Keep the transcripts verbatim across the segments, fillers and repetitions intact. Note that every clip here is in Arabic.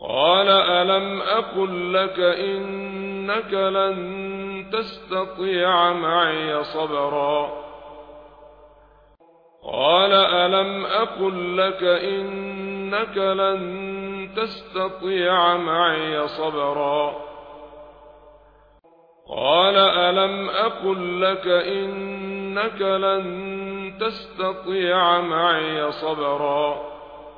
قال ألم أقل لك إنك لن تستطيع معي صبرا قال ألم أقل لك إنك لن تستطيع معي صبرا قال ألم أقل لك إنك لن تستطيع معي صبرا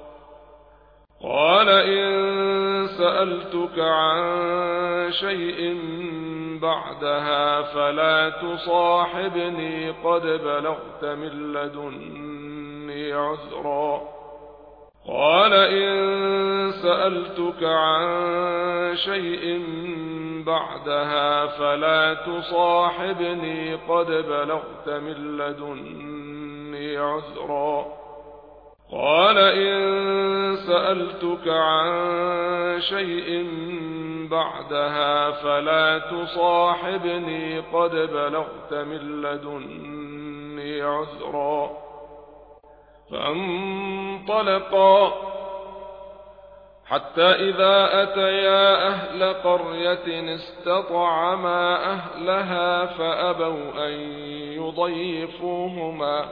قال إن سألتك عن شيء بعدها فلا تصاحبني قد بلغت من لدني عذرا قال إن سألتك عن شيء بعدها فلا تصاحبني قد بلغت من لدني عذرا قال إن سألتك عن شيء بعدها فلا تصاحبني قد بلغت من لدني عذرا فانطلقا حتى إذا أتيا أهل قرية استطعما أهلها فأبوا أن يضيفوهما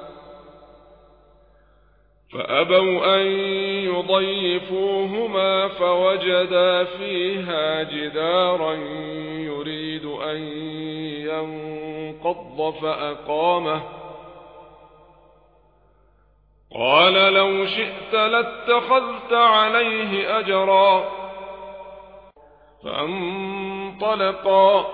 فأبوا أن يضيفوهما فوجدا فيها جدارا يريد أن ينقض فأقامه قال لو شئت لاتخذت عليه أجرا فانطلقا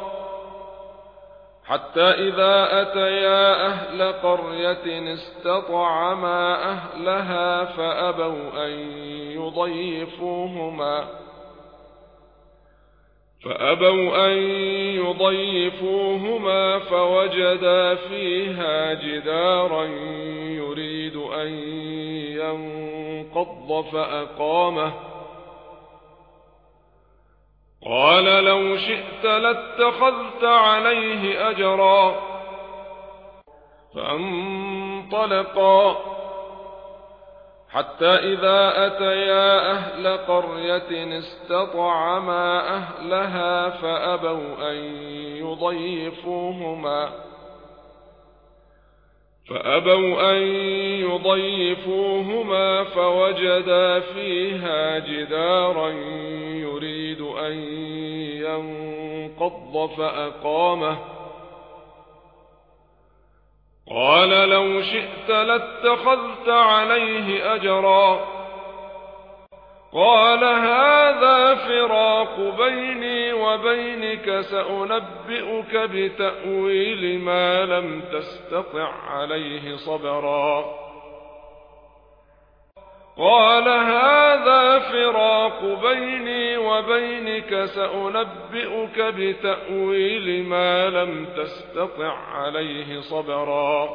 حتى إذا أتيا أهل قرية استطعما أهلها فأبوا أن يضيفوهما فأبوا أن يضيفوهما فوجدا فيها جدارا يريد أن ينقض فأقامه قال لو شئت لاتخذت عليه أجرا فانطلقا حتى إذا أتيا أهل قرية استطعما أهلها فأبوا أن يضيفوهما فأبوا أن يضيفوهما فوجدا فيها جدارا يريد أن ينقض فأقامه قال لو شئت لاتخذت عليه أجرا قال هذا فراق بيني وبينك سأنبئك بتأويل ما لم تستطع عليه صبرا قال هذا فراق بيني وبينك سأنبئك بتأويل ما لم تستطع عليه صبرا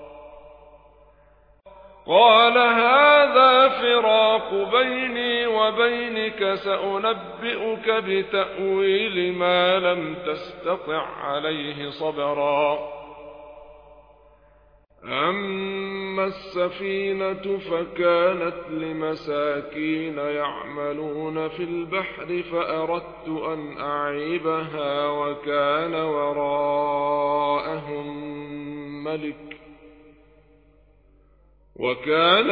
قال هذا فراق بيني وبينك سأنبئك بتأويل ما لم تستطع عليه صبرا أما السفينة فكانت لمساكين يعملون في البحر فأردت أن أعيبها وكان وراءهم ملك وكان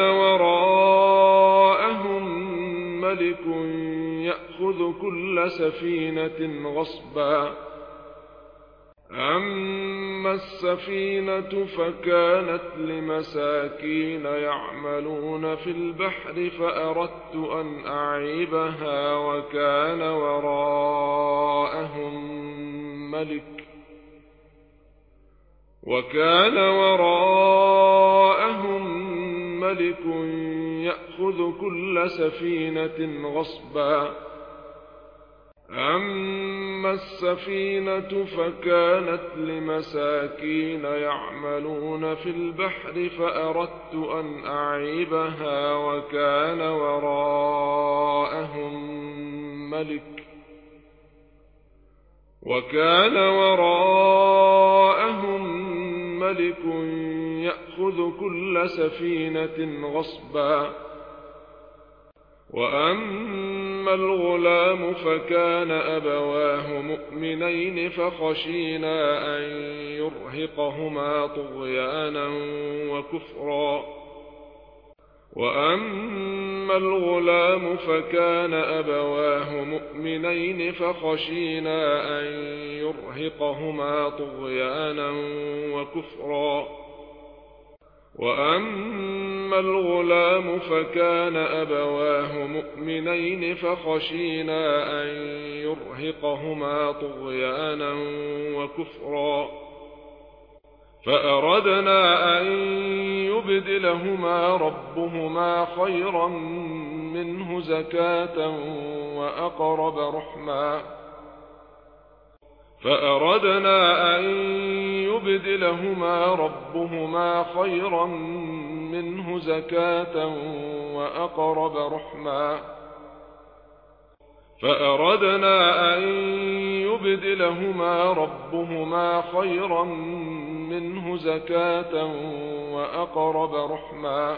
وراءهم ملك يأخذ كل سفينة غصبا أما السفينة فكانت لمساكين يعملون في البحر فأردت أن أعيبها وكان وراءهم ملك وكان وراءهم ملك يأخذ كل سفينة غصبا أما السفينة فكانت لمساكين يعملون في البحر فأردت أن أعيبها وكان وراءهم ملك وكان وراءهم ملك يأخذ كل سفينة غصبا وأما وأما الغلام فكان أبواه مؤمنين فخشينا أن يرهقهما طغيانا وكفرا وأما الغلام فكان أبواه مؤمنين فخشينا أن يرهقهما طغيانا وكفرا وأما الغلام فكان أبواه مؤمنين فخشينا أن يرهقهما طغيانا وكفرا فأردنا أن يبدلهما ربهما خيرا منه زكاة وأقرب رحما فأردنا أن يبدلهما ربهما خيرا منه زكاة وأقرب رحما فأردنا أن يبدلهما ربهما خيرا منه زكاة وأقرب رحما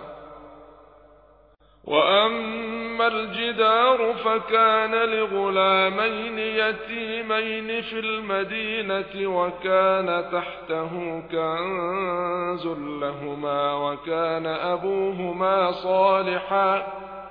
وأما الجدار فكان لغلامين يتيمين في المدينة وكان تحته كنز لهما وكان أبوهما صالحا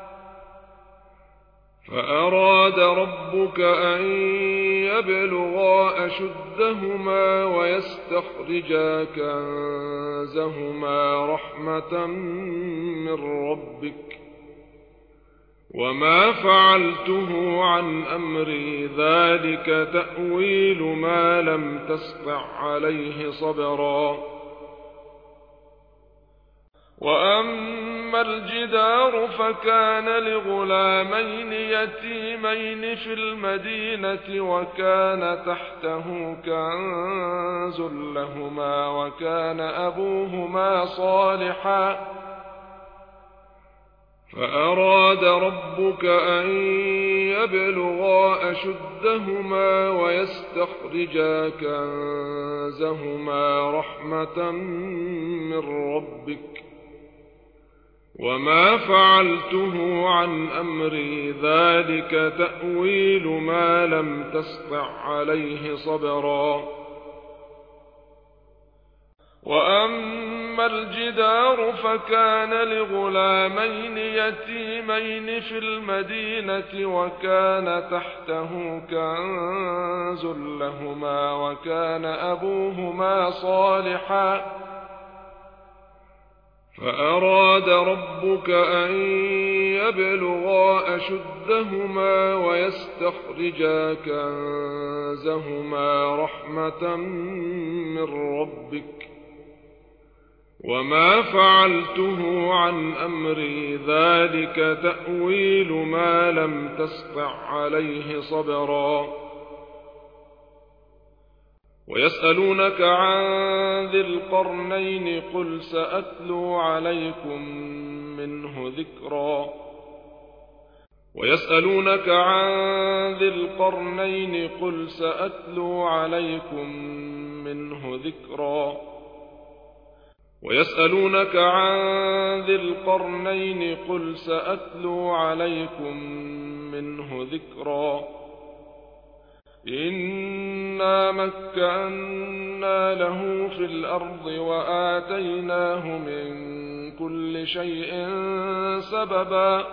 فأراد ربك أن يبلغا أشدهما ويستخرجا كنزهما رحمة من ربك وما فعلته عن أمري ذلك تأويل ما لم تسطع عليه صبرا وأما الجدار فكان لغلامين يتيمين في المدينة وكان تحته كنز لهما وكان أبوهما صالحا فأراد ربك أن يبلغا أشدهما ويستخرجا كنزهما رحمة من ربك وما فعلته عن أمري ذلك تأويل ما لم تسطع عليه صبرا وأما الجدار فكان لغلامين يتيمين في المدينة وكان تحته كنز لهما وكان أبوهما صالحا فأراد ربك أن يبلغا أشدهما ويستخرجا كنزهما رحمة من ربك وما فعلته عن أمري ذلك تأويل ما لم تسطع عليه صبرا ويسألونك عن ذي القرنين قل سأتلو عليكم منه ذكرا ويسألونك عن ذي القرنين قل سأتلو عليكم منه ذكرا ويسألونك عن ذي القرنين قل سأتلو عليكم منه ذكرا إنا مكنا له في الأرض وآتيناه من كل شيء سببا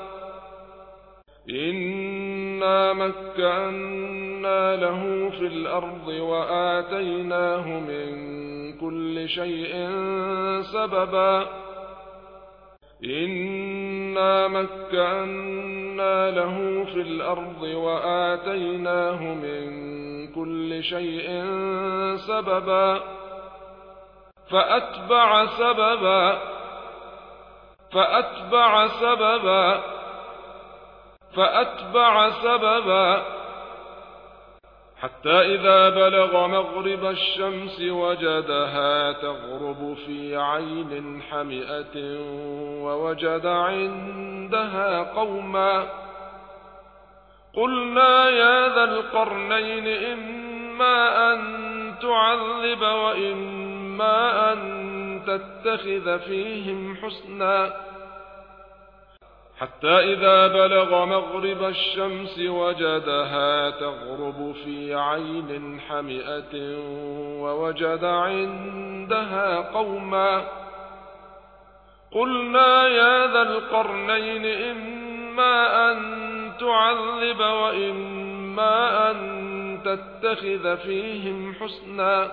إنا مكنا له في الأرض وآتيناه من كل شيء سببا إنا مكنا له في الأرض وآتيناه من كل شيء سببا فأتبع سببا فأتبع سببا فأتبع سببا حتى إذا بلغ مغرب الشمس وجدها تغرب في عين حمئة ووجد عندها قوما قلنا يا ذا القرنين إما أن تعذب وإما أن تتخذ فيهم حسنا حتى إذا بلغ مغرب الشمس وجدها تغرب في عين حمئة ووجد عندها قوما قلنا يا ذا القرنين إما أن تعذب وإما أن تتخذ فيهم حسنا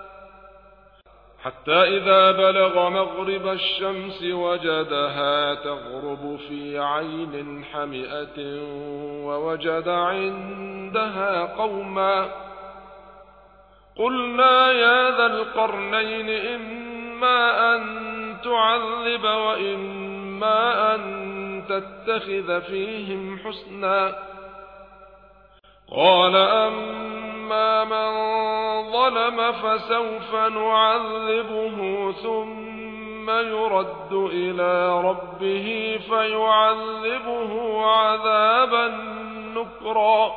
حتى إذا بلغ مغرب الشمس وجدها تغرب في عين حمئة ووجد عندها قوما قلنا يا ذا القرنين إما أن تعذب وإما أن تتخذ فيهم حسنا قال أما من ظلم فسوف نعذبه ثم يرد إلى ربه فيعذبه عذابا نكرا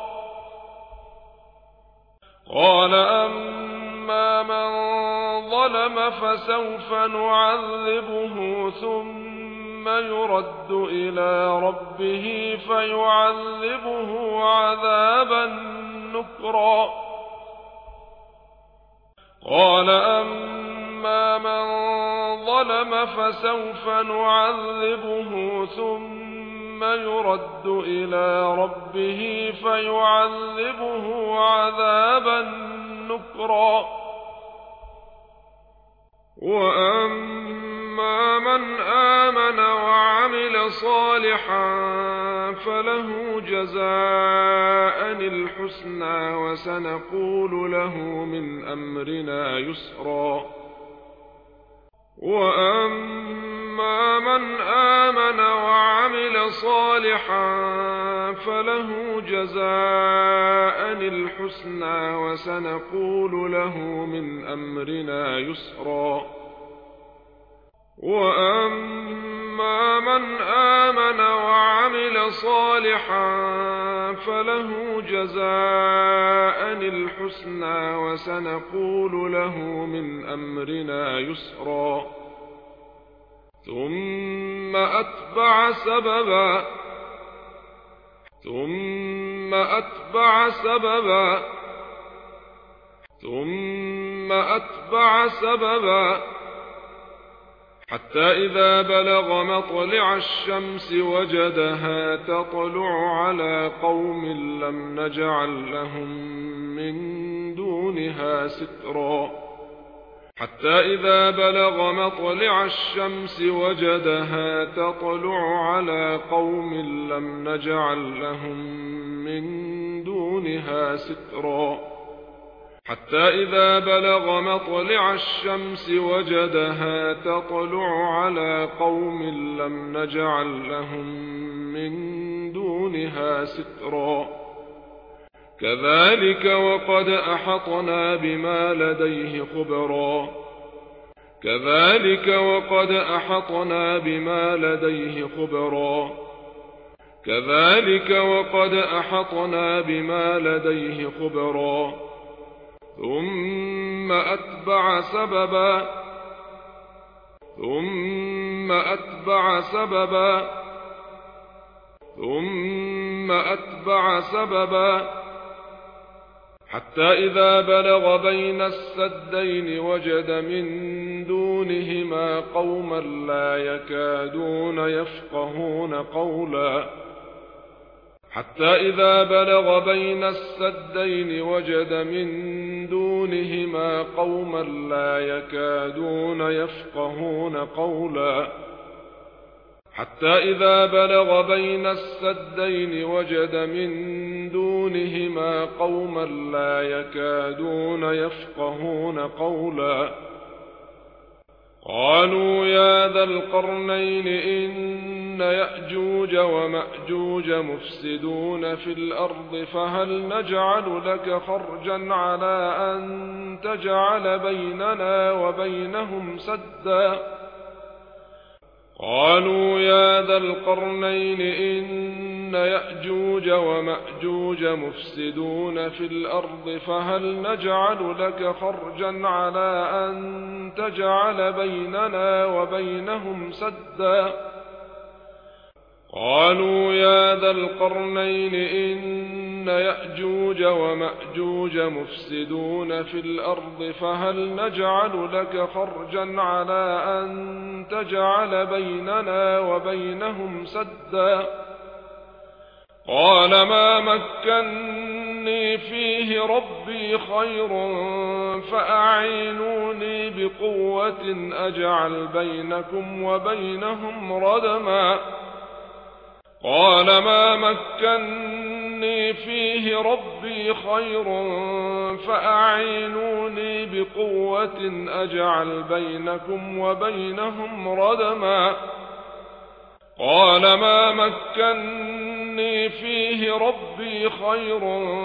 قال أما من ظلم فسوف نعذبه ثم يرد إلى ربه فيعذبه عذابا نكرا قال أما من ظلم فسوف نعذبه ثم يرد إلى ربه فيعذبه عذابا نكرا وأما من آمن وعمل صالحا فله جزاء الحسنى وسنقول له من أمرنا يسرا وأما من آمن وعمل صالحا فله جزاء الحسنى وسنقول له من أمرنا يسرا وأما من آمن وعمل صالحا فله جزاء الحسنى وسنقول له من أمرنا يسرا ثم أتبع سببا ثم أتبع سببا ثم أتبع سببا حتى إذا بلغ مطلع الشمس وجدها تطلع على قوم لم نجعل لهم من دونها سترا حتى إذا بلغ مطلع الشمس وجدها تطلع على قوم لم نجعل لهم من دونها سترا حتى إذا بلغ مطلع الشمس وجدها تطلع على قوم لم نجعل لهم من دونها سترا كذلك وقد أحطنا بما لديه خبرا كذلك وقد أحطنا بما لديه خبرا كذلك وقد أحطنا بما لديه خبرا ثم أتبع سببا ثم أتبع سببا ثم أتبع سببا حتى إذا بلغ بين السدين وجد من دونهما قوما لا يكادون يفقهون قولا حتى إذا بلغ بين السدين وجد من دونهما قوما لا يكادون يفقهون قولا حتى إذا بلغ بين السدين وجد من دونهما قوما لا يكادون يفقهون قولا قالوا يا ذا القرنين إن يأجوج ومأجوج مفسدون في الأرض فهل نجعل لك خرجا على أن تجعل بيننا وبينهم سدا قالوا يا ذا القرنين إن يأجوج ومأجوج مفسدون في الأرض فهل نجعل لك خرجا على أن تجعل بيننا وبينهم سدا قالوا يا ذا القرنين إن يأجوج ومأجوج مفسدون في الأرض فهل نجعل لك خرجا على أن تجعل بيننا وبينهم سدا قال ما مكني فيه ربي خير فأعينوني بقوة أجعل بينكم وبينهم ردما قال ما مكني فيه ربي خير فأعينوني بقوة أجعل بينكم وبينهم ردما قال ما مكني فيه ربي خير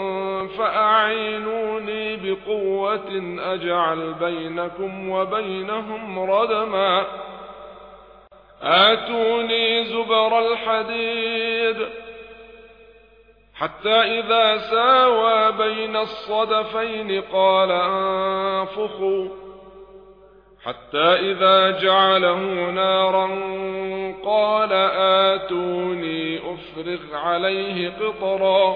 فأعينوني بقوة أجعل بينكم وبينهم ردما آتوني زبر الحديد حتى إذا ساوى بين الصدفين قال انفخوا حتى إذا جعله نارا قال آتوني أفرغ عليه قطرا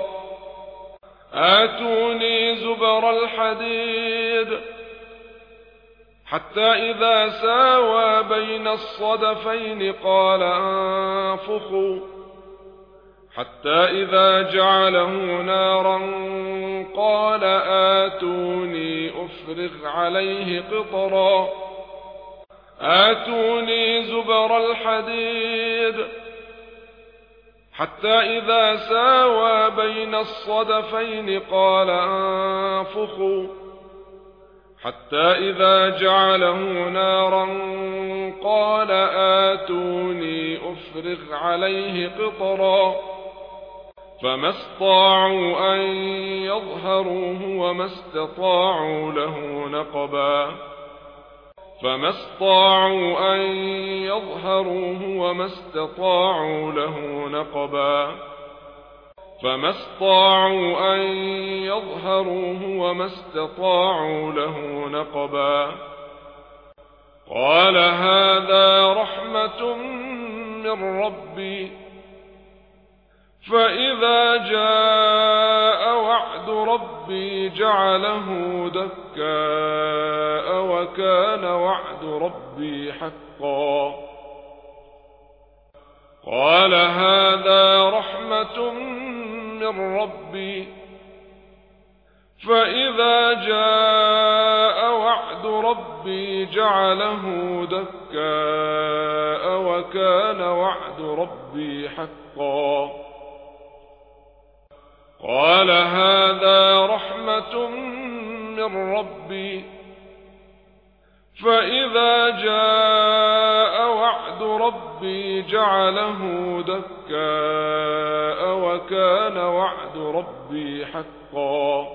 آتوني زبر الحديد حتى إذا ساوى بين الصدفين قال انفخوا حتى إذا جعله نارا قال آتوني أفرغ عليه قطرا آتوني زبر الحديد حتى إذا ساوى بين الصدفين قال انفخوا حتى إذا جعله نارا قال آتوني أفرغ عليه قطرا فما استطاعوا أن يظهروه وما استطاعوا له نقبا فما استطاعوا أن يظهروه وما استطاعوا له نقبا فما استطاعوا أن يظهروه وما استطاعوا له نقبا قال هذا رحمة من ربي فإذا جاء وعد ربي جعله دكاء وكان وعد ربي حقا قال هذا رحمة من ربي فإذا جاء وعد ربي جعله دكاء وكان وعد ربي حقا قال هذا رحمة من ربي فإذا جاء وعد ربي جعله دكاء وكان وعد ربي حقا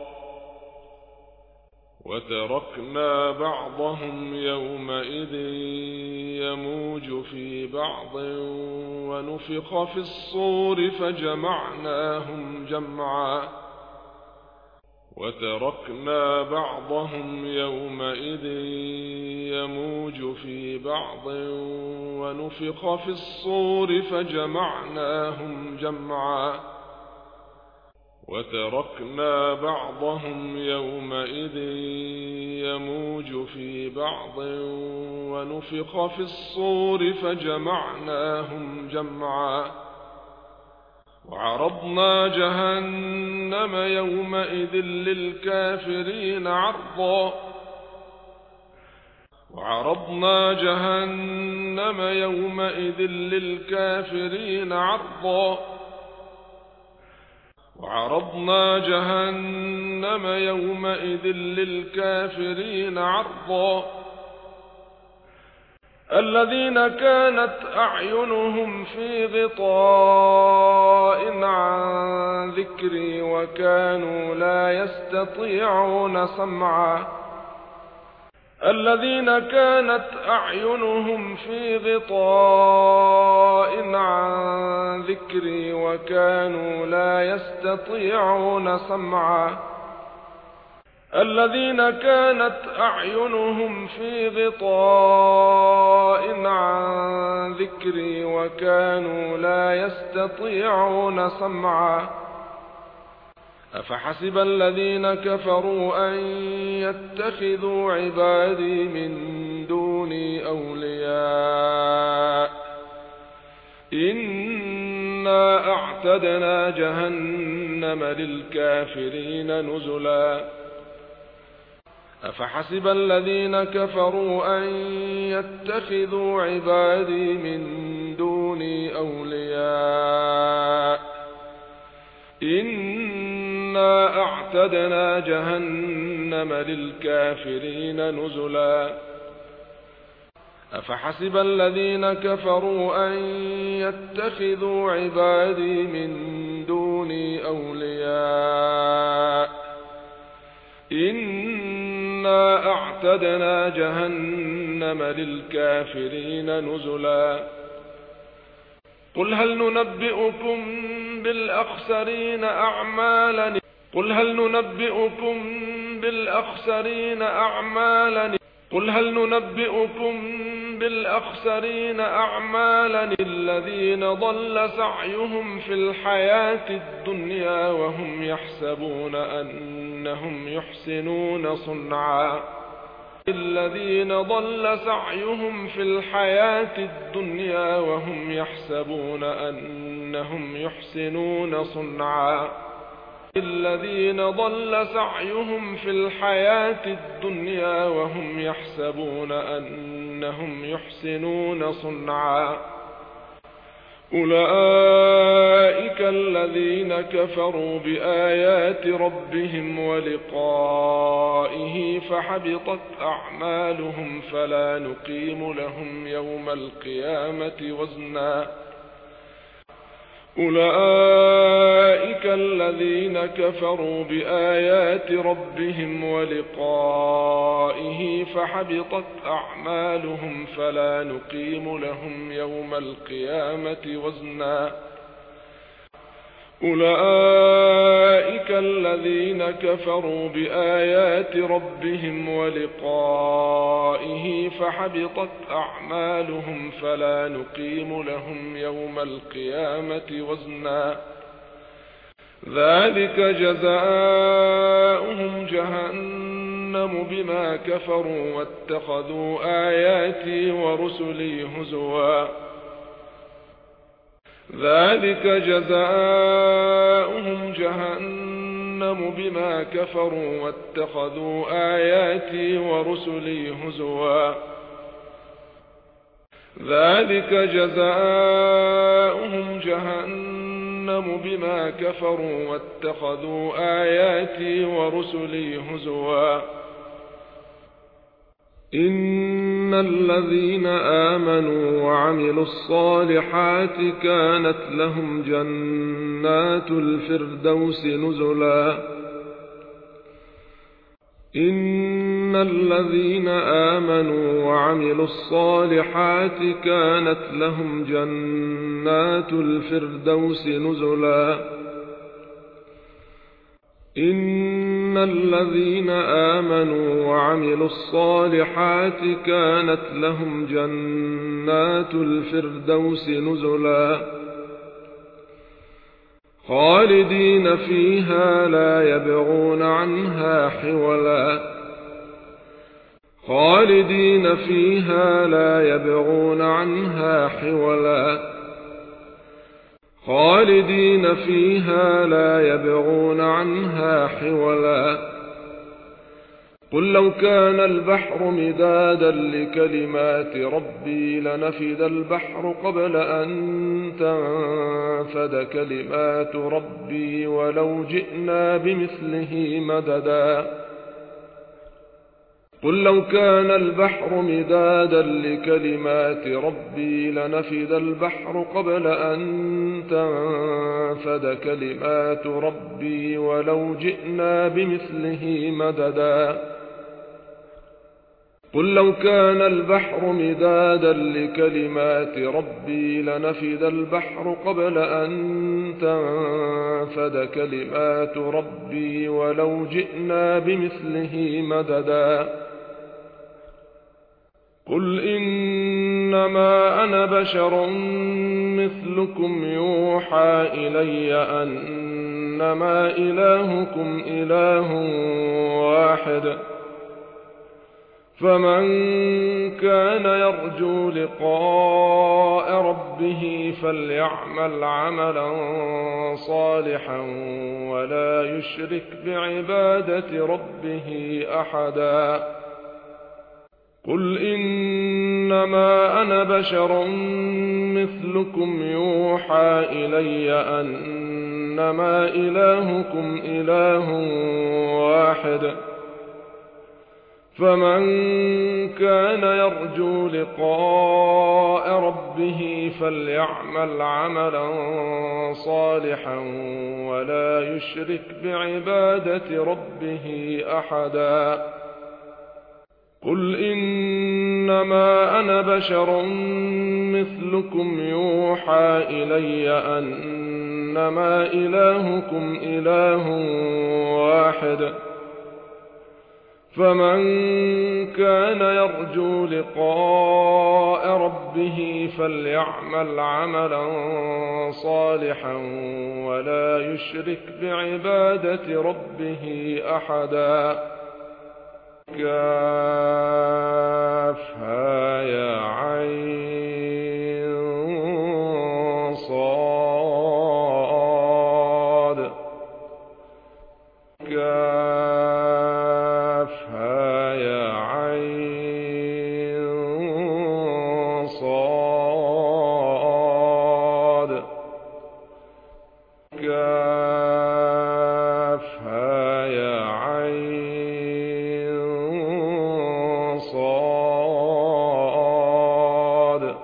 وتركنا بعضهم يومئذ يموج في بعض ونفخ في الصور فجمعناهم جمعا وتركنا بعضهم يومئذ يموج في بعض ونفخ في الصور فجمعناهم جمعا وتركنا بعضهم يومئذ يموج في بعض ونفخ في الصور فجمعناهم جمعا وعرضنا جهنم يومئذ للكافرين عرضا وعرضنا جهنم يومئذ للكافرين عرضا وعرضنا جهنم يومئذ للكافرين عرضا الذين كانت أعينهم في غطاء عن ذكري وكانوا لا يستطيعون سمعا الذين كانت أعينهم في غطاء عن ذكري وكانوا لا يستطيعون سمعا الذين كانت أعينهم في غطاء عن ذكري وكانوا لا يستطيعون سمعا أفحسب الذين كفروا أن يتخذوا عبادي من دوني أولياء إنا أعتدنا جهنم للكافرين نزلا أفحسب الذين كفروا أن يتخذوا عبادي من دوني أولياء إنا أعتدنا جهنم للكافرين نزلا أفحسب الذين كفروا أن يتخذوا عبادي من دوني أولياء إنا أعتدنا جهنم للكافرين نزلا قل هل ننبئكم بالأخسرين أعمالا قل هل ننبئكم بالأخسرين أعمالا قل هل ننبئكم بالأخسرين أعمالا الذين ضل سعيهم في الحياة الدنيا وهم يحسبون أنهم يحسنون صنعا الذين ضل سعيهم في الحياة الدنيا وهم يحسبون أنهم يحسنون صنعا الذين ضل سعيهم في الحياة الدنيا وهم يحسبون أنهم يحسنون صنعا أولئك الذين كفروا بآيات ربهم ولقائه فحبطت أعمالهم فلا نقيم لهم يوم القيامة وزنا أولئك الذين كفروا بآيات ربهم ولقائه فحبطت أعمالهم فلا نقيم لهم يوم القيامة وزنا أولئك الذين كفروا بآيات ربهم ولقائه فحبطت أعمالهم فلا نقيم لهم يوم القيامة وزنا ذلك جزاؤهم جهنم بما كفروا واتخذوا آياتي ورسلي هزوا ذلك جزاؤهم جهنم بما كفروا واتخذوا آياتي ورسلي هزوا ذلك جزاؤهم جهنم بما كفروا واتخذوا آياتي ورسلي هزوا إن الذين آمنوا وعملوا الصالحات كانت لهم جنات الفردوس نزلا إن الذين آمنوا وعملوا الصالحات كانت لهم جنات الفردوس نزلا إن الذين آمنوا وعملوا الصالحات كانت لهم جنات الفردوس نزلا خالدين فيها لا يبغون عنها حولا خالدين فيها لا يبغون عنها حولا خالدين فيها لا يبغون عنها حولا قل لو كان البحر مدادا لكلمات ربي لنفد البحر قبل أن تنفد كلمات ربي ولو جئنا بمثله مددا قل لو كان البحر مدادا لكلمات ربي لنفد البحر قبل أن تنفد كلمات ربي ولو جئنا بمثله مددا قل لو كان البحر مدادا لكلمات ربي لنفد البحر قبل أن تنفد كلمات ربي ولو جئنا بمثله مددا قل إنما أنا بشر مثلكم يوحى إلي أنما إلهكم إله واحد فمن كان يرجو لقاء ربه فليعمل عملا صالحا ولا يشرك بعبادة ربه أحدا قل إنما أنا بشر مثلكم يوحى إلي أنما إلهكم إله واحد فمن كان يرجو لقاء ربه فليعمل عملا صالحا ولا يشرك بعبادة ربه أحدا قل إنما أنا بشر مثلكم يوحى إلي أنما إلهكم إله واحد فمن كان يرجو لقاء ربه فليعمل عملا صالحا ولا يشرك بعبادة ربه أحدا كافها يا عين صاد كافها يا عين صاد كافها يا عين صاد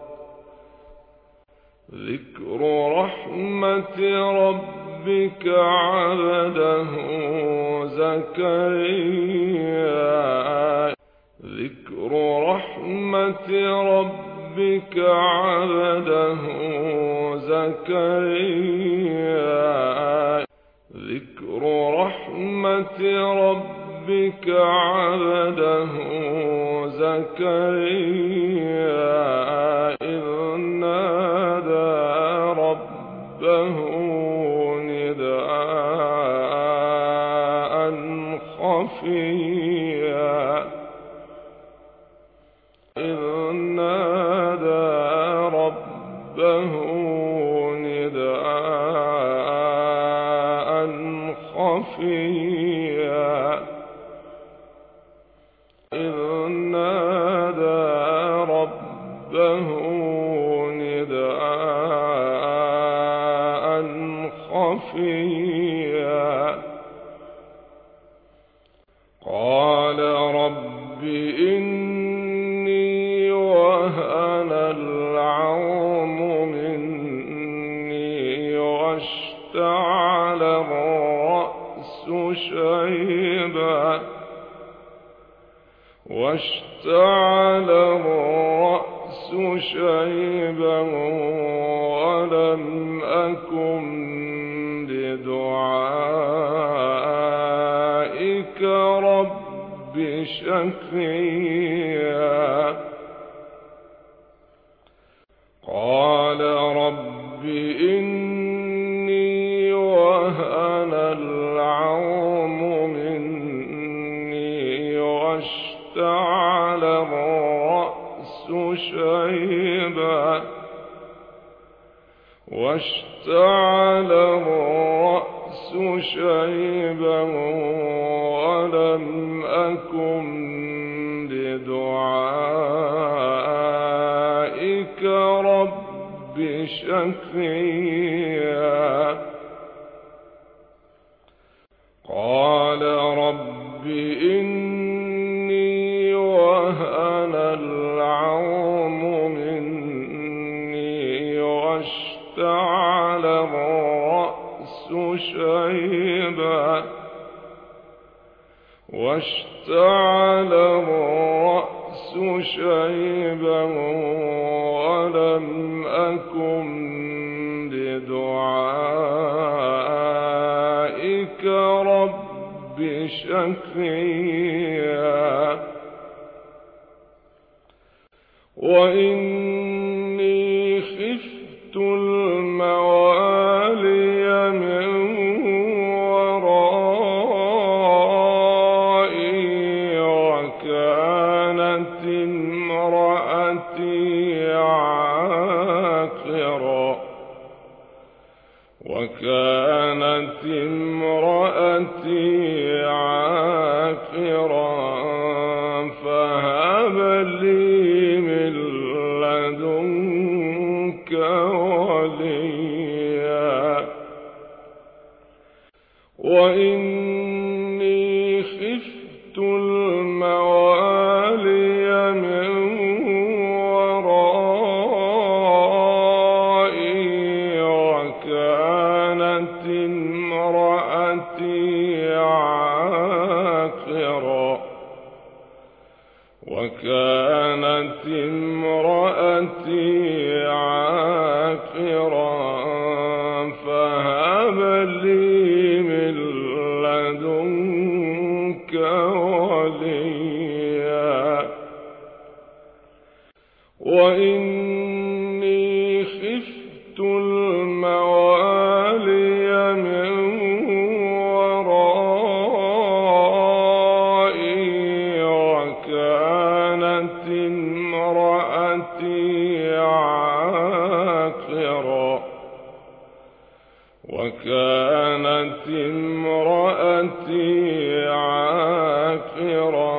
ذكر رحمة ربك عبده زكريا ذكر رحمة ربك عبده زكريا ذكر رحمة ربك عبده زكريا إذ نادى ربه نداء خفيا إذ نادى ربه نداء خفيا إذ نادى ربه نداء خفيا قال رب إني وهن العظم مني واشتعل الرأس شيبا واشتعل الرأس شيبا ولم أكن بدعائك رب شقيا قال رب إني وهن العظم مني واشتعل الرأس شيبا واشتعل الرأس شيبا ولم أكن بدعائك رب شقيا قال رب إني وهن العظم مني واشتعل الرأس شيبا واشتعل الرأس شيبا ولم أكن بدعائك رب شقيا وإني خفت الموالي من ورائي وكانت امرأتي عاقرا وكانت امرأتي عاقرا فهب لي من لدنك وليا وإني خفت الموالي من ورائي وكانت امرأتي عاقرا وكانت امرأتي عاقرا فهب لي من لدنك وليا وإني خفت الموالي من ورائي وكانت امرأتي عاقرا وكانت امرأتي عاقرا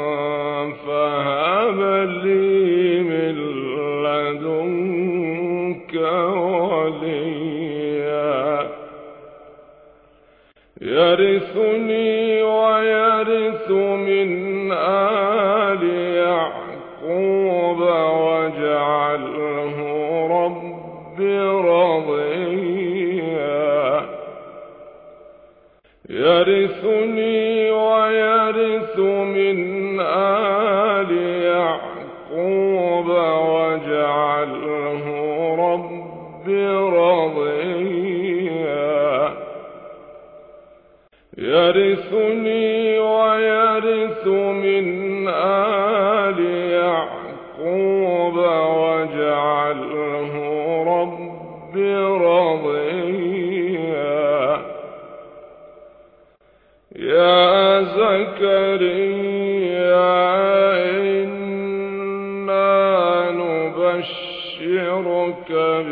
فهب لي من لدنك وليا يرثني ويرث من آل يعقوب واجعله رب رضيا يرثني ويرث من آل يعقوب واجعله رب رضيا يرثني ويرث من آل يعقوب واجعله رب رضيا يا زكريا إنا نبشرك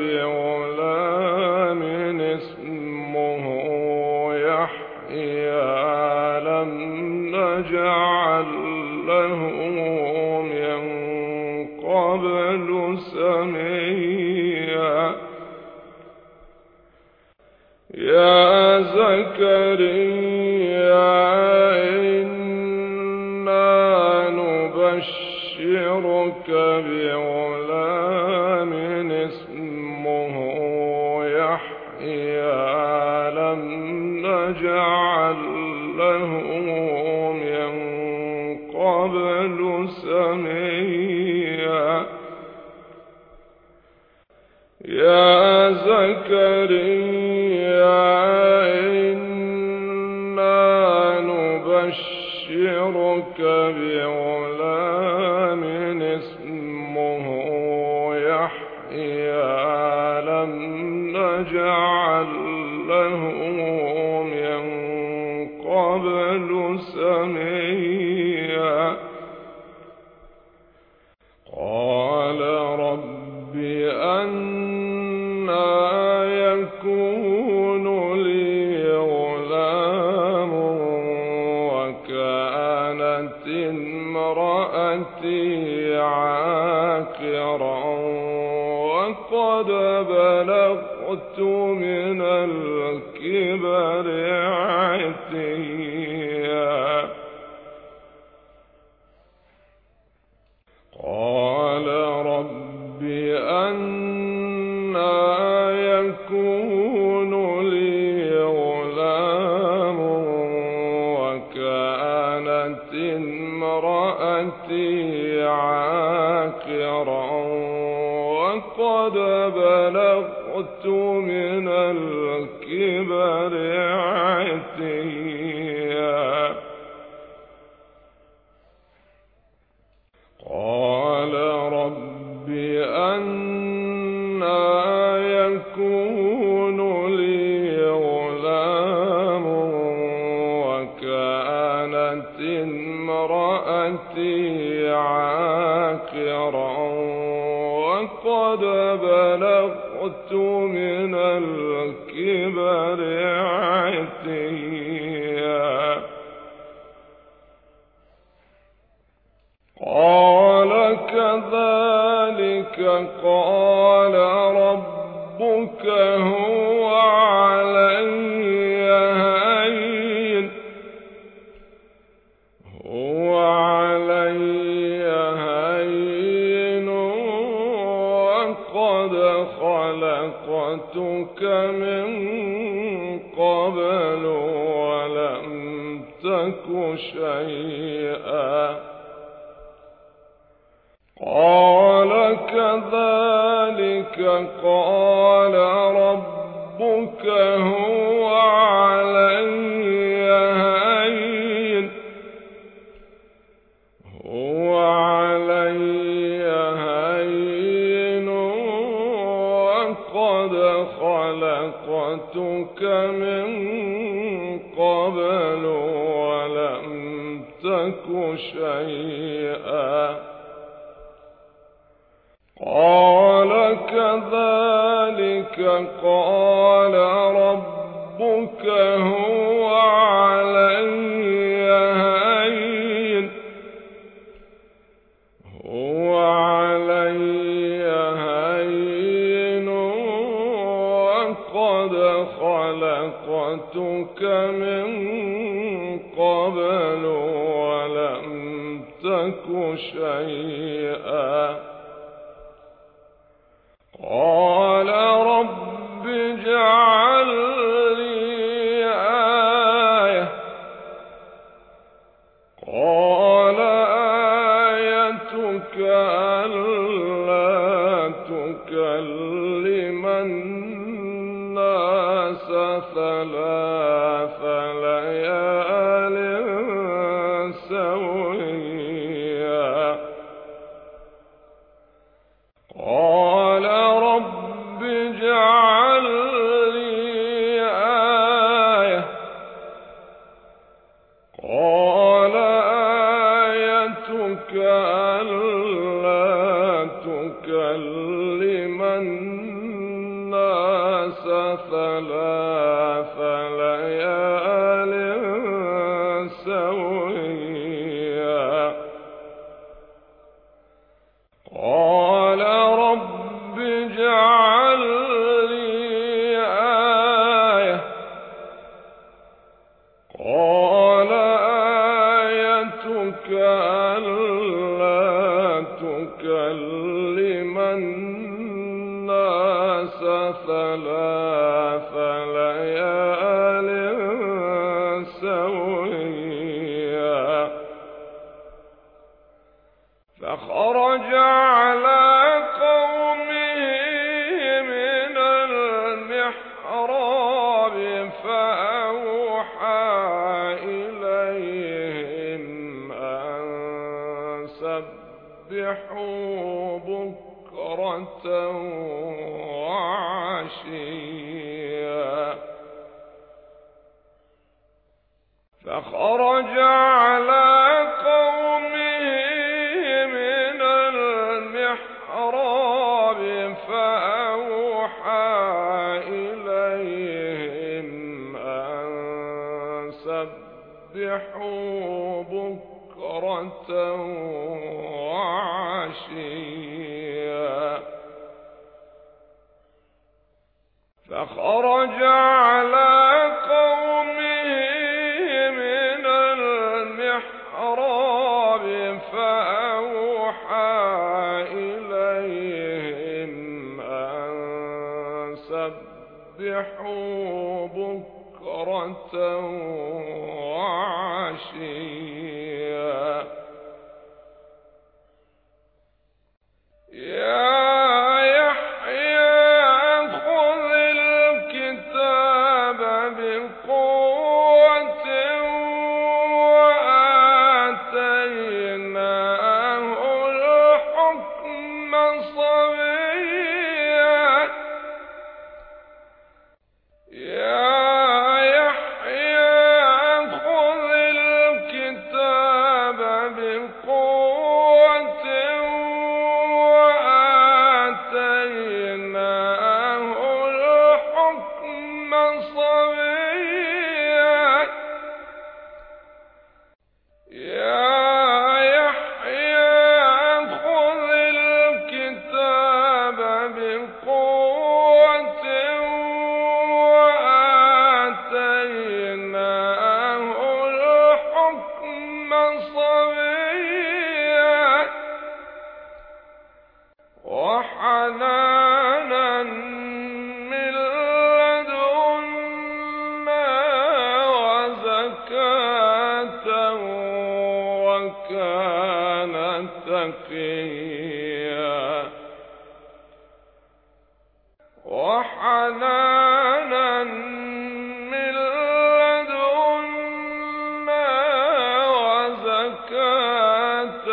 بغلام اسمه يحيى لم نجعل له من قبل سميا يا زكريا إنا نبشرك بغلام اسمه يحيى لم نجعل له من قبل سميا يا زكريا إنا نبشرك بغلام اسمه يحيى لم نجعل له من قبل سميا قال رب أنى يكون لي غلام وكانت امرأتي عاقرا وقد بلغت من الكبر عتيا قال رب أنى يكون لي غلام وكانت امرأتي عاقرا وقد بلغت من الكبر عتيا. قال رب أنى يكون لي غلام وكانت امرأتي عاقرا وقد بلغت من الكبر عتيا. قال كذلك قال ربك هو علي هين هو علي هين وقد خلقتك من قبل ولم تك شيئا. قال كذلك قال ربك هو علي هين هو علي هين وقد خلقتك من قبل ولم تك شيئا. قال كذلك قال ربك هو علي هين هو علي هين وقد خلقتك من قبل ولم تك شيئا. قال رب اجعل لي آية. قال آيتك ألا تكلم الناس ثلاث ليال سويا. قال رب اجعل لي آية. قال آيتك ألا تكلم الناس ثلاث ليال سويا. قال رب اجعل لي آية. قال آيتك ألا تكلم الناس ثلاث ليال سويا. فخرج على قومه من المحراب فأوحى إليهم أن سبحوا بكرة وعشيا. فخرج على قومه من المحراب فأوحى إليهم أن سبحوا بكرة وعشيا. وعشيا. فخرج على قومه من المحراب فأوحى إليهم أن سبحوا بكرة وعشيا وكان تقيا وحنانا من لدنا وزكاة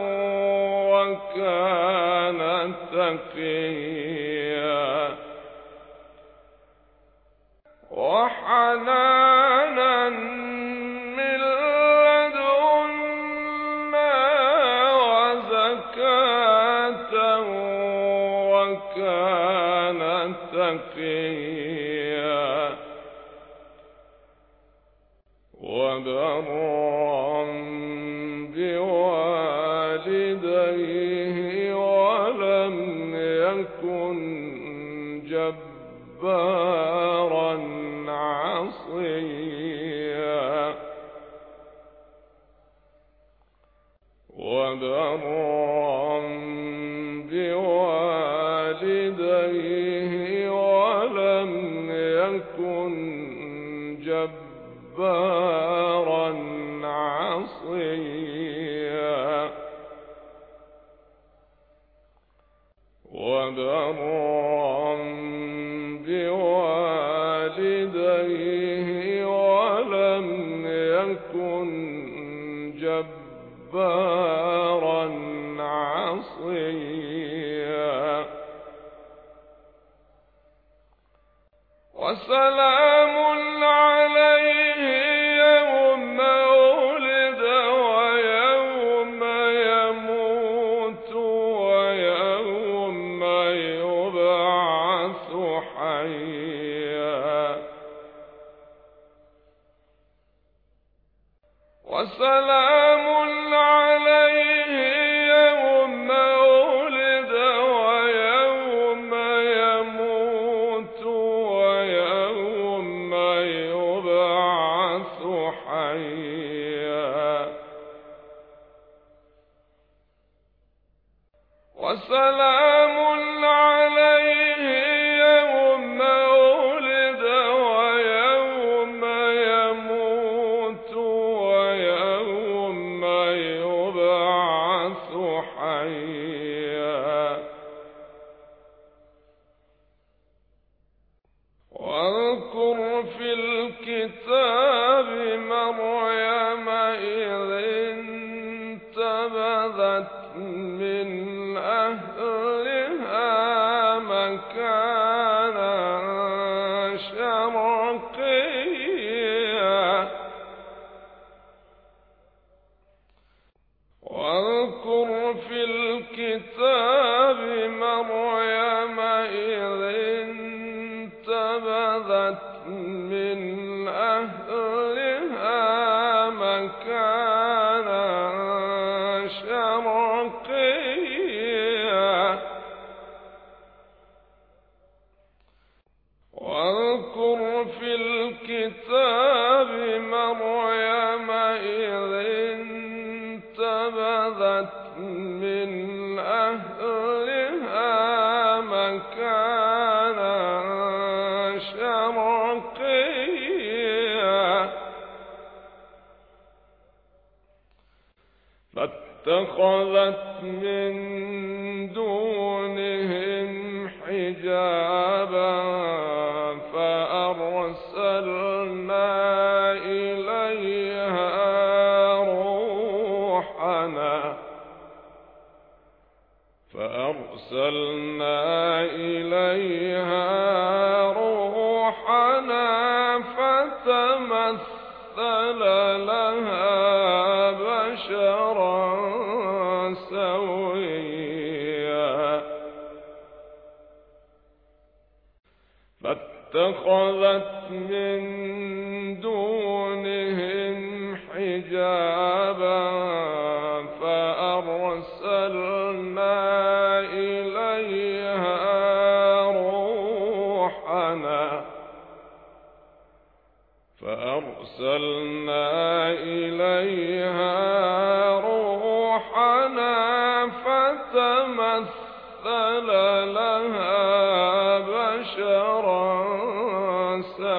وكان تقيا وحنانا من لدنا وزكاة وكان تقيا وبرا بوالديه ولم يكن جبارا عصيا وبرا بوالديه ولم يكن جبارا عصيا وبرا بوالديه ولم يكن جبارا عصيا وسلام عليه يوم ولد ويوم يموت ويوم يبعث حيا وسلام عليه يوم ولد ويوم يموت ويوم يبعث حيا وسلام عليه يوم ولد ويوم يموت ويوم يبعث حيا واذكر في الكتاب مريم إذ انتبذت من أهلها مكانا شرقيا واذكر في الكتاب مريم إذ انتبذت من أهلها مكانا شرقيا واذكر في الكتاب مريم إذ انتبذت من أهلها مكانا شرقيا فاتخذت من دونهم حجابا فأرسلنا إليها روحنا فأرسلنا إليها روحنا فتمثل لها بشرا سويا فاتخذت من دونهم حجابا فأرسلنا إليها روحنا فأرسلنا إليها روحنا فتمثل لها بشرا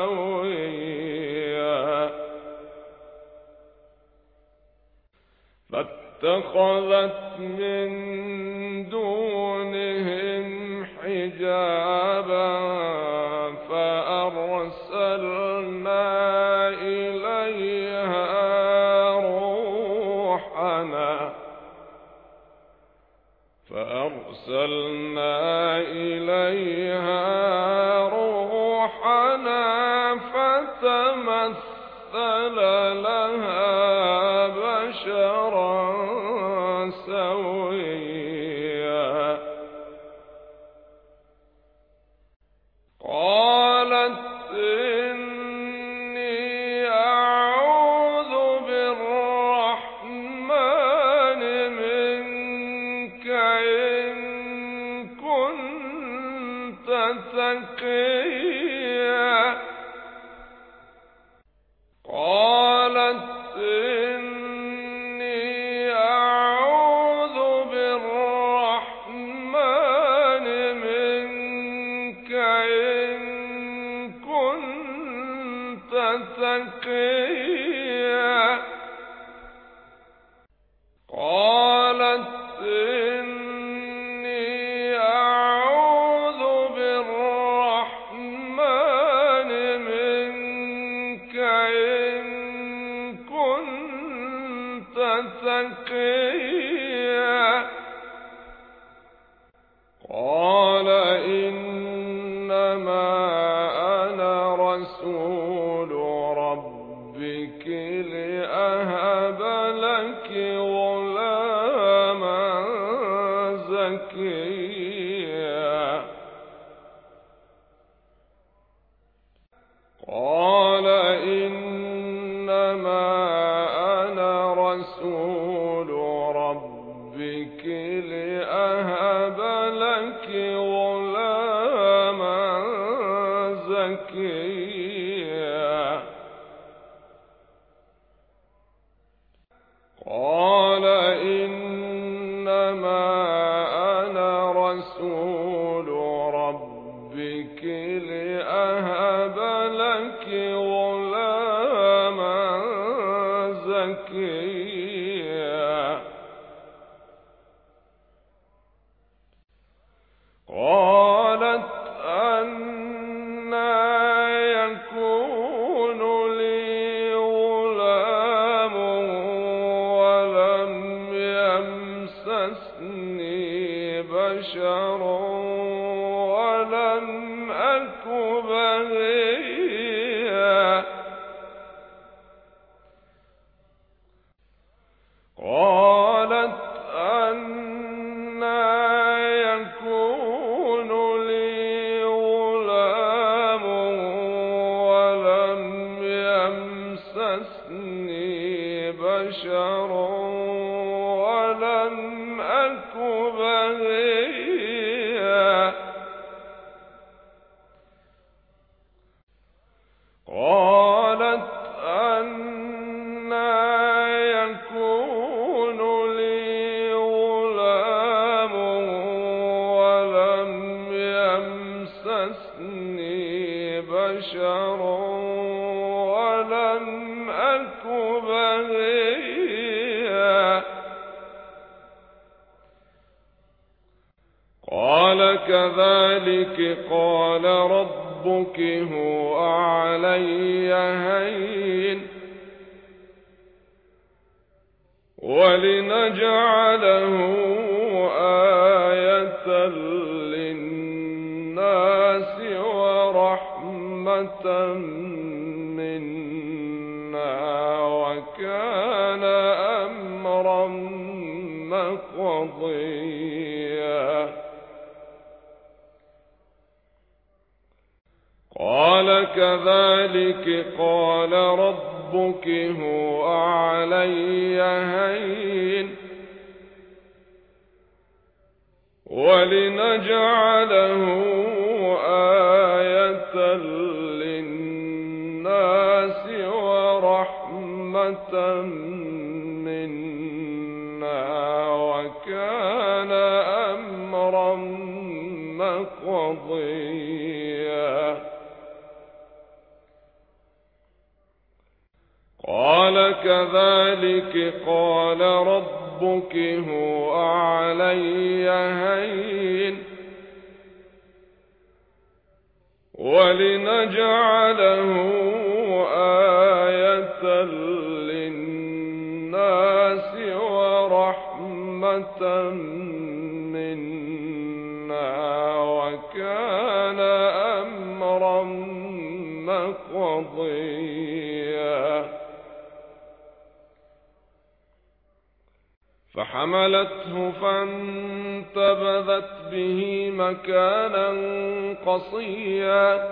سويا فاتخذت من دونهم حجابا فأرسلنا إليها روحنا فأرسلنا إليها روحنا فتمثل لها بشرا سويا قالت إني أعوذ بالرحمن منك إن كنت تقيا قالت إني أعوذ بالرحمن منك إن كنت تقيا قالت إني أعوذ بالرحمن منك إن كنت تقيا قال إنما أنا رسول ربك لأهب لك غلاما زكيا قال إنما أنا رسول ربك لأهب لك غلاما زكيا قال إنما أنا رسول ربك لأهب لك غلاما زكيا قالت أنى يكون لي غلام ولم يمسسني بشر ولم أك بغيا قالت أنى يكون لي غلام ولم يمسسني بشر ولم أك بغيا قالت أنى يكون لي غلام ولم يمسسني بشر ولم أك بغيا قال كذلك قال ربك هو علي هين ولنجعله آية للناس ورحمة منا وكان أمرا مقضيا قال كذلك قال ربك هو علي هين ولنجعله آية للناس ورحمة منا وكان أمرا مقضيا قال قال كذلك قال ربك هو علي هين ولنجعله آية للناس ورحمة منا وكان أمرا مقضيا فحملته فانتبذت به مكانا قصيا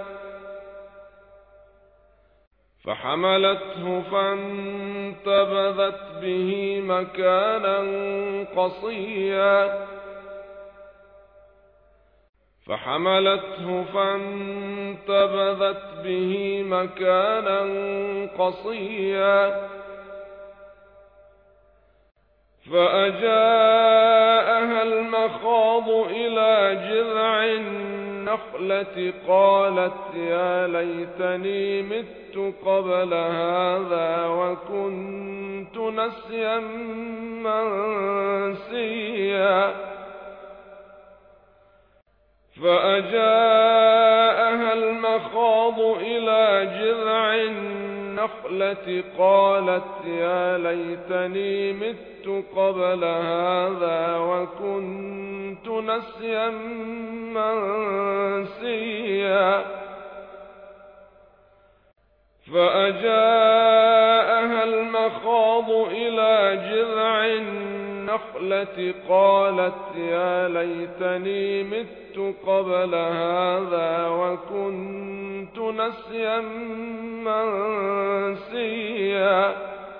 فحملته فانتبذت به مكانا قصيا فحملته فانتبذت به مكانا قصيا فأجاءها المخاض إلى جذع النخلة قالت يا ليتني مت قبل هذا وكنت نسيا منسيا فأجاءها المخاض إلى جذع النخلة قالت يا ليتني مت قبل هذا وكنت نسيا منسيا فأجاءها المخاض إلى جذع النخلة قالت يا ليتني مت قبل هذا وكنت نسيا منسيا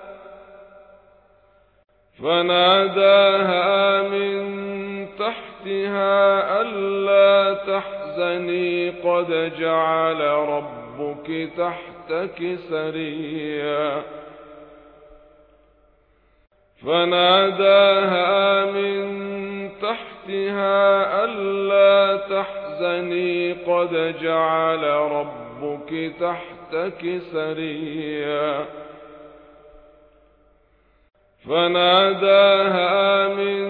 فناداها من تحتها ألا تحزني قد جعل ربك تحتك سريا فناداها من تحتها ألا تحزني قد جعل ربك تحتك سريا فناداها من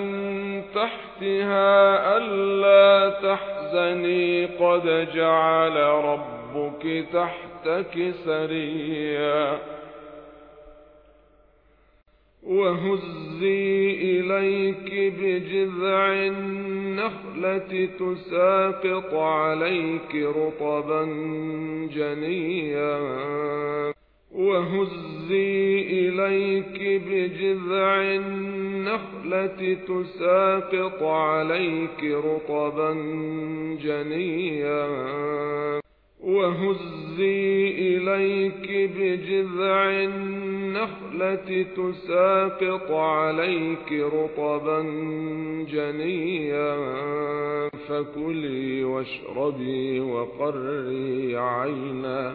تحتها ألا تحزني قد جعل ربك تحتك سريا وهزي إليك بجذع النخلة تساقط عليك رطبا جنيا وهزي إليك بجذع النخلة تساقط عليك رطبا جنيا وهزي إليك بجذع النخلة تساقط عليك رطبا جنيا فكلي واشربي وقري عينا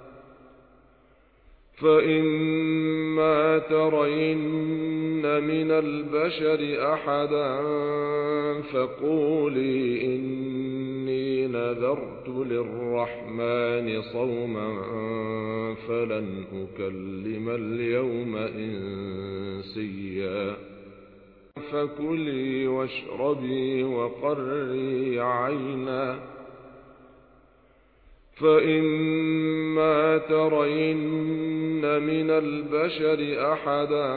فإما ترين من البشر أحدا فقولي إني نذرت للرحمن صوما فلن أكلم اليوم إنسيا فكلي واشربي وقري عينا فإما ترين من البشر أحدا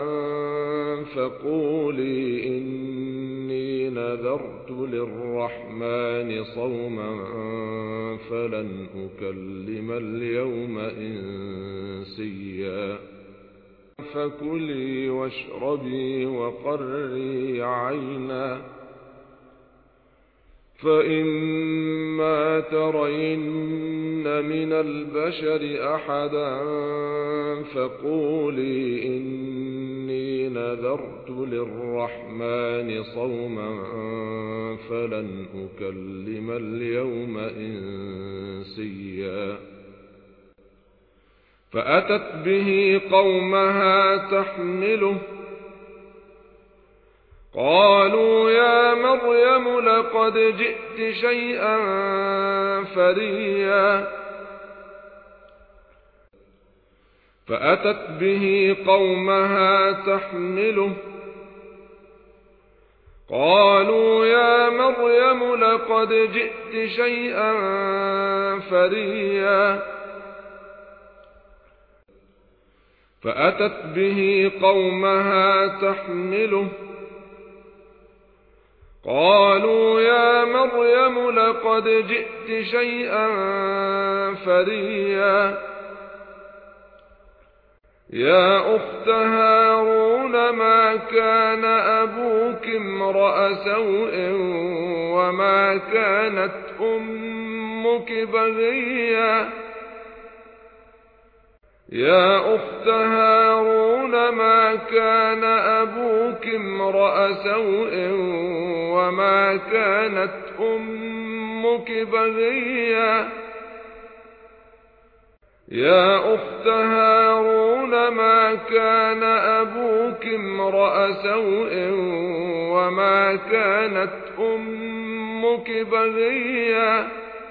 فقولي إني نذرت للرحمن صوما فلن أكلم اليوم إنسيا فكلي واشربي وقري عينا فإما ترين من البشر أحدا فقولي إني نذرت للرحمن صوما فلن أكلم اليوم إنسيا فأتت به قومها تحمله قالوا يا مريم لقد جئت شيئا فريا فأتت به قومها تحمله قالوا يا مريم لقد جئت شيئا فريا فأتت به قومها تحمله قالوا يا مريم لقد جئت شيئا فريا يا أخت هارون ما كان أبوك امرأ سوء وما كانت أمك بغيا يا أخت هارون ما كان أبوك امرأ سوء وما كانت أمك بغيا يا أخت هارون ما كان أبوك امرأ سوء وما كانت أمك بغيا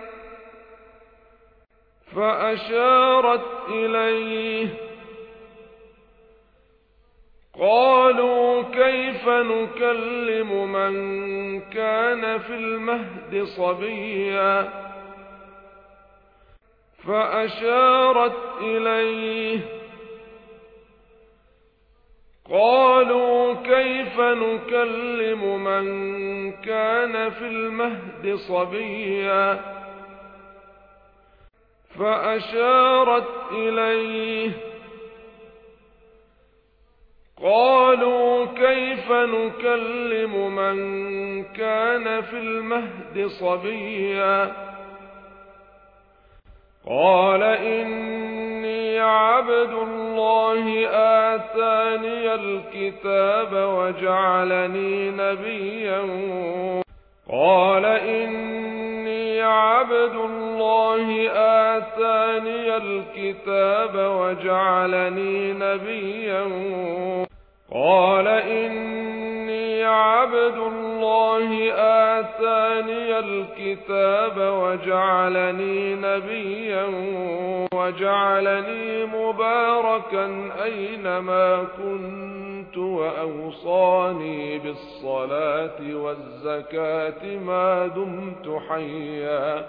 فأشارت إليه قالوا كيف نكلم من كان في المهد صبيا فأشارت إليه قالوا كيف نكلم من كان في المهد صبيا فأشارت إليه قالوا كيف نكلم من كان في المهد صبيا قال إني عبد الله آتاني الكتاب وجعلني نبيا قال إني عبد الله آتاني الكتاب وجعلني نبيا قال إني عبد الله آتاني الكتاب وجعلني نبيا وجعلني مباركا أينما كنت وأوصاني بالصلاة والزكاة ما دمت حيا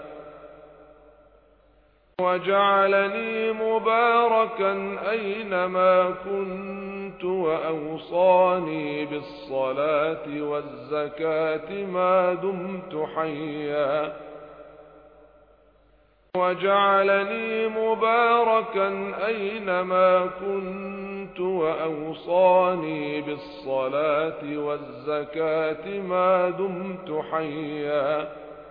وجعلني مباركا أينما كنت وأوصاني بالصلاة والزكاة ما دمت حيا وجعلني مباركا أينما كنت وأوصاني بالصلاة والزكاة ما دمت حيا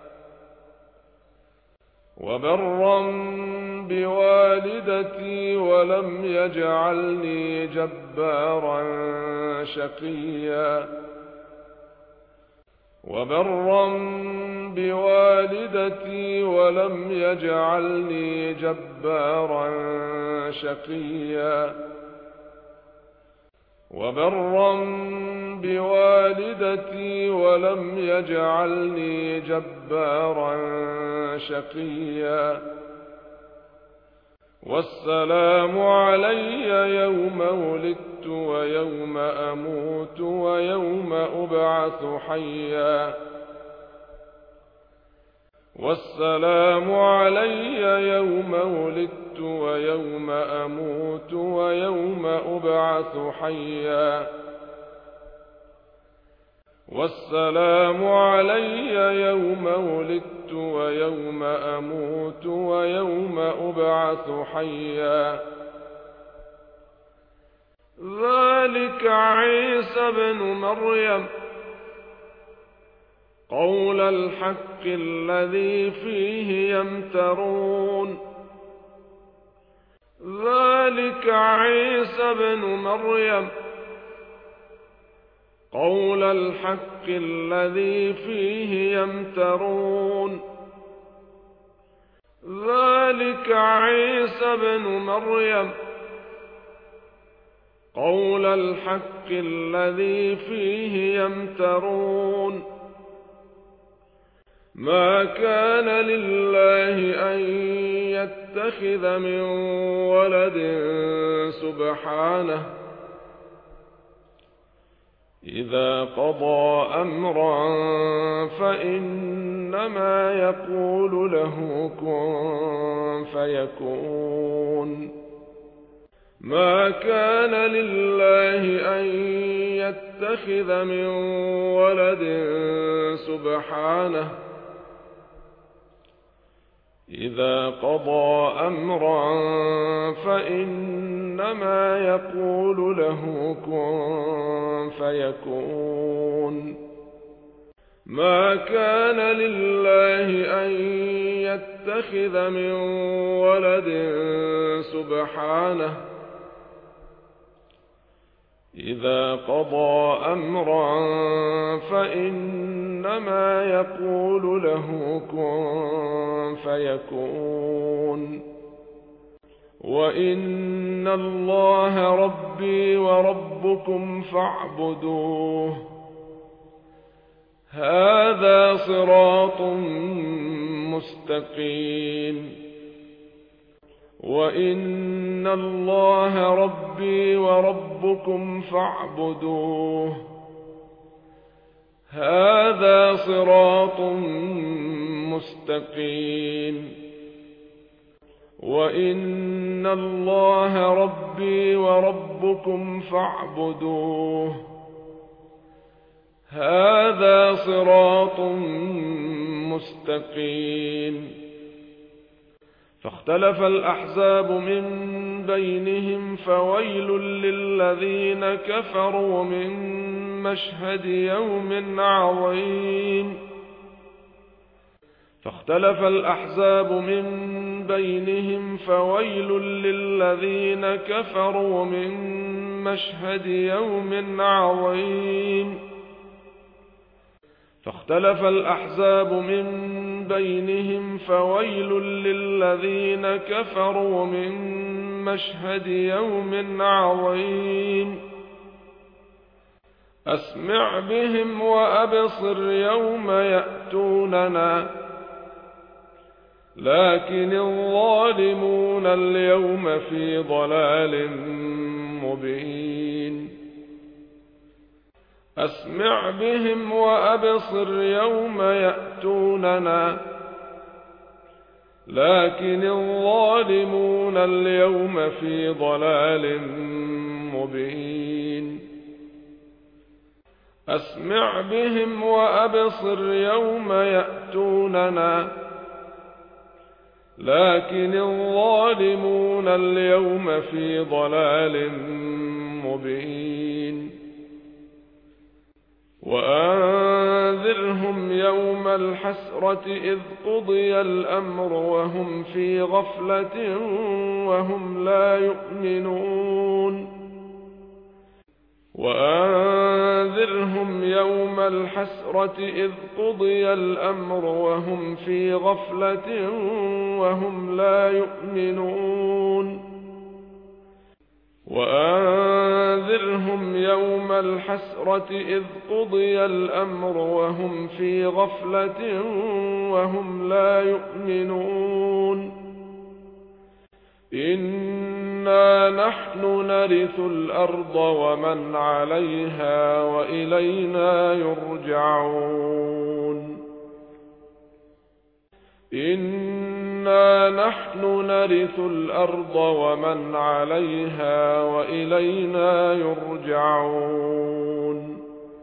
وبرا بوالدتي ولم يجعلني جبارا شقيا وبرا بوالدتي ولم يجعلني جبارا شقيا وبرا بوالدتي ولم يجعلني جبارا شقيا والسلام علي يوم ولدت ويوم أموت ويوم أبعث حيا والسلام علي يوم ولدت ويوم أموت ويوم أبعث حيا والسلام علي يوم ولدت ويوم أموت ويوم أبعث حيا ذلك عيسى بن مريم قول الحق الذي فيه يمترون ذلك عيسى بن مريم قول الحق الذي فيه يمترون ذلك عيسى بن مريم قول الحق الذي فيه يمترون ما كان لله أن يتخذ من ولد سبحانه إذا قضى أمرا فإنما يقول له كن فيكون ما كان لله أن يتخذ من ولد سبحانه إذا قضى أمرا فإنما يقول له كن فيكون ما كان لله أن يتخذ من ولد سبحانه إذا قضى أمرا فإنما يقول له كن فيكون وإن الله ربي وربكم فاعبدوه هذا صراط مستقيم وإن الله ربي وربكم فاعبدوه هذا صراط مستقيم وإن الله ربي وربكم فاعبدوه هذا صراط مستقيم فاختلف الأحزاب من بينهم فويل للذين كفروا من مشهد يوم عظيم فاختلف الأحزاب من بينهم فويل للذين كفروا من مشهد يوم عظيم فاختلف الأحزاب من بينهم فويل للذين كفروا من مشهد يوم عظيم أسمع بهم وأبصر يوم يأتوننا لكن الظالمون اليوم في ضلال مبين أسمع بهم وأبصر يوم يأتوننا لكن الظالمون اليوم في ضلال مبين أسمع بهم وأبصر يوم يأتوننا لكن الظالمون اليوم في ضلال مبين وأنذرهم يوم الحسرة إذ قضي الأمر وهم في غفلة وهم لا يؤمنون وأنذرهم يوم الحسرة إذ قضي الأمر وهم في غفلة وهم لا يؤمنون وأنذرهم يوم الحسرة إذ قضي الأمر وهم في غفلة وهم لا يؤمنون إنا نحن نرث الأرض ومن عليها وإلينا يرجعون إنا نحن نرث الأرض ومن عليها وإلينا يرجعون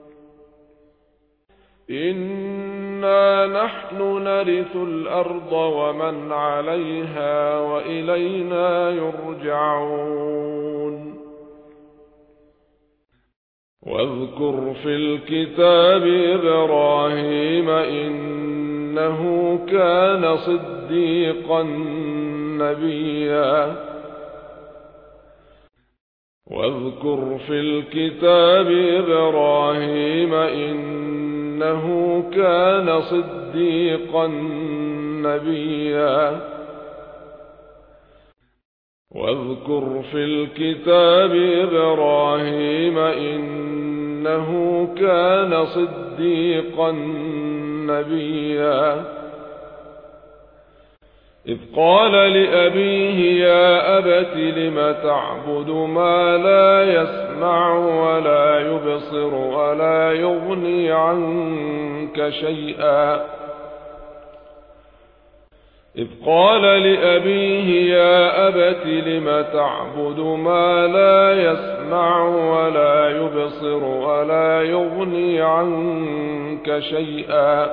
إنا نحن نرث الأرض ومن عليها وإلينا يرجعون واذكر في الكتاب إبراهيم إنه كان صديقا نبيا واذكر في الكتاب إبراهيم إنه كان صديقا نبيا واذكر في الكتاب إبراهيم إنه كان صديقا نبيا إذ قال لأبيه يا أبت لم تعبد ما لا يسمع ولا يبصر ولا يغني عنك شيئا إذ قال لأبيه يا أبت لم تعبد ما لا يسمع ولا يبصر ولا يغني عنك شيئا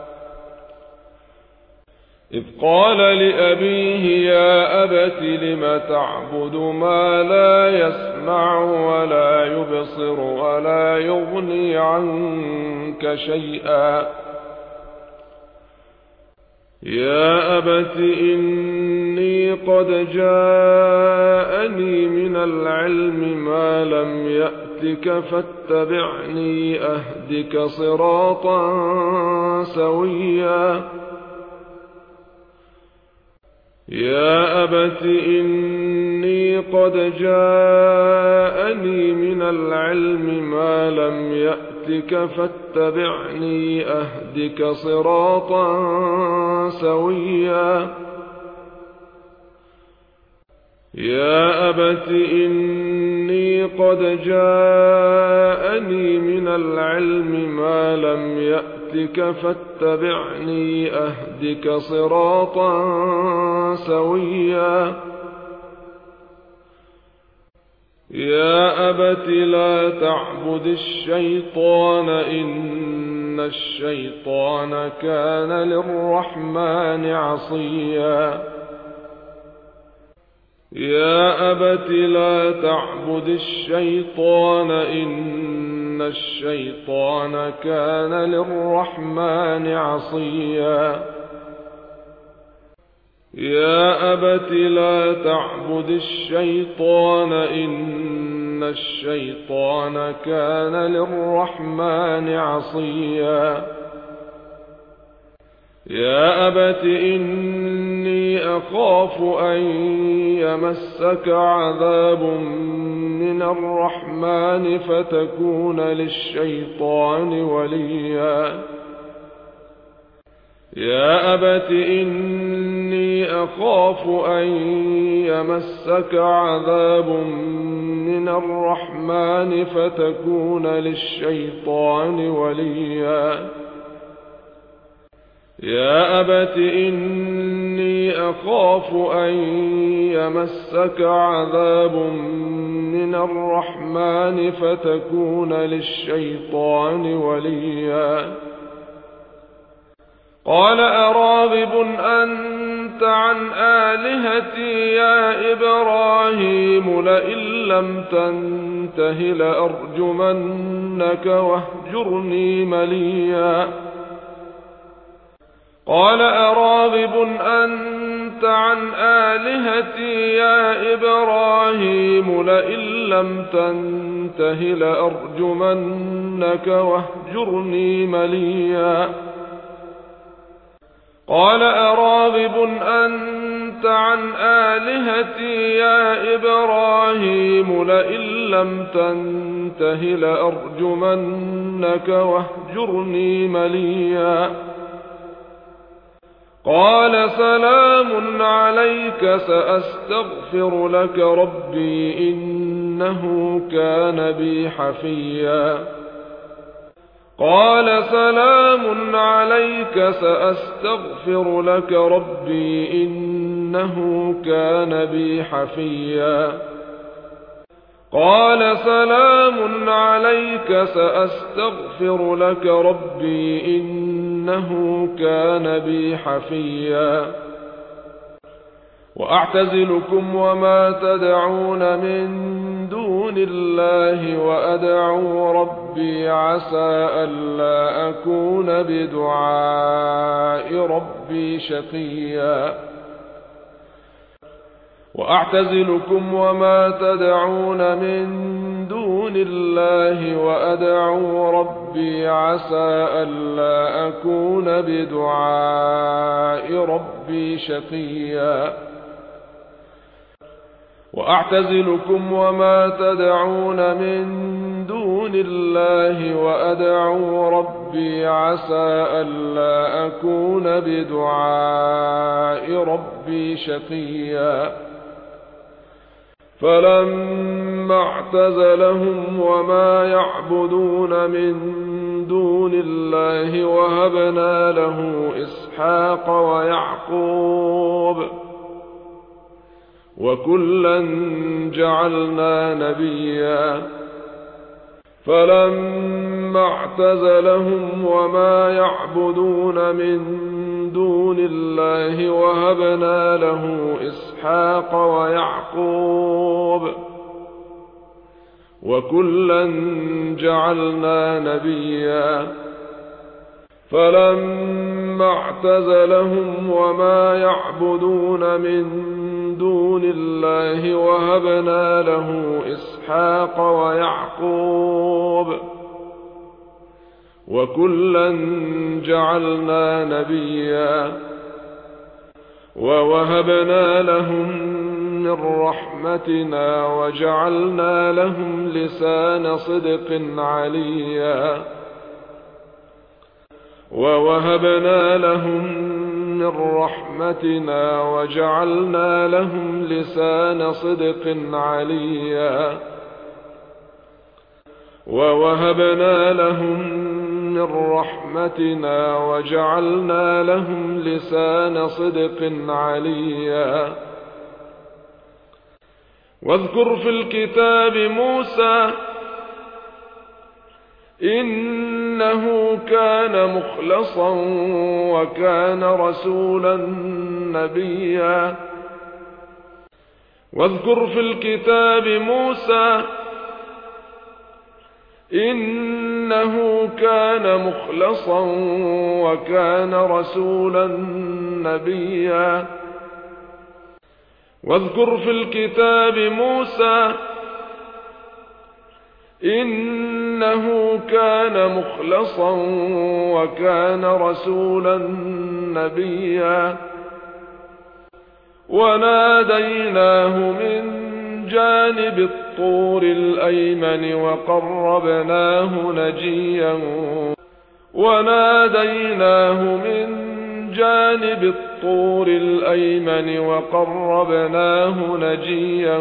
إذ قال لأبيه يا أبت لم تعبد ما لا يسمع ولا يبصر ولا يغني عنك شيئا يا أبت إني قد جاءني من العلم ما لم يأتك فاتبعني أهدك صراطا سويا يا أبت إني قد جاءني من العلم ما لم يأتك فاتبعني أهدك صراطا سويا يا أبت إني قد جاءني من العلم ما لم يأتك فاتبعني أهدك صراطا سويا يا أبت لا تعبد الشيطان إن الشيطان كان للرحمن عصيا يا أبت لا تعبد الشيطان إن الشيطان كان للرحمن عصيا يا أبت لا تعبد الشيطان إن الشيطان كان للرحمن عصيا يا أبت إني أخاف أن يمسك عذاب من الرحمن فتكون للشيطان وليا يا أبت إني أخاف أن يمسك عذاب من الرحمن فتكون للشيطان وليا يا أبت إني أخاف أن يمسك عذاب من الرحمن فتكون للشيطان وليا قال أراغب أنت عن آلهتي يا إبراهيم لئن لم تنته لأرجمنك واهجرني مليا قال أراغب أنت عن آلهتي يا إبراهيم لئن لم تنته لأرجمنك واهجرني مليا قال أراغب أنت عن آلهتي يا إبراهيم لئن لم تنته لأرجمنك واهجرني مليا قال سلام عليك سأستغفر لك ربي إنه كان بي حفيا قال سلام عليك سأستغفر لك ربي إنه كان بي حفيا قال سلام عليك سأستغفر لك ربي إنه كان بي حفيا وأعتزلكم وما تدعون من دون الله وأدعو ربي عسى ألا أكون بدعاء ربي شقيا وأعتزلكم وما تدعون من دون الله وأدعو ربي عسى ألا أكون بدعاء ربي شقيا وأعتزلكم وما تدعون من دون دون الله وأدعو ربي عسى ألا أكون بدعاء ربي شقيا فلما اعتزلهم وما يعبدون من دون الله وهبنا له إسحاق ويعقوب وكلا جعلنا نبيا فلما اعتزلهم وما يعبدون من دون الله وهبنا له إسحاق ويعقوب وكلا جعلنا نبيا فلما اعتزلهم وما يعبدون من دون الله وهبنا له إسحاق ويعقوب وكلا جعلنا نبيا ووهبنا لهم من رحمتنا وجعلنا لهم لسان صدق عليا ووهبنا لهم من رحمتنا وجعلنا لهم لسان صدق عليا ووهبنا لهم من رحمتنا وجعلنا لهم لسان صدق عليا واذكر في الكتاب موسى إنه كان مخلصا وكان رسولا نبيا واذكر في الكتاب موسى إنه كان مخلصا وكان رسولا نبيا واذكر في الكتاب موسى إنه كان مخلصا وكان رسولا نبيا وناديناه من جانب الطور الأيمن وقربناه نجيا وناديناه من جانب الطور الأيمن وقربناه نجيا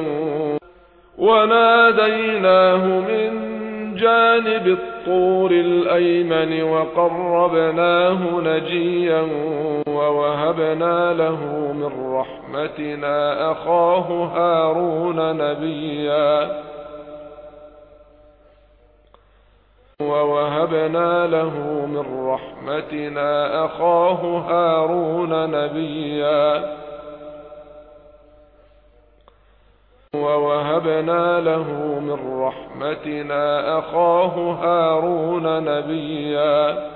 وناديناه من جانب الطور الأيمن وقربناه نجيا ووهبنا له من رحمتنا أخاه هارون نبيا ووهبنا له من رحمتنا أخاه هارون نبيا ووهبنا له من رحمتنا أخاه هارون نبيا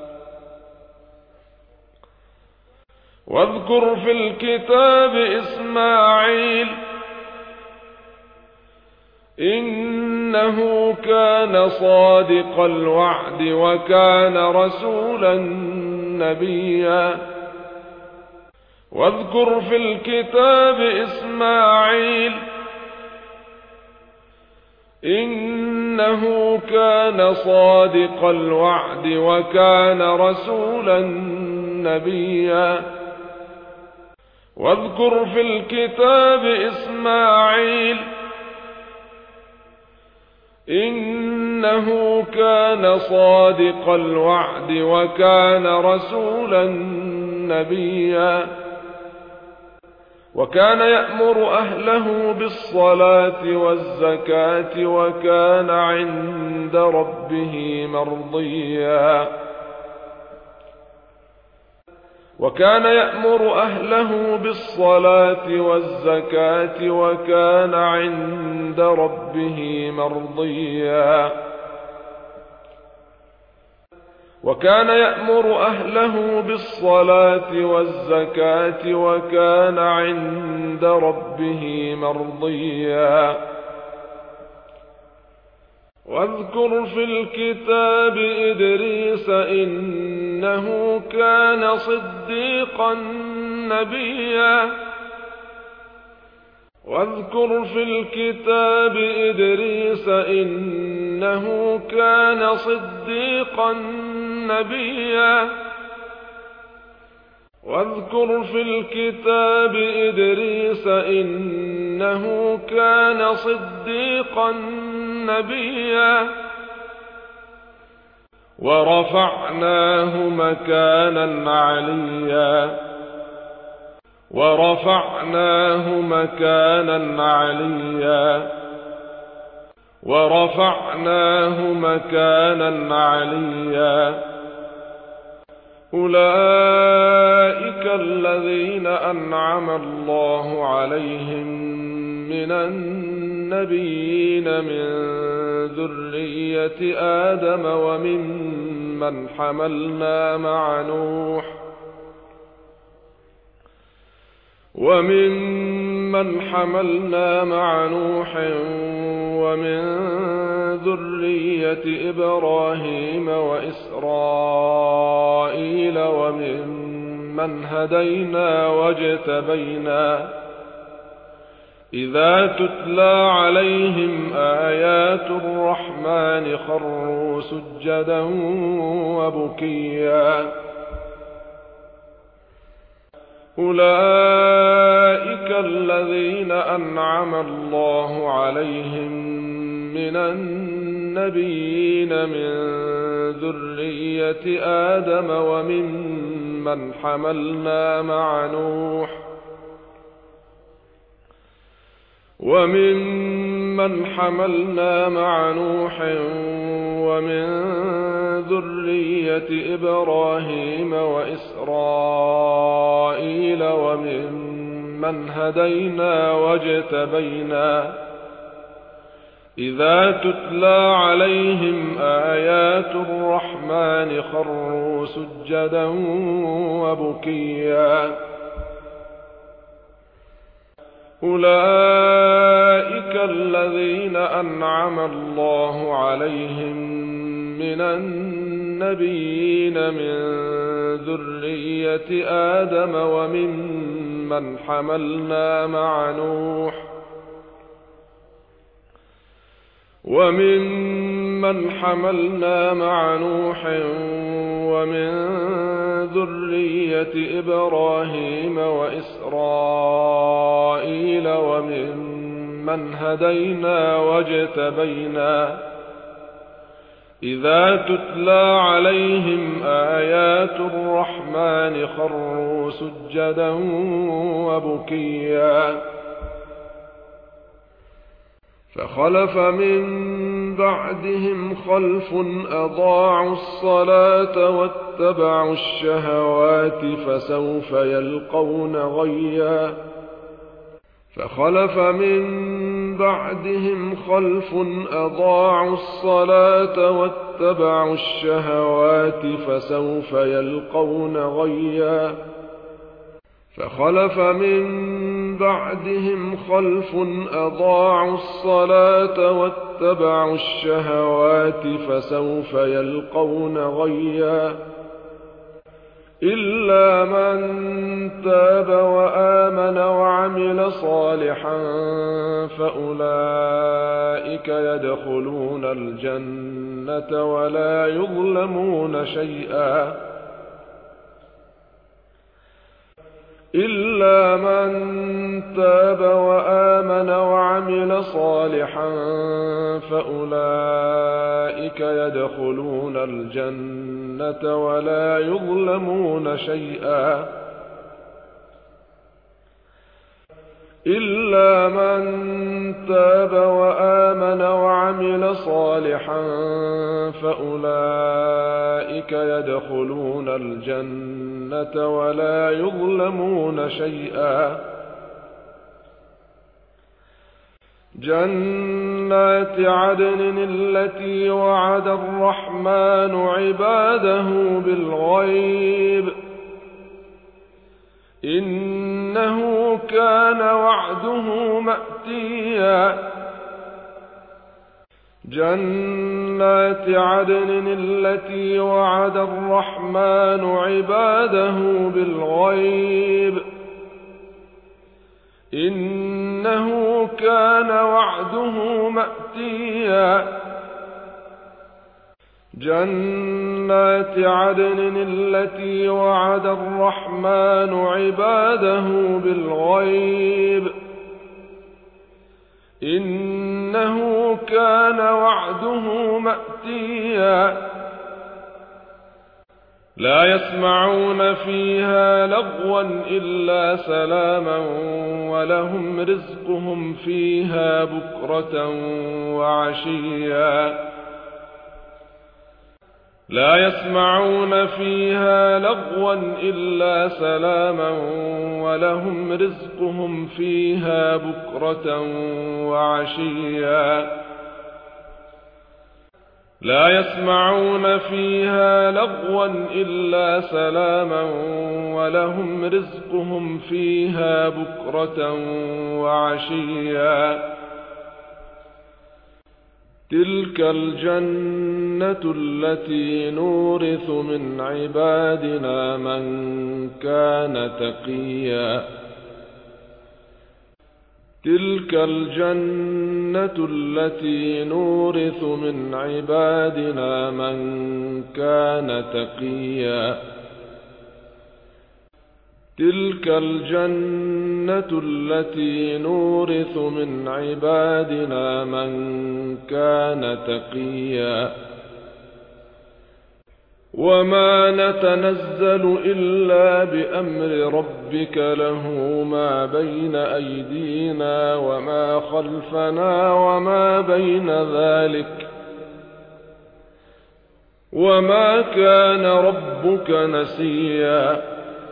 واذكر في الكتاب إسماعيل إنه كان صادق الوعد وكان رسولا نبيا واذكر في الكتاب إسماعيل إنه كان صادق الوعد وكان رسولا نبيا واذكر في الكتاب إسماعيل إنه كان صادق الوعد وكان رسولا نبيا وكان يأمر أهله بالصلاة والزكاة وكان عند ربه مرضيا وكان يأمر أهله بالصلاة والزكاة وكان عند ربه مرضيا وكان يأمر أهله بالصلاة والزكاة وكان عند ربه مرضيا واذكر في الكتاب إدريس إنه كان صديقا نبيا واذكر في الكتاب إدريس إنه كان صديقا نبيا واذكر في الكتاب إدريس إنه كان صديقا نبيا ورفعناه مكانا عليا ورفعناه مكانا عليا ورفعناه مكانا عليا أولئك الذين أنعم الله عليهم من النبيين من ذرية آدم وممن حملنا مع نوح وممن حملنا مع نوح ومن ذرية إبراهيم وإسرائيل وممن هدينا واجتبينا إذا تتلى عليهم آيات الرحمن خروا سجدا وبكيا أولئك الذين أنعم الله عليهم من النبيين من ذرية آدم وممن حملنا مع نوح وممن حملنا مع نوح ومن ذرية إبراهيم وإسرائيل وممن هدينا واجتبينا إذا تتلى عليهم آيات الرحمن خروا سجدا وبكيا أولئك الذين أنعم الله عليهم من النبيين من ذرية آدم وممن حملنا مع نوح وممن حملنا مع نوح ومن ذرية إبراهيم وإسرائيل وممن هدينا واجتبينا إذا تتلى عليهم آيات الرحمن خروا سجدا وبكيا فخلف من بعدهم خلف أضاعوا الصلاة واتبعوا الشهوات فسوف يلقون غيا فخلف من بعدهم خلف أضاعوا الصلاة واتبعوا الشهوات فسوف يلقون غيا فخلف من بعدهم خلف أضاعوا الصلاة واتبعوا الشهوات فسوف يلقون غيا إلا من تاب وآمن وعمل صالحا فأولئك يدخلون الجنة ولا يظلمون شيئا إلا من تاب وآمن وعمل صالحا فأولئك يدخلون الجنة ولا يظلمون شيئا إلا من تاب وآمن وعمل صالحا فأولئك يدخلون الجنة ولا يظلمون شيئا جنات عدن التي وعد الرحمن عباده بالغيب إنه كان وعده مأتيا جنات عدن التي وعد الرحمن عباده بالغيب إنه إنه كان وعده مأتيا جنات عدن التي وعد الرحمن عباده بالغيب إنه كان وعده مأتيا لا يسمعون فيها لغوا إلا سلاما ولهم رزقهم فيها بكرة وعشيا لا يسمعون فيها لغوا إلا سلاما ولهم رزقهم فيها بكرة وعشيا لا يسمعون فيها لغوا إلا سلاما ولهم رزقهم فيها بكرة وعشيا تلك الجنة التي نورث من عبادنا من كان تقيا تلك الجنة التي نورث من عبادنا من كان تقيا تلك الجنة التي نورث من عبادنا من كان تقيا وما نتنزل إلا بأمر ربك له ما بين أيدينا وما خلفنا وما بين ذلك وما كان ربك نسيا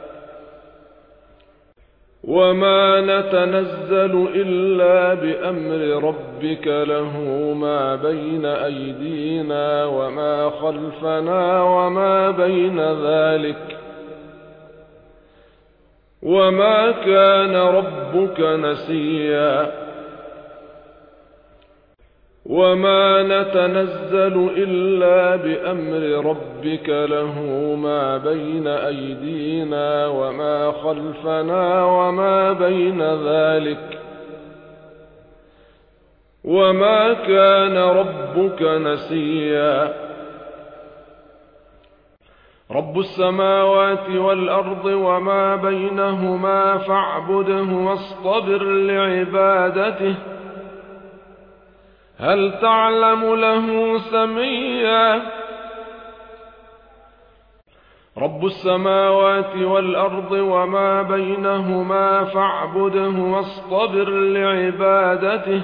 وما نتنزل إلا بأمر ربك له ما بين أيدينا وما خلفنا وما بين ذلك وما كان ربك نسيا وما نتنزل إلا بأمر ربك له ما بين أيدينا وما خلفنا وما بين ذلك وما كان ربك نسيا رب السماوات والأرض وما بينهما فاعبده واصطبر لعبادته هل تعلم له سميا رب السماوات والأرض وما بينهما فاعبده واصطبر لعبادته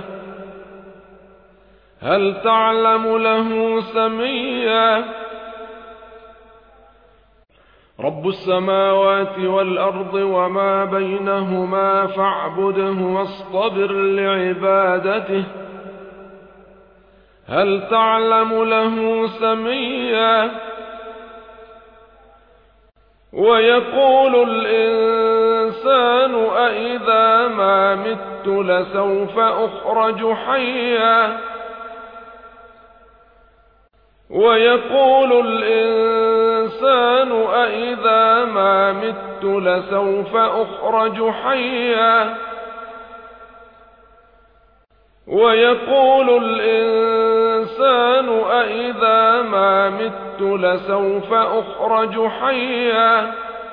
هل تعلم له سميا رب السماوات والأرض وما بينهما فاعبده واصطبر لعبادته هل تعلم له سميا ويقول الإنسان أإذا ما مت لسوف أخرج حيا ويقول الإنسان أإذا ما مت لسوف أخرج حيا ويقول الإنسان أإذا ما مت لسوف أخرج حيا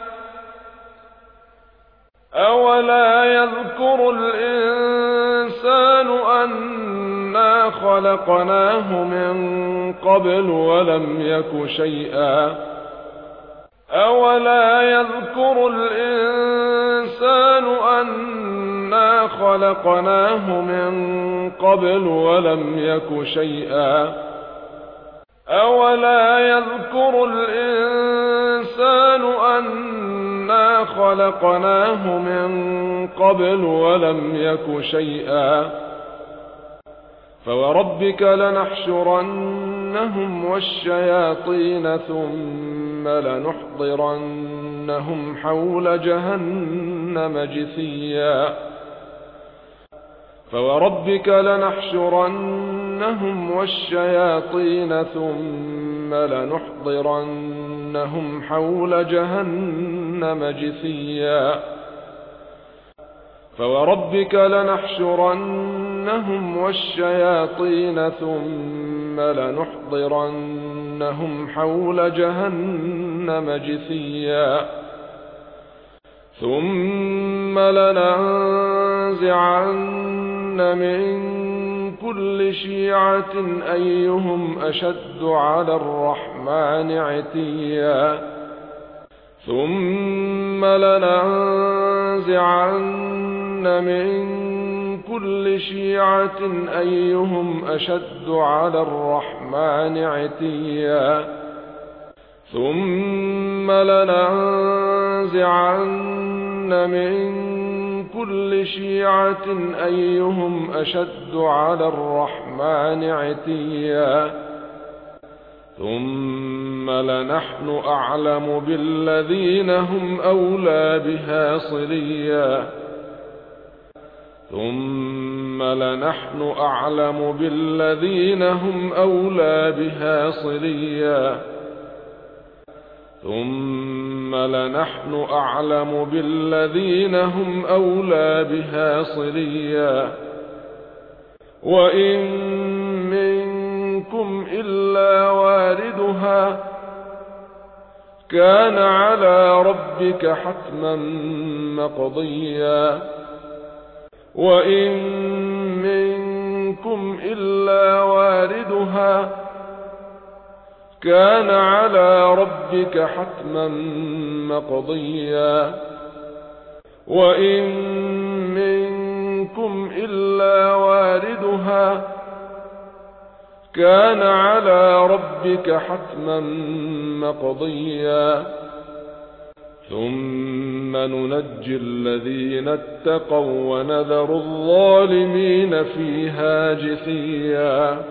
أولا يذكر الإنسان أنا خلقناه من قبل ولم يك شيئا أولا يذكر الإنسان أنا خلقناه من قبل ولم يك شيئا أولا يذكر الإنسان أنا خلقناه من قبل ولم يك شيئا فوربك لنحشرنهم والشياطين ثم لنحضرنهم حول جهنم جثيا فوربك لنحشرنهم والشياطين ثم لنحضرنهم حول جهنم جثيا فوربك لنحشرنهم والشياطين ثم لنحضرنهم حول جهنم جثيا ثم لننزعن من كل شيعة أيهم أشد على الرحمن عتيا ثم لننزعن من كل شيعة أيهم أشد على الرحمن عتيا ثم لننزعن من كل شيعة أيهم أشد على الرحمن عتيا ثم لنحن أعلم بالذين هم أولى بها صليا ثم لنحن أعلم بالذين هم أولى بها صليا ثم لنحن أعلم بالذين هم أولى بها صليا وإن منكم إلا واردها كان على ربك حتما مقضيا وإن منكم إلا واردها كان على ربك حتما مقضيا وإن منكم إلا واردها كان على ربك حتما مقضيا ثم ننجي الذين اتقوا ونذر الظالمين فيها جثيا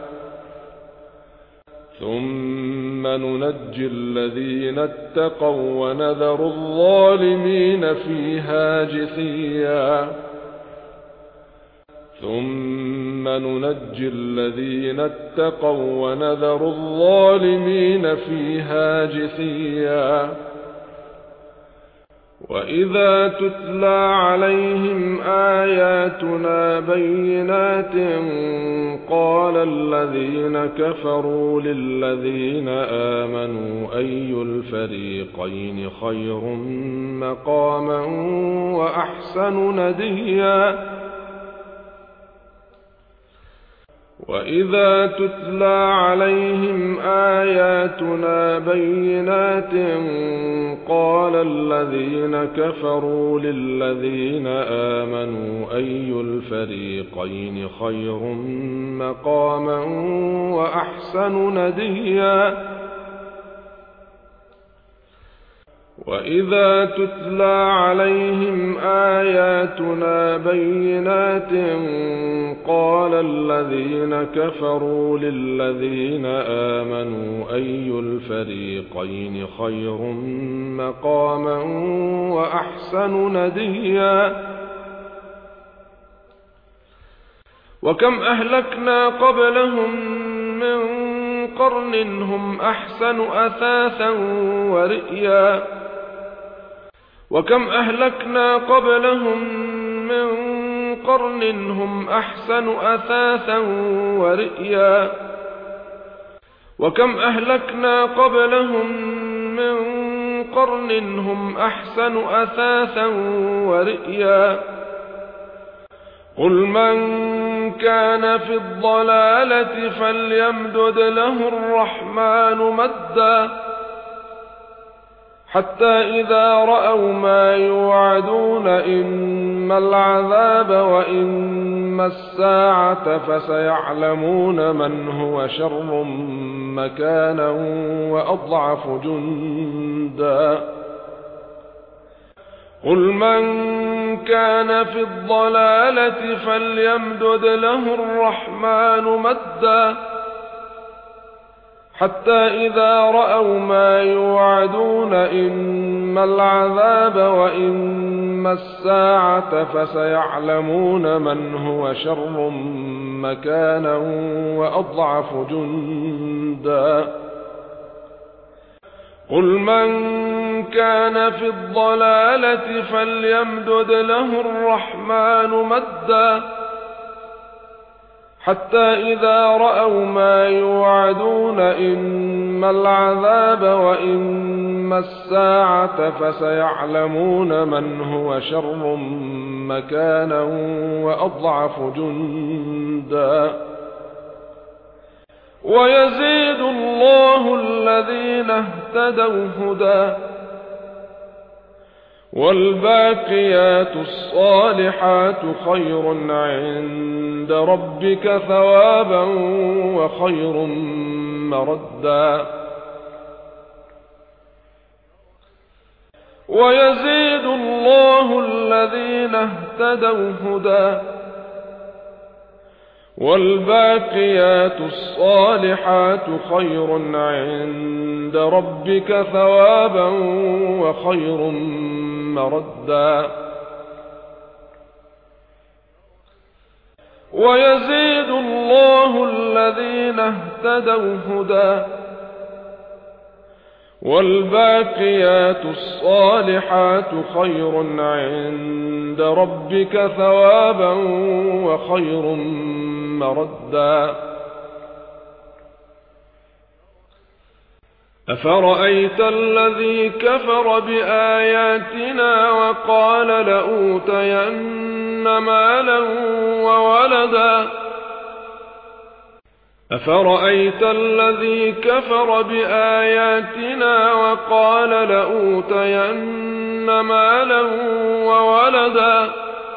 ثم ننجي الذين اتقوا ونذر الظالمين فيها جثيا ثم ننجي الذين اتقوا ونذر الظالمين فيها جثيا وإذا تتلى عليهم آياتنا بينات قال الذين كفروا للذين آمنوا أي الفريقين خير مقاما وأحسن نديا وإذا تتلى عليهم آياتنا بينات قال الذين كفروا للذين آمنوا أي الفريقين خير مقاما وأحسن نديا وإذا تتلى عليهم آياتنا بينات قال الذين كفروا للذين آمنوا أي الفريقين خير مقاما وأحسن نديا وكم أهلكنا قبلهم من قرن هم أحسن أثاثا ورئيا وكم أهلكنا قبلهم من قرن هم أحسن أثاثا ورئيا وكم أهلكنا قبلهم من قرن هم أحسن أثاثا ورئيا قل من كان في الضلالة فليمدد له الرحمن مدا حتى إذا رأوا ما يوعدون إما العذاب وإما الساعة فسيعلمون من هو شر مكانا وأضعف جندا قل من كان في الضلالة فليمدد له الرحمن مدا حتى إذا رأوا ما يوعدون إما العذاب وإما الساعة فسيعلمون من هو شر مكانا وأضعف جندا قل من كان في الضلالة فليمدد له الرحمن مدا حتى إذا رأوا ما يوعدون إما العذاب وإما الساعة فسيعلمون من هو شر مكانا وأضعف جندا ويزيد الله الذين اهتدوا هدى والباقيات الصالحات خير عند ربك ثوابا وخير مردا ويزيد الله الذين اهتدوا هدى والباقيات الصالحات خير عند ربك ثوابا وخير مردا ويزيد الله الذين اهتدوا هدى والباقيات الصالحات خير عند ربك ثوابا وخير مردا أفرأيت الذي كفر بآياتنا وقال لأوتين مالا وولدا أفرأيت الذي كفر بآياتنا وقال لأوتين مالا وولدا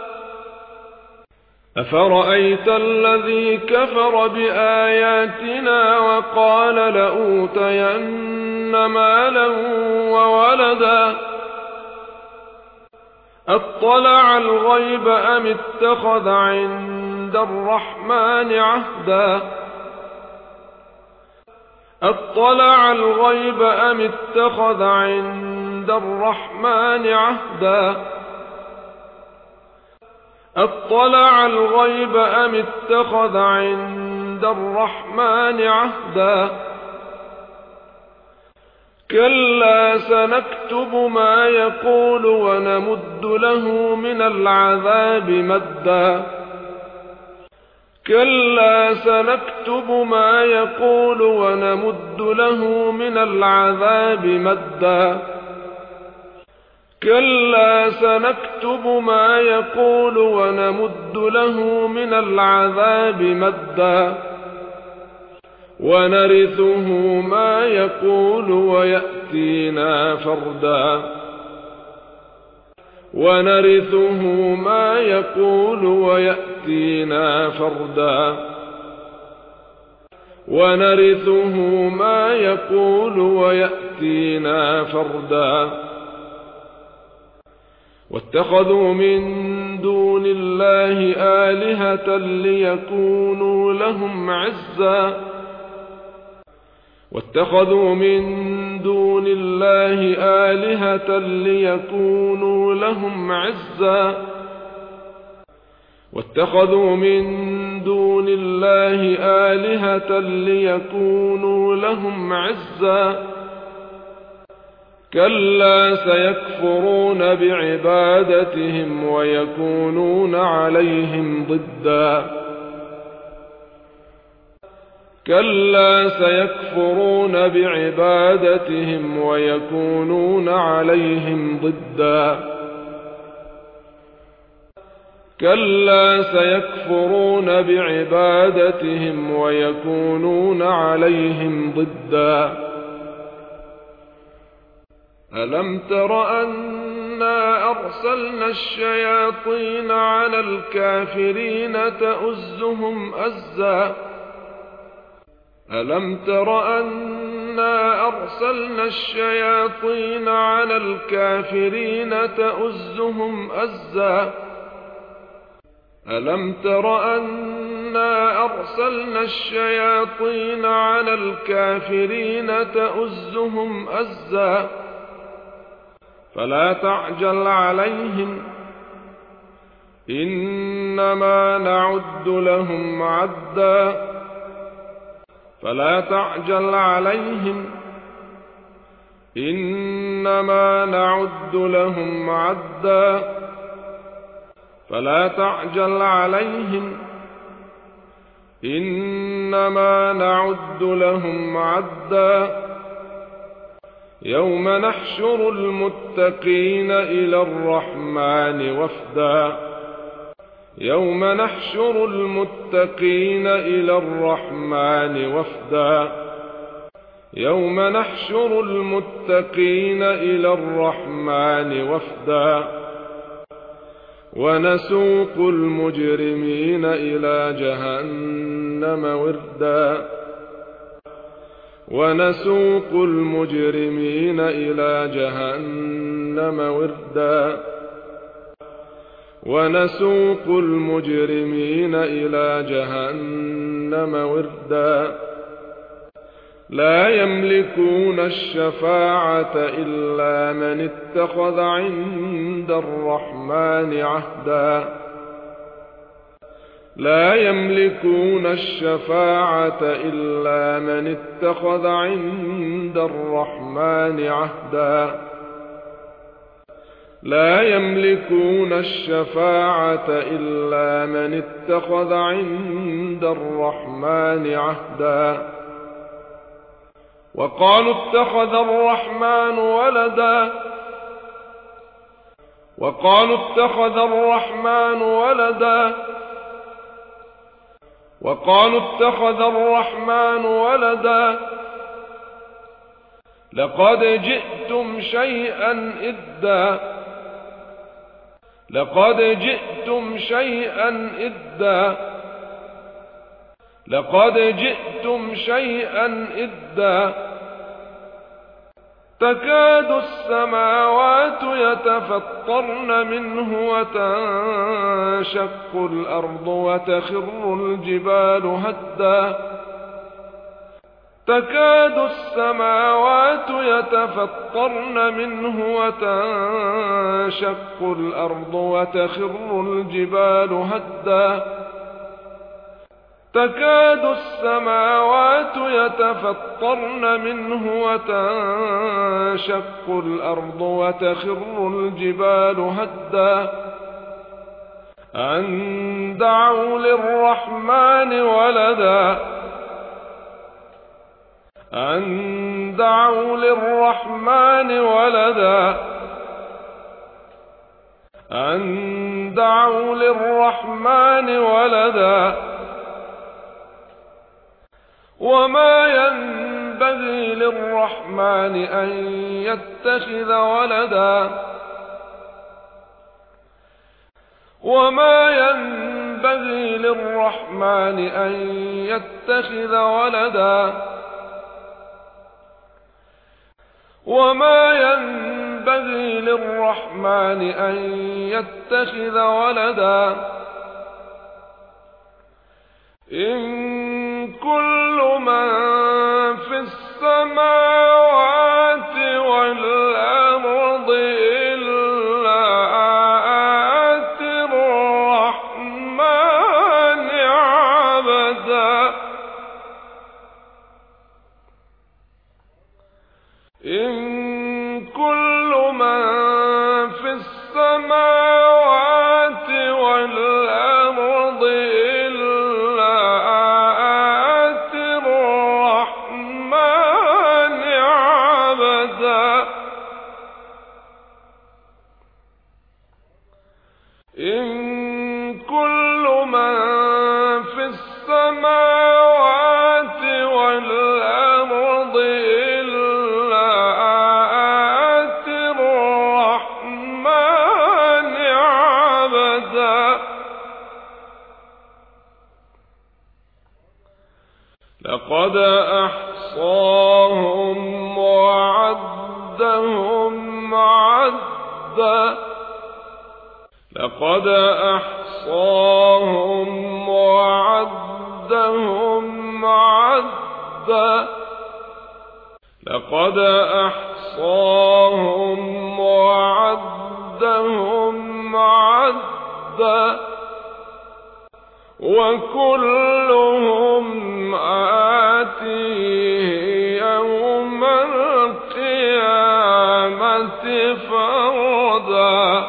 أفرأيت الذي كفر بآياتنا وقال لأوتين مالا وولدا أطلع الغيب أم اتخذ عند الرحمن عهدا أطلع الغيب أم اتخذ عند الرحمن عهدا أطلع الغيب أم اتخذ عند الرحمن عهدا كلا سنكتب ما يقول ونمد له من العذاب مدا كلا سنكتب ما يقول ونمد له من العذاب مدا كلا سنكتب ما يقول ونمد له من العذاب مدا ونرثه ما يقول ويأتينا فردا ونرثه ما يقول ويأتينا فردا ونرثه ما يقول ويأتينا فردا واتخذوا من دون الله آلهة ليكونوا لهم عزا واتخذوا من دون الله آلهة ليكونوا لهم عزا واتخذوا من دون الله آلهة ليكونوا لهم عزا كلا سيكفرون بعبادتهم ويكونون عليهم ضدا كلا سيكفرون بعبادتهم ويكونون عليهم ضدا كلا سيكفرون بعبادتهم ويكونون عليهم ضدا ألم تر أنا أرسلنا الشياطين على الكافرين تؤزهم أزا ألم تر أنا أرسلنا الشياطين على الكافرين تؤزهم أزا ألم تر أنا أرسلنا الشياطين على الكافرين تؤزهم أزا فلا تعجل عليهم إنما نعد لهم عدا فلا تعجل عليهم إنما نعد لهم عدا فلا تعجل عليهم إنما نعد لهم عدا يوم نحشر المتقين إلى الرحمن وفدا يوم نحشر المتقين إلى الرحمن وفدا يوم نحشر المتقين إلى الرحمن وفدا ونسوق المجرمين إلى جهنم وردا ونسوق المجرمين إلى جهنم وردا ونسوق المجرمين إلى جهنم وردا لا يملكون الشفاعة إلا من اتخذ عند الرحمن عهدا لا يملكون الشفاعة إلا من اتخذ عند الرحمن عهدا لا يملكون الشفاعة إلا من اتخذ عند الرحمن عهدا وقالوا اتخذ الرحمن ولدا وقالوا اتخذ الرحمن ولدا وقالوا اتخذ الرحمن ولدا لقد جئتم شيئا إدا لقد جئتم شيئا إدا لقد جئتم شيئا إدا تكاد السماوات يتفطرن منه وتنشق الأرض وتخر الجبال هدا تكاد السماوات يتفطرن منه وتنشق الأرض وتخر الجبال هدا تكاد السماوات يتفطرن منه وتنشق الأرض وتخر الجبال هدا أن دعوا للرحمن ولدا أن دعوا للرحمن ولدا أن دعوا للرحمن ولدا وما ينبغي للرحمن أن يتخذ ولدا وما ينبغي للرحمن أن يتخذ ولدا وما ينبغي للرحمن أن يتخذ ولدا إن كل من في السماوات والأرض إلا آتي الرحمن عبدا إن كل من في السماوات والأرض إلا آتي الرحمن عبدا إن كل من في السماوات والأرض إلا آتي الرحمن عبدا لقد أحصاهم وعدهم عدا لقد أحصاهم وعدهم عدا لقد أحصاهم وعدهم عدا وكلهم آتيه يوم القيامة فردا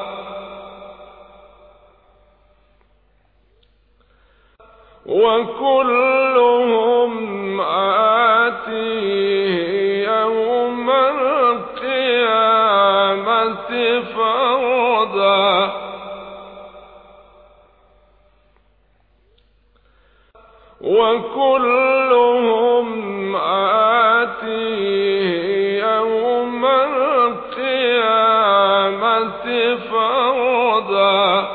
وكلهم آتيه يوم القيامة فردا وكلهم آتيه يوم القيامة فردا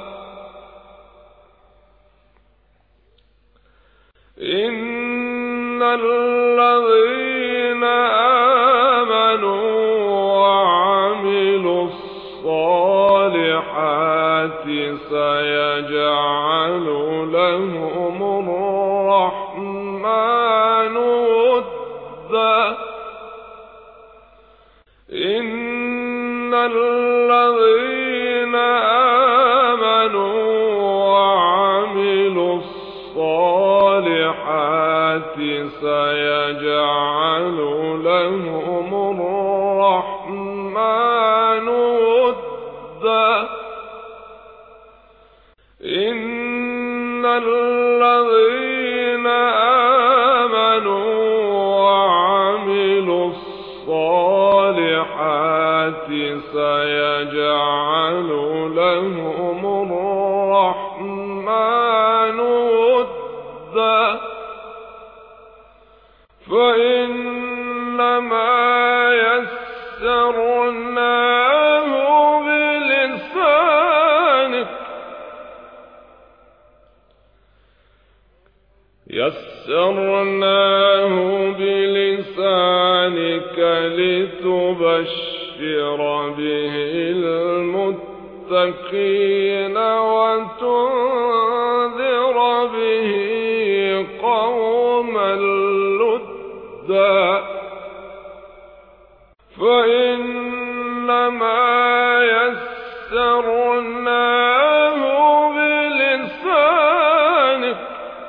إن الذين آمنوا وعملوا الصالحات سيجعل لهم الرحمن ودا إن الذين آمنوا وعملوا الصالحات سيجعل لهم الرحمن ودا إن الذين آمنوا وعملوا الصالحات سيجعل لهم الرحمن ودا فإنما يسرناه بلسانك يسرناه بلسانك لتبشر به المتقين وتنذر به قوما لدا فإنما يسرناه بلسانك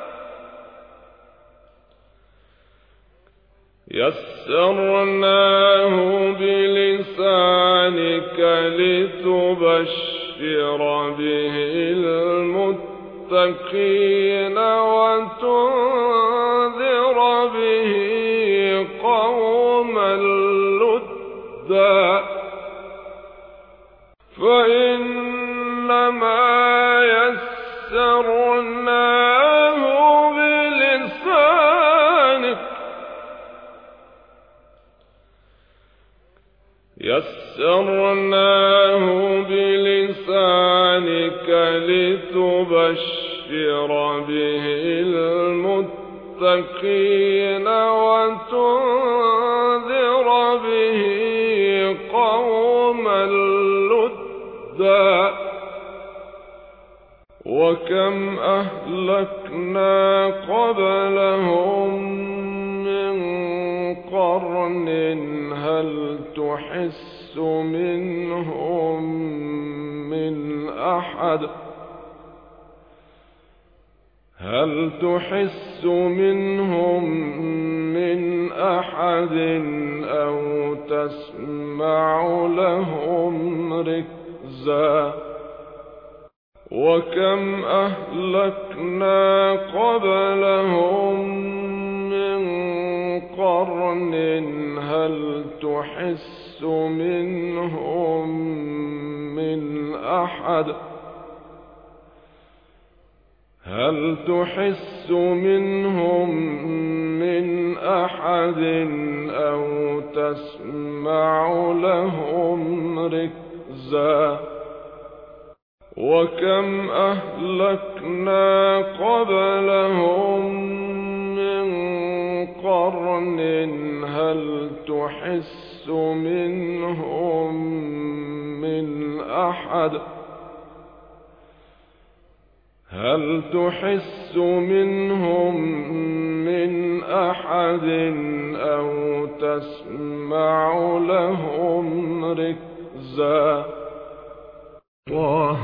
يسرناه بلسانك لتبشر به المتقين وتنذر به قوما لدا فإنما يسرناه بلسانك يسرناه بلسانك لتبشر به المتقين وتنذر به قوما لدا وكم أهلكنا قبلهم من قرن هل تحس منهم من أحد هل تحس منهم من أحد أو تسمع لهم ركزا وكم أهلكنا قبلهم من قرن هل تحس منهم من أحد هل تحس منهم من أحد أو تسمع لهم ركزا وكم أهلكنا قبلهم من قرن هل تحس منهم من أحد هل تحس منهم من أحد أو تسمع لهم ركزا طه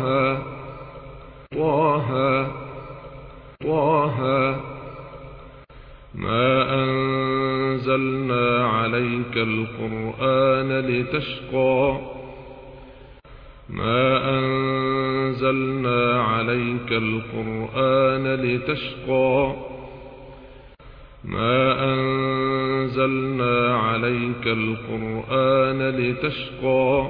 طه طه ما أنزلنا أنزلنا عليك القرآن لتشقى ما أنزلنا عليك القرآن لتشقى ما أنزلنا عليك القرآن لتشقى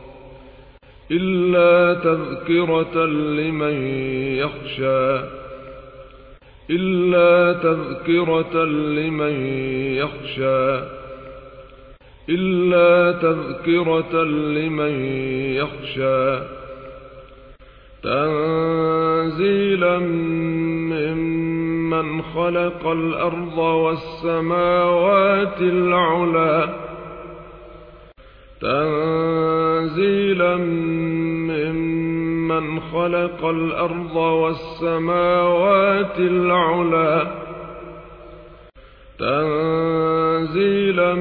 إلا تذكرة لمن يخشى إلا تذكرة لمن يخشى إلا تذكرة لمن يخشى تنزيلا ممن خلق الأرض والسماوات العلى تنزيلا ممن خلق الأرض والسماوات العلى تنزيلا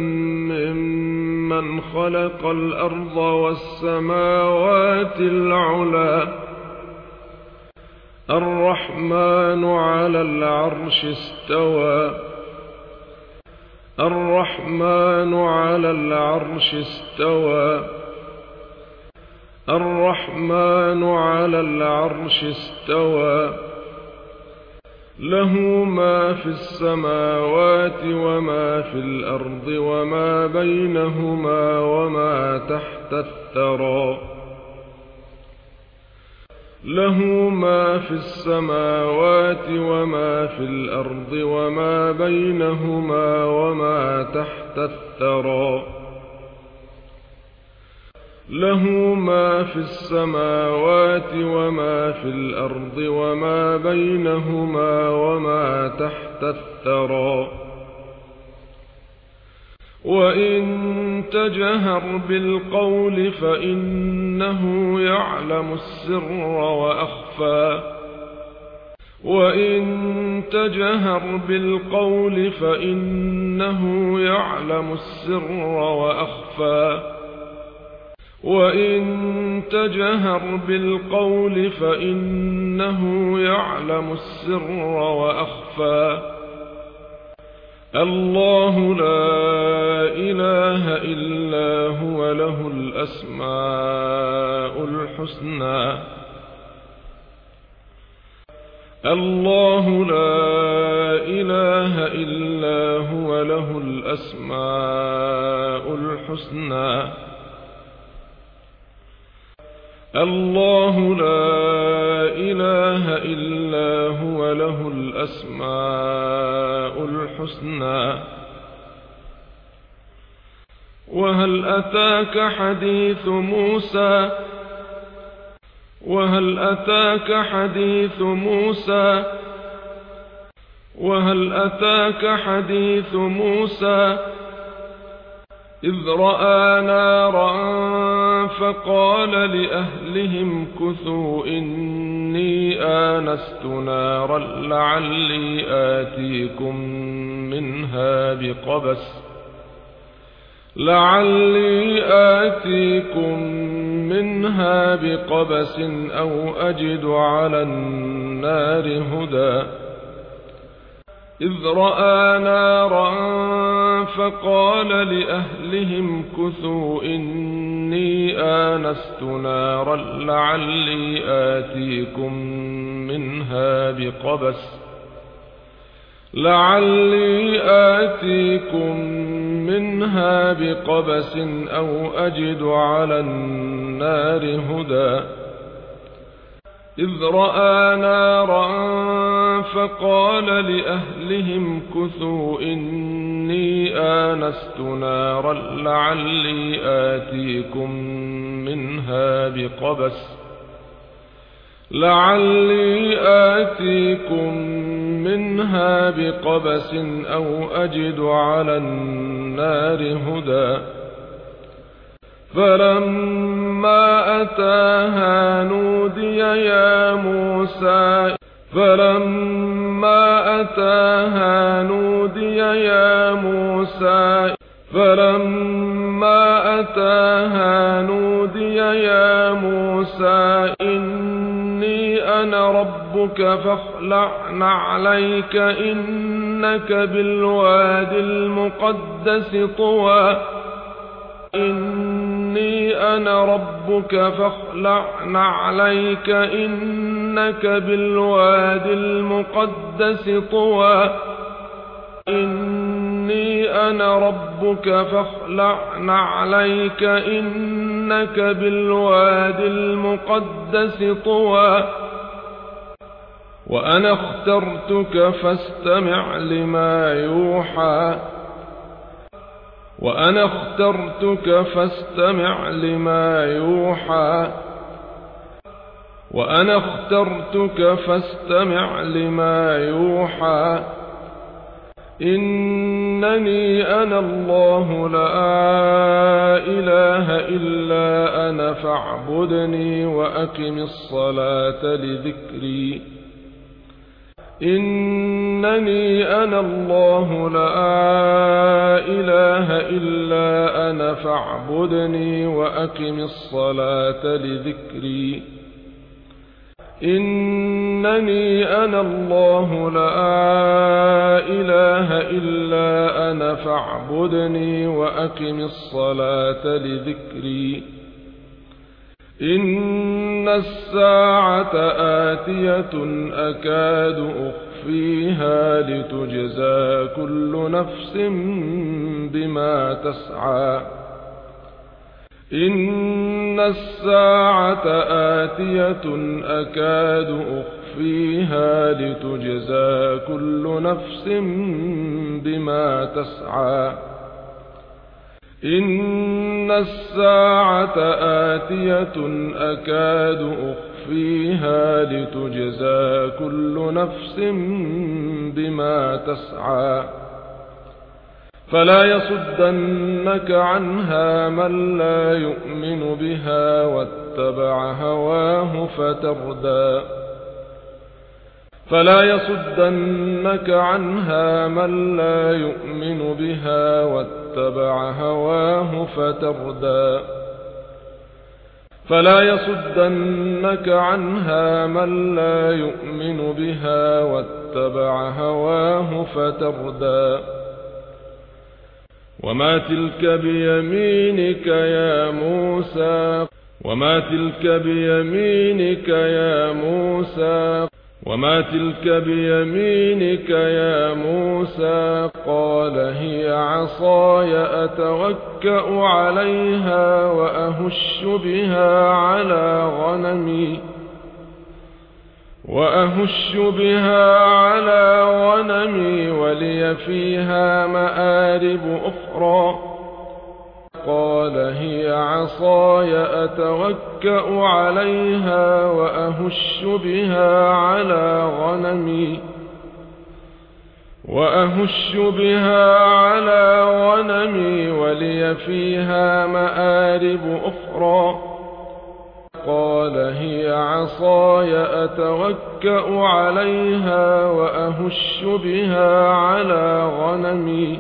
ممن خلق الأرض والسماوات العلى الرحمن على العرش استوى الرحمن على العرش استوى الرحمن على العرش استوى له ما في السماوات وما في الأرض وما بينهما وما تحت الثرى له ما في السماوات وما في الأرض وما بينهما وما تحت الثرى له ما في السماوات وما في الأرض وما بينهما وما تحت الثرى وإن تجهر بالقول فإنه يعلم السر وأخفى وإن تجهر بالقول فإنه يعلم السر وأخفى وإن تجهر بالقول فإنه يعلم السر وأخفى الله لا إله إلا هو له الأسماء الحسنى الله لا إله إلا هو له الأسماء الحسنى الله لا إله إلا هو له الأسماء الحسنى وهل أتاك حديث موسى وهل أتاك حديث موسى وهل أتاك حديث موسى إذ رأى نارا فقال لأهلهم كثوا إني آنست نارا لعلي آتيكم منها بقبس لعلي آتيكم منها بقبس أو أجد على النار هدى إذ رأى نارا فقال لأهلهم كثوا إني آنست نارا لعلي آتيكم منها بقبس لعلي آتيكم منها بقبس أو أجد على النار هدى إذ رأى نارا فقال لأهلهم كثوا إني آنست نارا لعلي آتيكم منها بقبس لعلي آتيكم منها بقبس أو أجد على النار هدى فلما أتاها نودي يا موسى فلما أتاها نودي يا موسى فلما أتاها نودي يا موسى إني أنا ربك فاخلع نعليك إن إنك بالواد المقدس طوى إني أنا ربك فاخلع نعليك إنك بالواد المقدس طوى إني أنا ربك فاخلع نعليك إنك بالواد المقدس طوى وأنا اخترتك فاستمع لما يوحى وأنا اخترتك فاستمع لما يوحى وأنا اخترتك فاستمع لما يوحى إنني أنا الله لا إله إلا أنا فاعبدني وأقم الصلاة لذكري إنني أنا الله لا إله إلا أنا فاعبدني وأقم الصلاة لذكري إنني أنا الله لا إله إلا أنا فاعبدني وأقم الصلاة لذكري إن الساعة آتية أكاد أخفيها لتجزى كل نفس بما تسعى إن الساعة آتية أكاد أخفيها لتجزى كل نفس بما تسعى إن الساعة آتية أكاد أخفيها لتجزى كل نفس بما تسعى فلا يصدنك عنها من لا يؤمن بها واتبع هواه فتردى فلا يصدنك عنها من لا يؤمن بها واتبع هواه فتردى فلا يصدنك عنها من لا يؤمن بها واتبع هواه فتردى وما تلك بيمينك يا موسى وما تلك بيمينك يا موسى وما تلك بيمينك يا موسى قال هي عصاي أتوكأ عليها وأهش بها على غنمي وأهش بها على غنمي ولي فيها مآرب أخرى قال هي عصاي أتوكأ عليها وأهش بها على غنمي وأهش بها على غنمي ولي فيها مآرب أخرى قال هي عصاي أتوكأ عليها وأهش بها على غنمي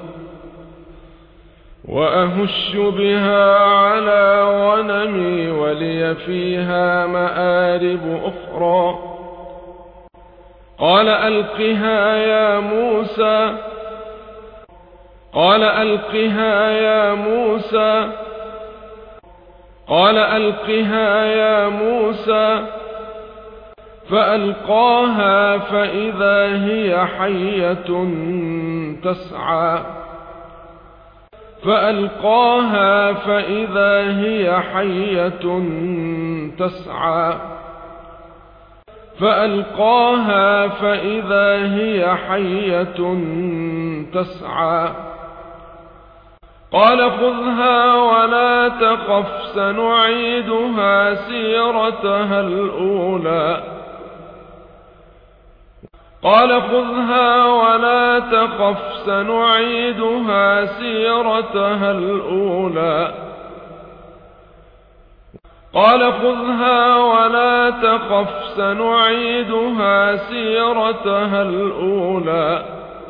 وأهش بها على غنمي ولي فيها مآرب أخرى قال ألقها يا موسى قال ألقها يا موسى قال ألقها يا موسى فألقاها فإذا هي حية تسعى فألقاها فإذا هي حية تسعى فألقاها فإذا هي حية تسعى قال خذها ولا تخف سنعيدها سيرتها الأولى قال خذها ولا تخف سنعيدها سيرتها الأولى قال خذها ولا تخف سنعيدها سيرتها الأولى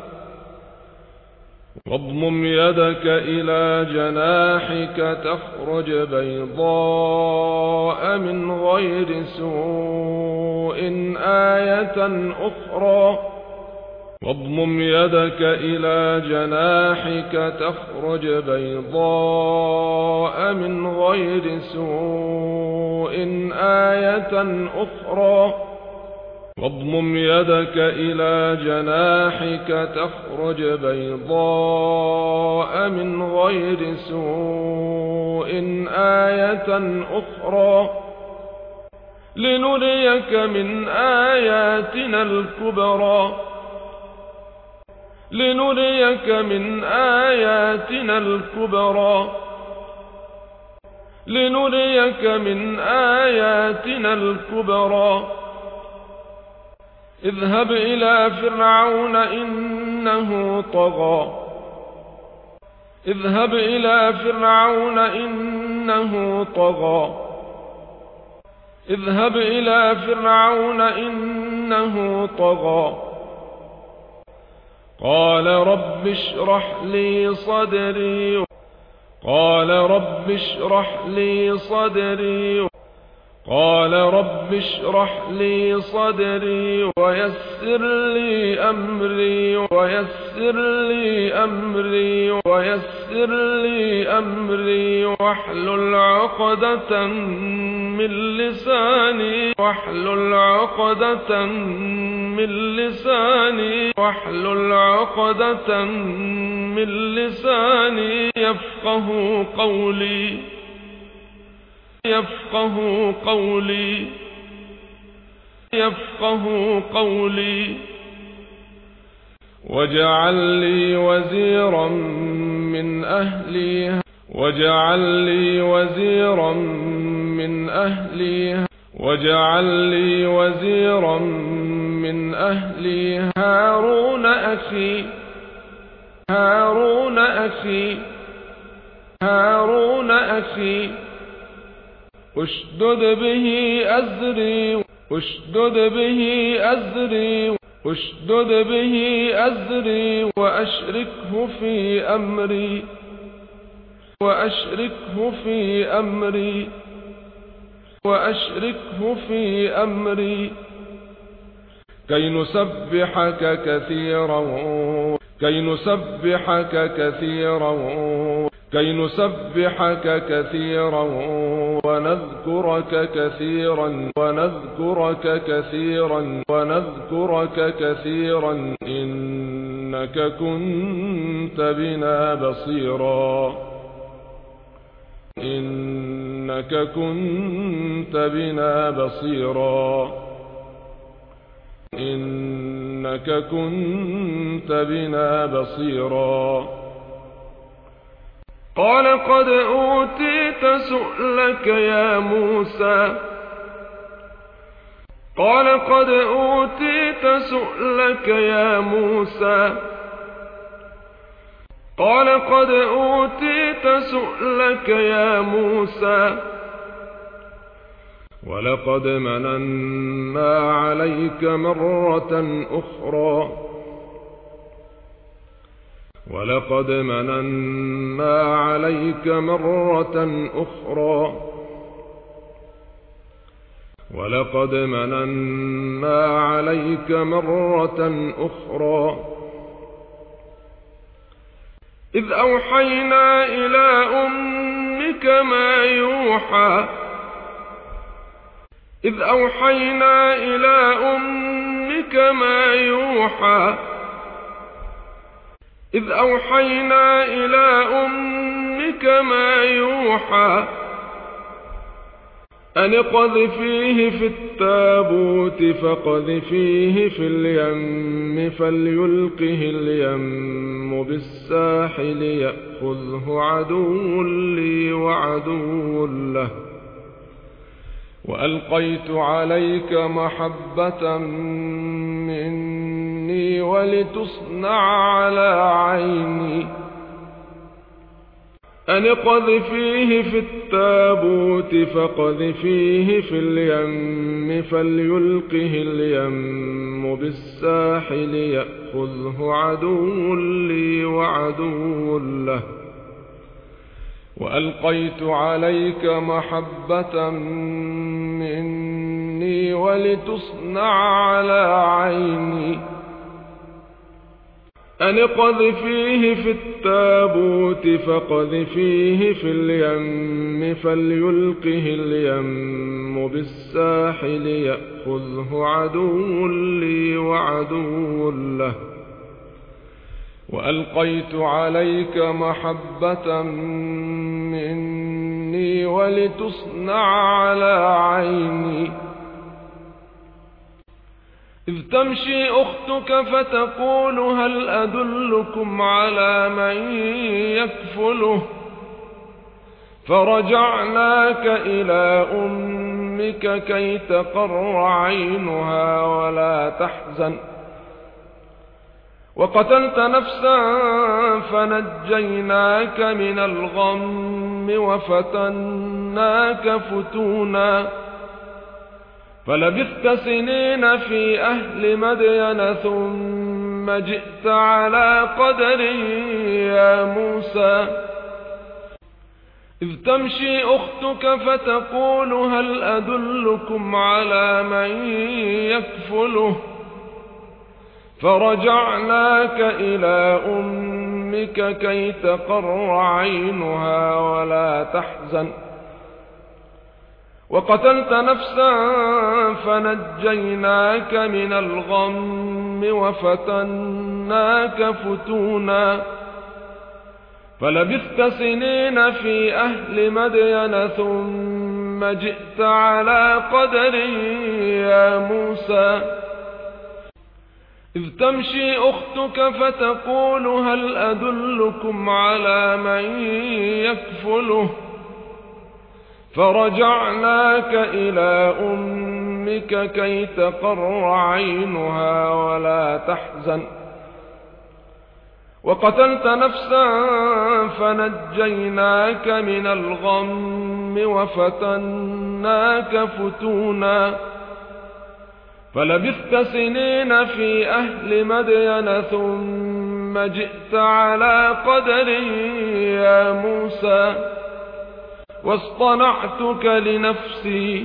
واضمم يدك إلى جناحك تخرج بيضاء من غير سوء آية أخرى واضمم يدك إلى جناحك تخرج بيضاء من غير سوء آية أخرى واضمم يدك إلى جناحك تخرج بيضاء من غير سوء آية أخرى لنريك من آياتنا الكبرى لنريك من آياتنا الكبرى لنريك من آياتنا الكبرى اذهب إلى فرعون إنه طغى اذهب إلى فرعون إنه طغى اذهب إلى فرعون إنه طغى قال رب اشرح لي صدري قال رب اشرح لي صدري قال رب اشرح لي صدري ويسر لي أمري ويسر لي أمري ويسر لي أمري واحلل عقدة من لساني واحلل عقدة من لساني واحلل عقدة من لساني يفقه قولي يفقه قولي يفقه قولي واجعل لي وزيرا من أهلي واجعل لي وزيرا من أهلي واجعل لي وزيرا من أهلي هارون أخي هارون أخي هارون أخي اشدد به أزري اشدد به أزري اشدد به أزري وأشركه في أمري وأشركه في أمري وأشركه في أمري كي نسبحك كثيرا كي نسبحك كثيرا كي نسبحك كثيرا ونذكرك كثيرا ونذكرك كثيرا ونذكرك كثيرا إنك كنت بنا بصيرا إنك كنت بنا بصيرا إنك كنت بنا بصيرا قال قد أوتيت سؤلك يا موسى قال قد أوتيت سؤلك يا موسى قال قد أوتيت سؤلك يا موسى ولقد مننا عليك مرة أخرى ولقد مننا عليك مرة أخرى ولقد مننا عليك مرة أخرى إذ أوحينا إلى أمك ما يوحى إذ أوحينا إلى أمك ما يوحى إذ أوحينا إلى أمك ما يوحى أن اقذفيه في التابوت فاقذفيه في اليم فليلقه اليم بالساحل يأخذه عدو لي وعدو له وألقيت عليك محبة مني ولتصنع على عيني أن اقذفيه في التابوت فاقذفيه في اليم فليلقه اليم بالساحل يأخذه عدو لي وعدو له وألقيت عليك محبة مني ولتصنع على عيني أن اقذفيه في التابوت فاقذفيه في اليم فليلقه اليم بالساحل يأخذه عدو لي وعدو له وألقيت عليك محبة مني ولتصنع على عيني إذ تمشي أختك فتقول هل أدلكم على من يكفله فرجعناك إلى أمك كي تقر عينها ولا تحزن وقتلت نفسا فنجيناك من الغم وفتناك فتونا فلبثت سنين في أهل مدين ثم جئت على قدر يا موسى إذ تمشي أختك فتقول هل أدلكم على من يكفله فرجعناك إلى أمك كي تقر عينها ولا تحزن وقتلت نفسا فنجيناك من الغم وفتناك فتونا فلبثت سنين في أهل مدين ثم جئت على قدر يا موسى إذ تمشي أختك فتقول هل أدلكم على من يكفله فرجعناك إلى أمك كي تقر عينها ولا تحزن وقتلت نفسا فنجيناك من الغم وفتناك فتونا فلبثت سنين في أهل مدين ثم جئت على قدر يا موسى واصطنعتك لنفسي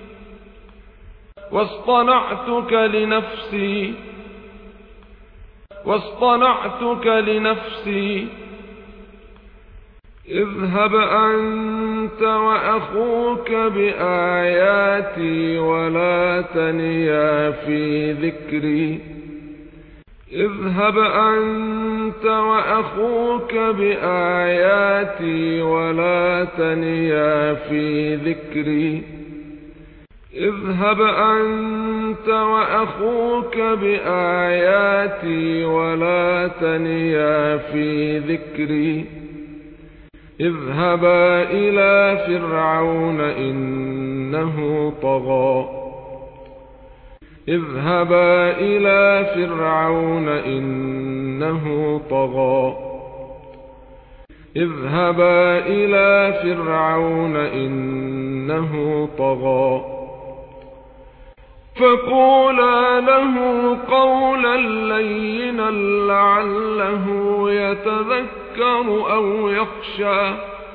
واصطنعتك لنفسي واصطنعتك لنفسي اذهب أنت وأخوك بآياتي ولا تنيا في ذكري اذهب أنت وأخوك بآياتي ولا تنيا في ذكري اذهب أنت وأخوك بآياتي ولا تنيا في ذكري اذهبا إلى فرعون إنه طغى اذهبا إلى فرعون إنه طغى اذهبا إلى فرعون إنه طغى فقولا له قولا لينا لعله يتذكر أو يخشى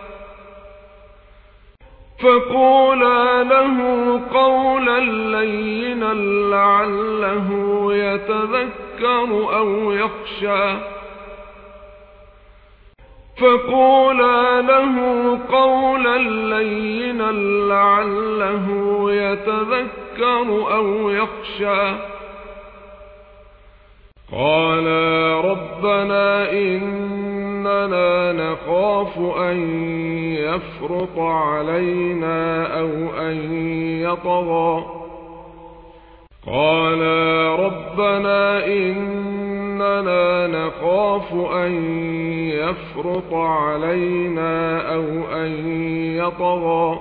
فقولا له قولا لينا لعله يتذكر أو يخشى فقولا له قولا لينا لعله يتذكر أو يخشى قالا ربنا إننا نخاف أن يفرط علينا أو أن يطغى قالا ربنا إننا نخاف أن يفرط علينا أو أن يطغى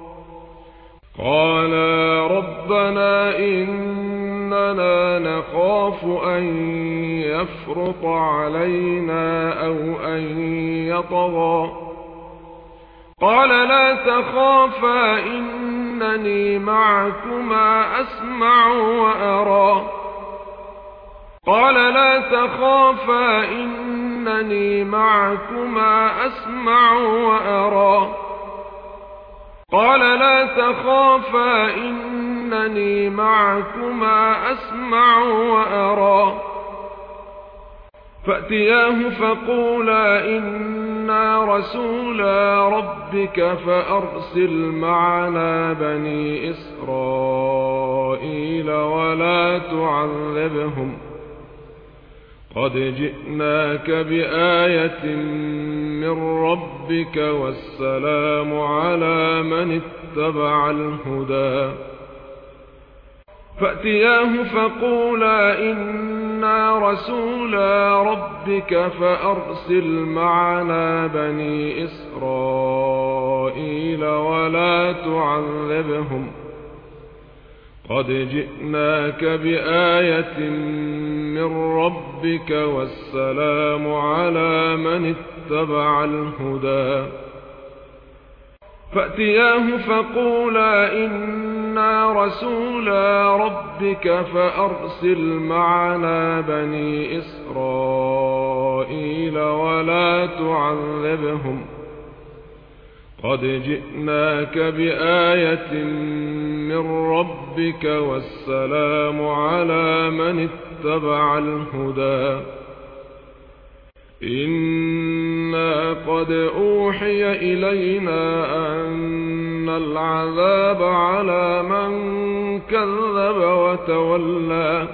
قالا ربنا إننا نخاف أن يفرط علينا أو أن يطغى قال لا تخافا إنني معكما أسمع وأرى قال لا تخافا إنني معكما أسمع وأرى قال لا تخافا إنني معكما أسمع وأرى فأتياه فقولا إنا رسولا ربك فأرسل معنا بني إسرائيل ولا تعذبهم قد جئناك بآية من ربك والسلام على من اتبع الهدى فأتياه فقولا إنا رسولا ربك فأرسل معنا بني إسرائيل ولا تعذبهم قد جئناك بآية من ربك والسلام على من اتبع الهدى فأتياه فقولا إنا رسولا ربك فأرسل معنا بني إسرائيل ولا تعذبهم قد جئناك بآية من ربك والسلام على من اتبع الهدى إنا قد أوحي إلينا أن العذاب على من كذب وتولى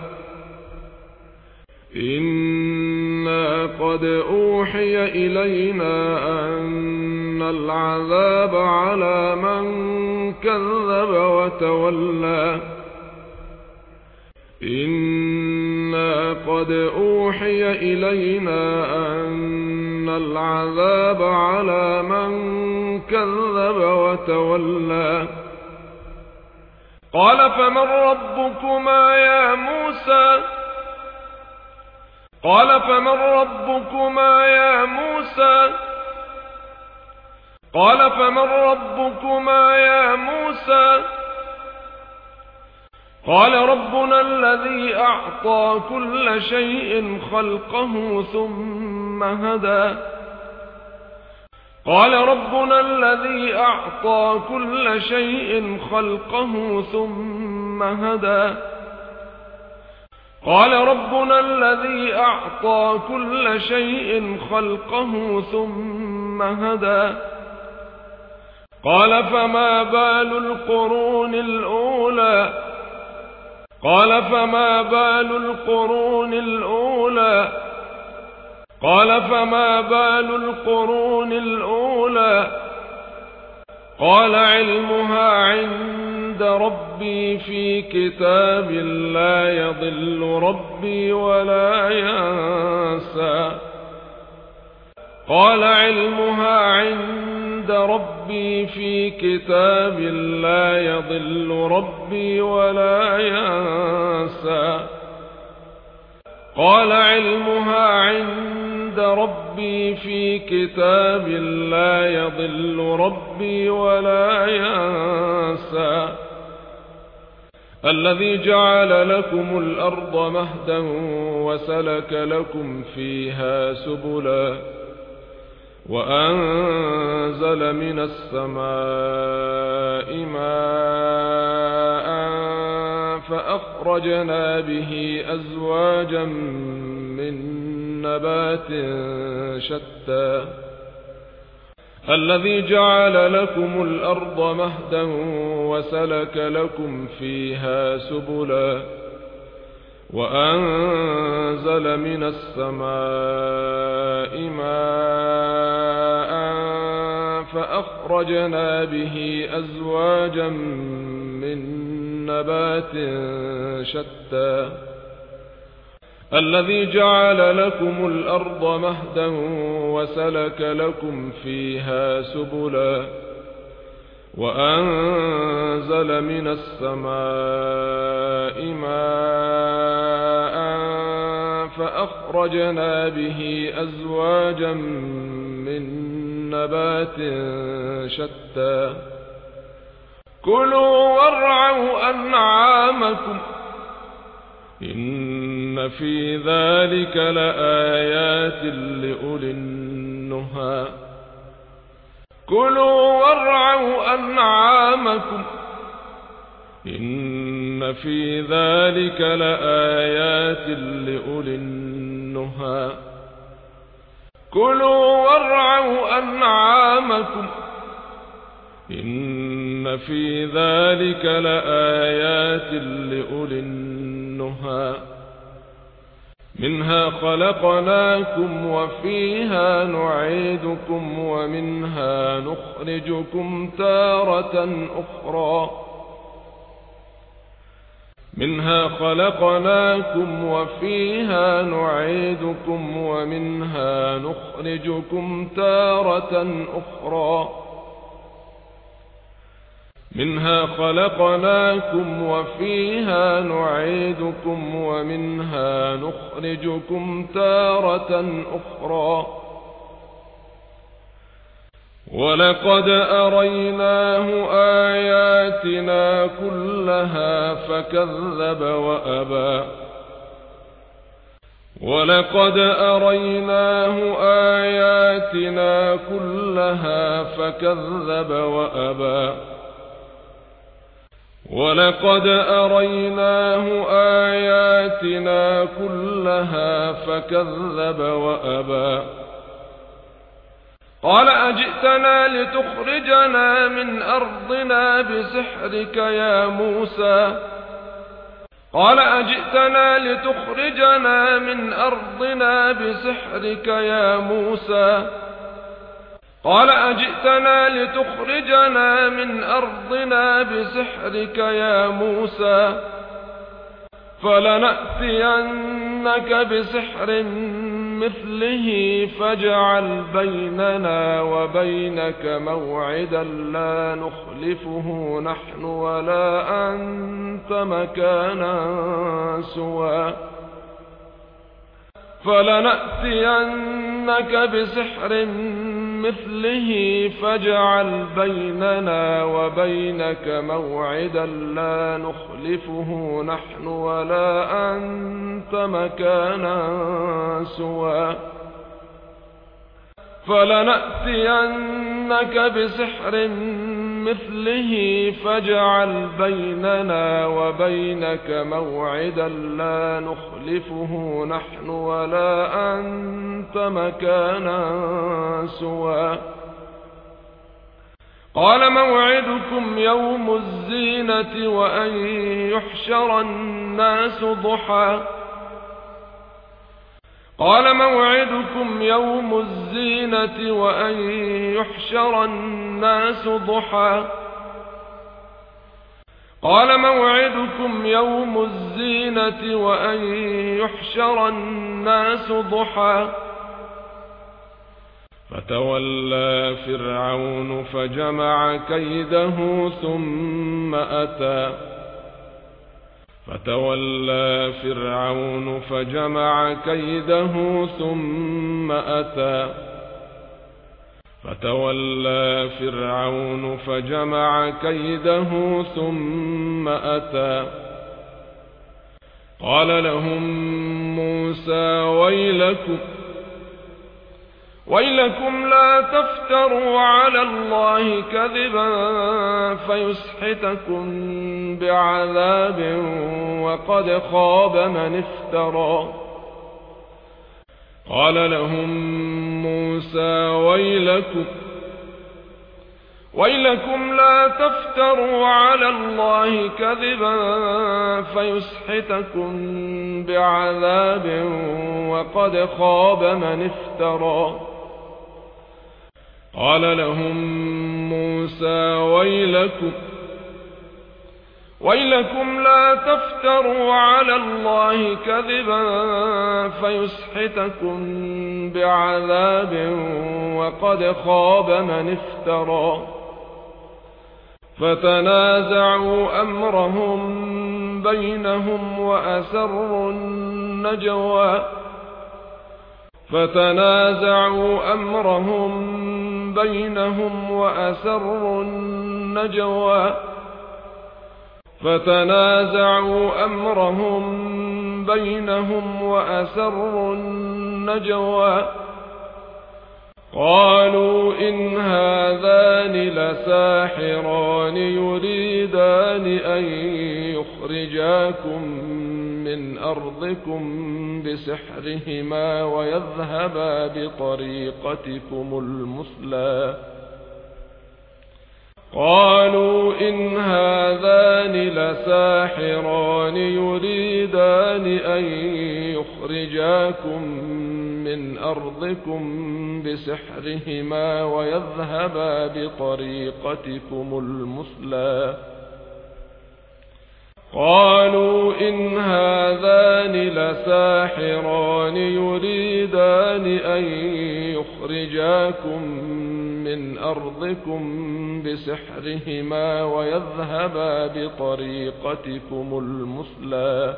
إنا قد أوحي إلينا أن العذاب على من كذب وتولى إنا قد أوحي إلينا أن العذاب على من كذب وتولى قال فمن ربكما يا موسى قال فمن ربكما يا موسى قال فمن ربكما يا موسى قال ربنا الذي أعطى كل شيء خلقه ثم هدى قال ربنا الذي أعطى كل شيء خلقه ثم هدى قال ربنا الذي أعطى كل شيء خلقه ثم هدى قال فما بال القرون الأولى قال فما بال القرون الأولى قال فما بال القرون الأولى قال علمها عند ربي في كتاب لا يضل ربي ولا ينسى قال علمها عند ربي في كتاب لا يضل ربي ولا ينسى قال علمها عند ربي في كتاب لا يضل ربي ولا ينسى الذي جعل لكم الأرض مهدا وسلك لكم فيها سبلا وأنزل من السماء ماء فأخرجنا به أزواجا من نبات شتى الذي جعل لكم الأرض مهدا وسلك لكم فيها سبلا وأنزل من السماء ماء فأخرجنا به أزواجا من نبات شتى الذي جعل لكم الأرض مهدا وسلك لكم فيها سبلا وأنزل من السماء ماء فأخرجنا به أزواجا من نبات شتى كلوا وارعوا أنعامكم إن في ذلك لآيات لأولي النهى كلوا وارعوا أنعامكم إن في ذلك لآيات لأولي النهى كلوا وارعوا أنعامكم إن في ذلك لآيات لأولي النهى منها خلقناكم وفيها نعيدكم ومنها نخرجكم تارة أخرى منها خلقناكم وفيها نعيدكم ومنها نخرجكم تارة أخرى منها خلقناكم وفيها نعيدكم ومنها نخرجكم تارة أخرى ولقد أريناه آياتنا كلها فكذب وأبى ولقد أريناه آياتنا كلها فكذب وأبى ولقد أريناه آياتنا كلها فكذب وأبى قال أجئتنا لتخرجنا من أرضنا بسحرك يا موسى قال أجئتنا لتخرجنا من أرضنا بسحرك يا موسى قال أجئتنا لتخرجنا من أرضنا بسحرك يا موسى فلنأتينك بسحر مثله فاجعل بيننا وبينك موعدا لا نخلفه نحن ولا أنت مكانا سوى فلنأتينك بسحر مثله فاجعل بيننا وبينك موعدا لا نخلفه نحن ولا أنت مكانا سوى فلنأتينك بسحر مثله فاجعل بيننا وبينك موعدا لا نخلفه نحن ولا أنت مكانا سوى قال موعدكم يوم الزينة وأن يحشر الناس ضحى قال موعدكم يوم الزينة وأن يحشر الناس ضحى قال موعدكم يوم الزينة وأن يحشر الناس ضحى فتولى فرعون فجمع كيده ثم أتى فتولى فرعون فجمع كيده ثم أتى فتولى فرعون فجمع كيده ثم أتى قال لهم موسى ويلكم ويلكم لا تفتروا على الله كذبا فيسحتكم بعذاب وقد خاب من افترى قال لهم موسى ويلكم ويلكم لا تفتروا على الله كذبا فيسحتكم بعذاب وقد خاب من افترى قال لهم موسى ويلكم ويلكم لا تفتروا على الله كذبا فيسحتكم بعذاب وقد خاب من افترى فتنازعوا أمرهم بينهم وأسروا النجوى فتنازعوا أمرهم بينهم وأسروا النجوى فتنازعوا أمرهم بينهم وأسروا النجوى قالوا إن هذان لساحران يريدان أن يخرجاكم من أرضكم بسحرهما ويذهبا بطريقتكم المثلى قالوا إن هذان لساحران يريدان أن يخرجاكم من أرضكم بسحرهما ويذهبا بطريقتكم المثلى قالوا إن هذان لساحران يريدان أن يخرجاكم من أرضكم بسحرهما ويذهبا بطريقتكم المثلى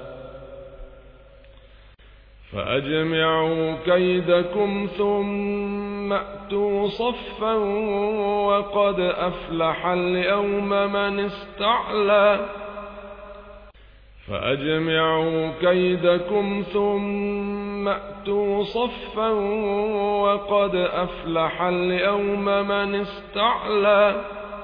فأجمعوا كيدكم ثم أتوا صفا وقد أفلح اليوم من استعلى فأجمعوا كيدكم ثم أتوا صفا وقد أفلح اليوم من استعلى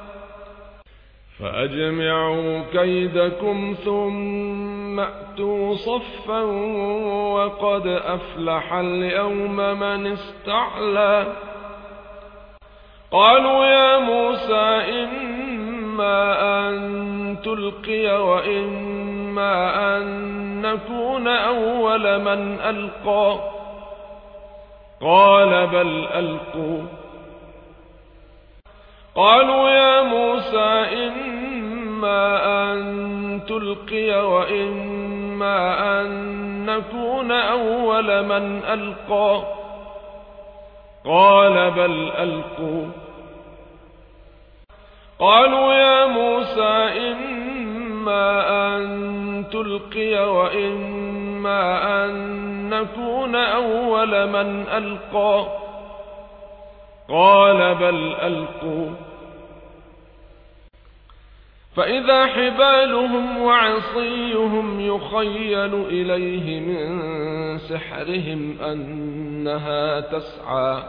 فأجمعوا كيدكم ثم أتوا صفا وقد أفلح اليوم من استعلى قالوا يا موسى إما أن تلقي وإما أن نكون أول من ألقى قال بل ألقوا قالوا يا موسى إما أن تلقي وإما أن نكون أول من ألقى قال بل ألقوا قالوا يا موسى إما أن تلقي وإما أن نكون أول من ألقى قال بل ألقوا فإذا حبالهم وعصيهم يخيل إليه من سحرهم أنها تسعى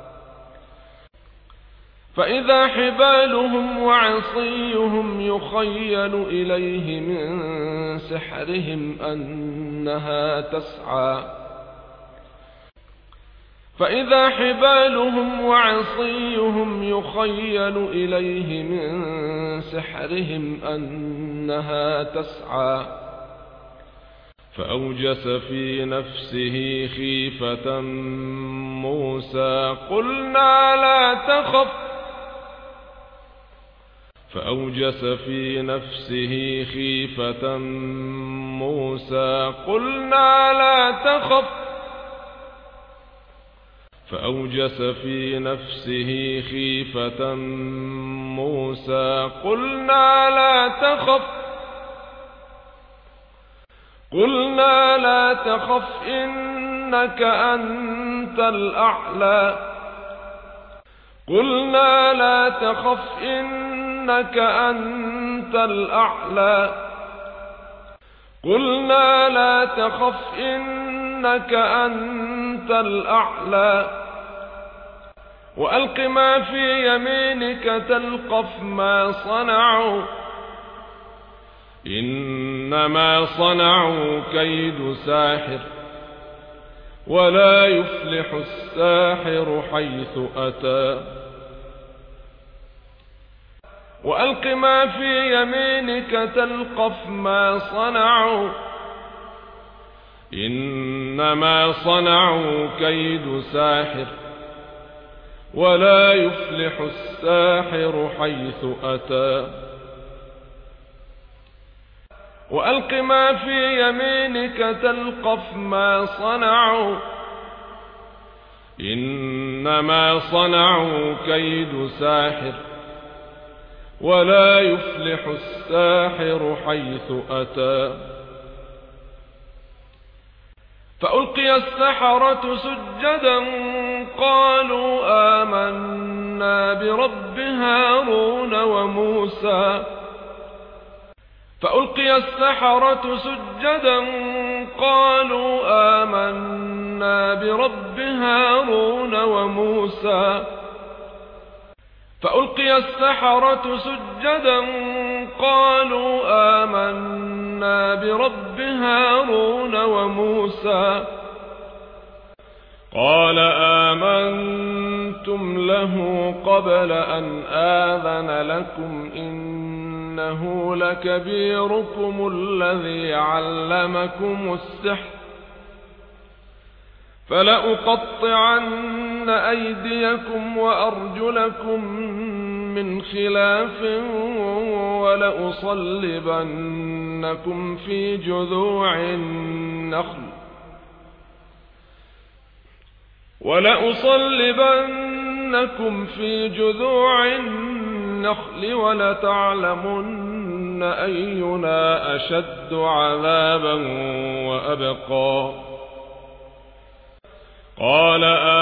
فإذا حبالهم وعصيهم يخيل إليه من سحرهم أنها تسعى فإذا حبالهم وعصيهم يخيل إليه من سحرهم أنها تسعى فأوجس في نفسه خيفة موسى قلنا لا تخف فأوجس في نفسه خيفة موسى قلنا لا تخف فأوجس في نفسه خيفة موسى قلنا لا تخف قلنا لا تخف إنك أنت الأعلى قلنا لا تخف إنك أنت الأعلى قلنا لا تخف إنك أنت الأعلى وألق ما في يمينك تلقف ما صنعوا إنما صنعوا كيد ساحر ولا يفلح الساحر حيث أتى وألق ما في يمينك تلقف ما صنعوا إنما صنعوا كيد ساحر ولا يفلح الساحر حيث أتى وألق ما في يمينك تلقف ما صنعوا إنما صنعوا كيد ساحر ولا يفلح الساحر حيث أتى فألقي السحرة سجدا قالوا آمنا برب هارون وموسى فألقي السحرة سجدا قالوا آمنا برب هارون وموسى فألقي السحرة سجدا قالوا آمنا آمنا برب هارون وموسى قال آمنتم له قبل أن آذن لكم إنه لكبيركم الذي علمكم السحر فلأقطعن أيديكم وأرجلكم من خلاف ولأصلبنكم في جذوع النخل ولأصلبنكم في جذوع النخل ولتعلمن أينا أشد عذابا وأبقى قال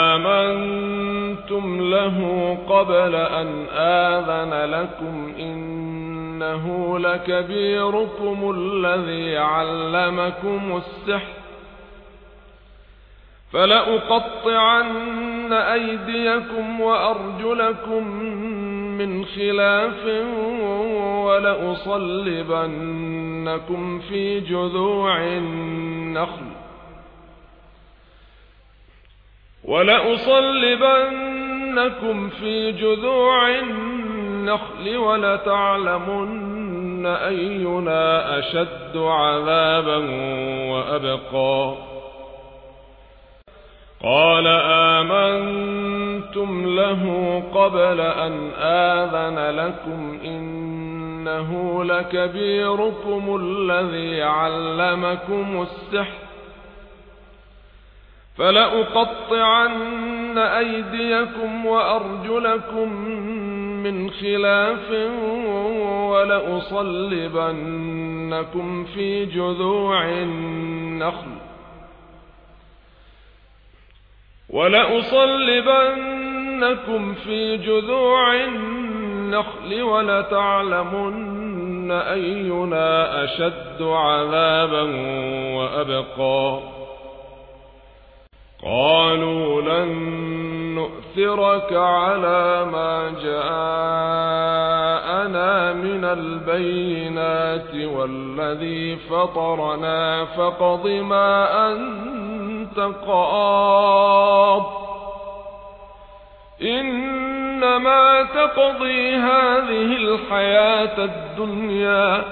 آمنتم له قبل أن آذن لكم إنه لكبيركم الذي علمكم السحر فلأقطعن أيديكم وأرجلكم من خلاف ولأصلبنكم في جذوع النخل ولأصلبنكم في جذوع النخل ولتعلمن أينا أشد عذابا وأبقى قال آمنتم له قبل أن آذن لكم إنه لكبيركم الذي علمكم السحر فلأقطعن أيديكم وأرجلكم من خلاف ولأصلبنكم في جذوع النخل ولأصلبنكم في جذوع النخل ولتعلمن أينا أشد عذابا وأبقى قالوا لن نؤثرك على ما جاءنا من البينات والذي فطرنا فاقض ما أنت قاض إنما تقضي هذه الحياة الدنيا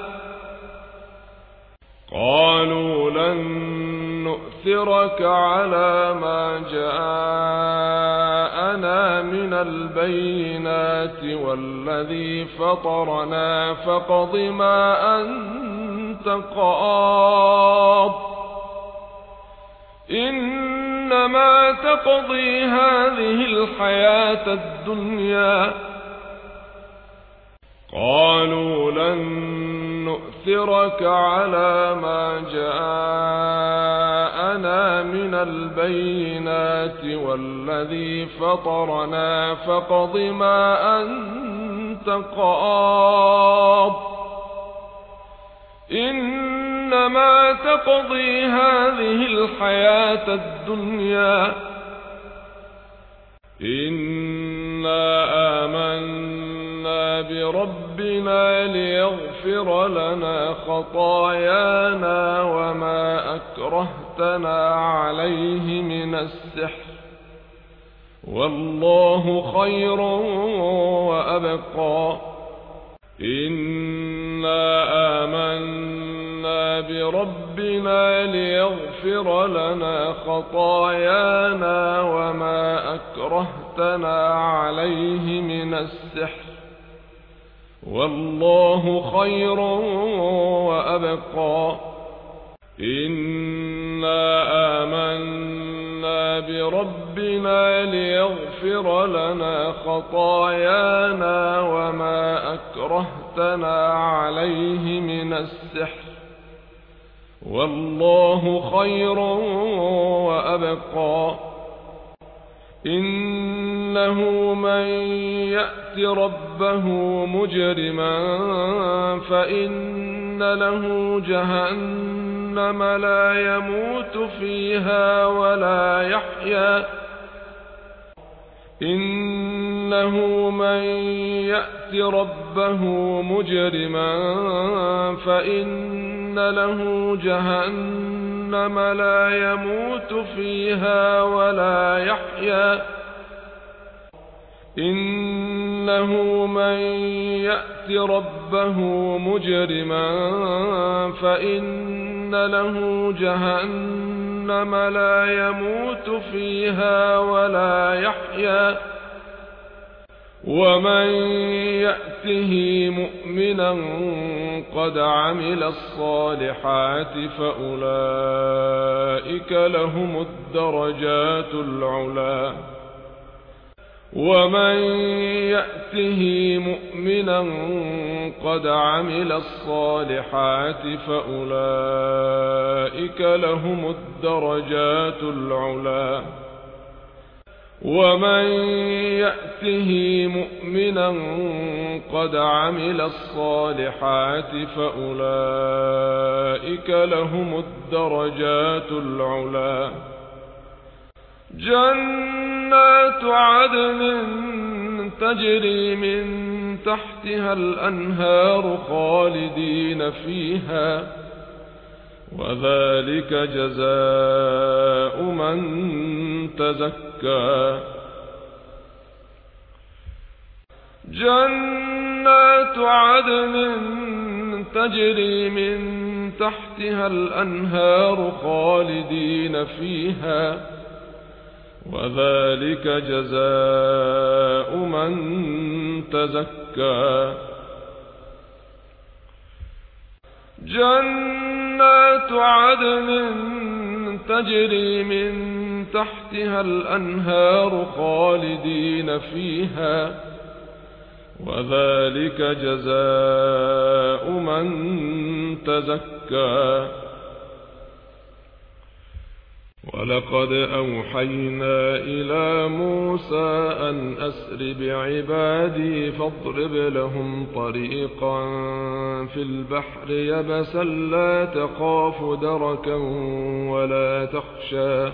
قالوا لن نؤثرك على ما جاءنا من البينات والذي فطرنا فاقض ما أنت قاض إنما تقضي هذه الحياة الدنيا قالوا لن نؤثرك على ما جاءنا من البينات والذي فطرنا فاقض ما أنت قاض إنما تقضي هذه الحياة الدنيا إنا آمنا بربنا ليغفر لنا خطايانا وما أكرهتنا عليه من السحر والله خير وأبقى إنا آمنا بربنا ليغفر لنا خطايانا وما أكرهتنا عليه من السحر والله خير وأبقى إنا آمنا بربنا ليغفر لنا خطايانا وما أكرهتنا عليه من السحر والله خير وأبقى إنه من يأت ربه مجرما فإن له جهنم لا يموت فيها ولا يحيا إنه من يأت ربه مجرما فإن له جهنم لا يموت فيها ولا يحيا إنه من يأت ربه مجرما فإن له جهنم لا يموت فيها ولا يحيا ومن يأته مؤمنا قد عمل الصالحات فأولئك لهم الدرجات العلى ومن يأته مؤمنا قد عمل الصالحات فأولئك لهم الدرجات العلى ومن يأته مؤمنا قد عمل الصالحات فأولئك لهم الدرجات العلى جنات عدن تجري من تحتها الأنهار خالدين فيها وذلك جزاء من تزكى جنات عدن تجري من تحتها الأنهار خالدين فيها وذلك جزاء من تزكى جنات عدن تجري من تحتها الأنهار خالدين فيها وذلك جزاء من تزكى ولقد أوحينا إلى موسى أن أسر بعبادي فاضرب لهم طريقا في البحر يبسا لا تخاف دركا ولا تخشى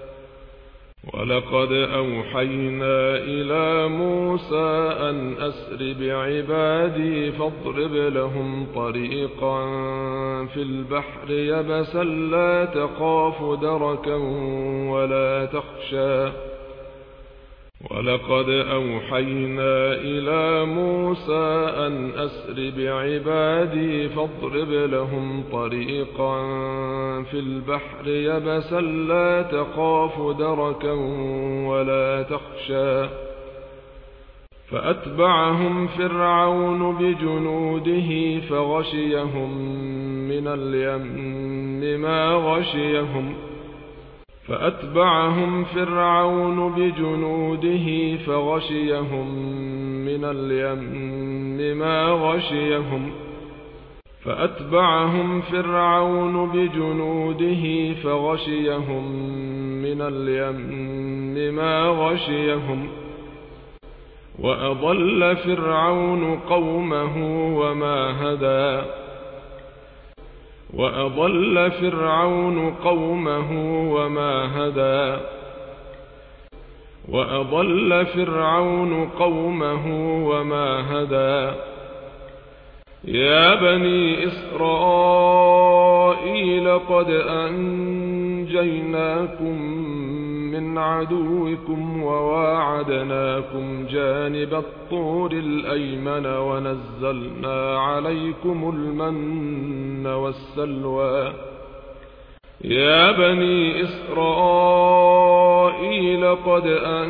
ولقد أوحينا إلى موسى أن أسر بعبادي فاضرب لهم طريقا في البحر يبسا لا تخاف دركا ولا تخشى ولقد أوحينا إلى موسى أن أسر بعبادي فاضرب لهم طريقا في البحر يبسا لا تخاف دركا ولا تخشى فأتبعهم فرعون بجنوده فغشيهم من اليم ما غشيهم فأتبعهم فرعون بجنوده فغشيهم من اليم ما غشيهم فأتبعهم فرعون بجنوده فغشيهم من اليم ما غشيهم وأضل فرعون قومه وما هدى وأضل فرعون قومه وما هدى وأضل فرعون قومه وما هدى يا بني إسرائيل قد أنجيناكم من عدوكم وواعدناكم جانب الطور الأيمن ونزلنا عليكم المن والسلوى يا بني إسرائيل قد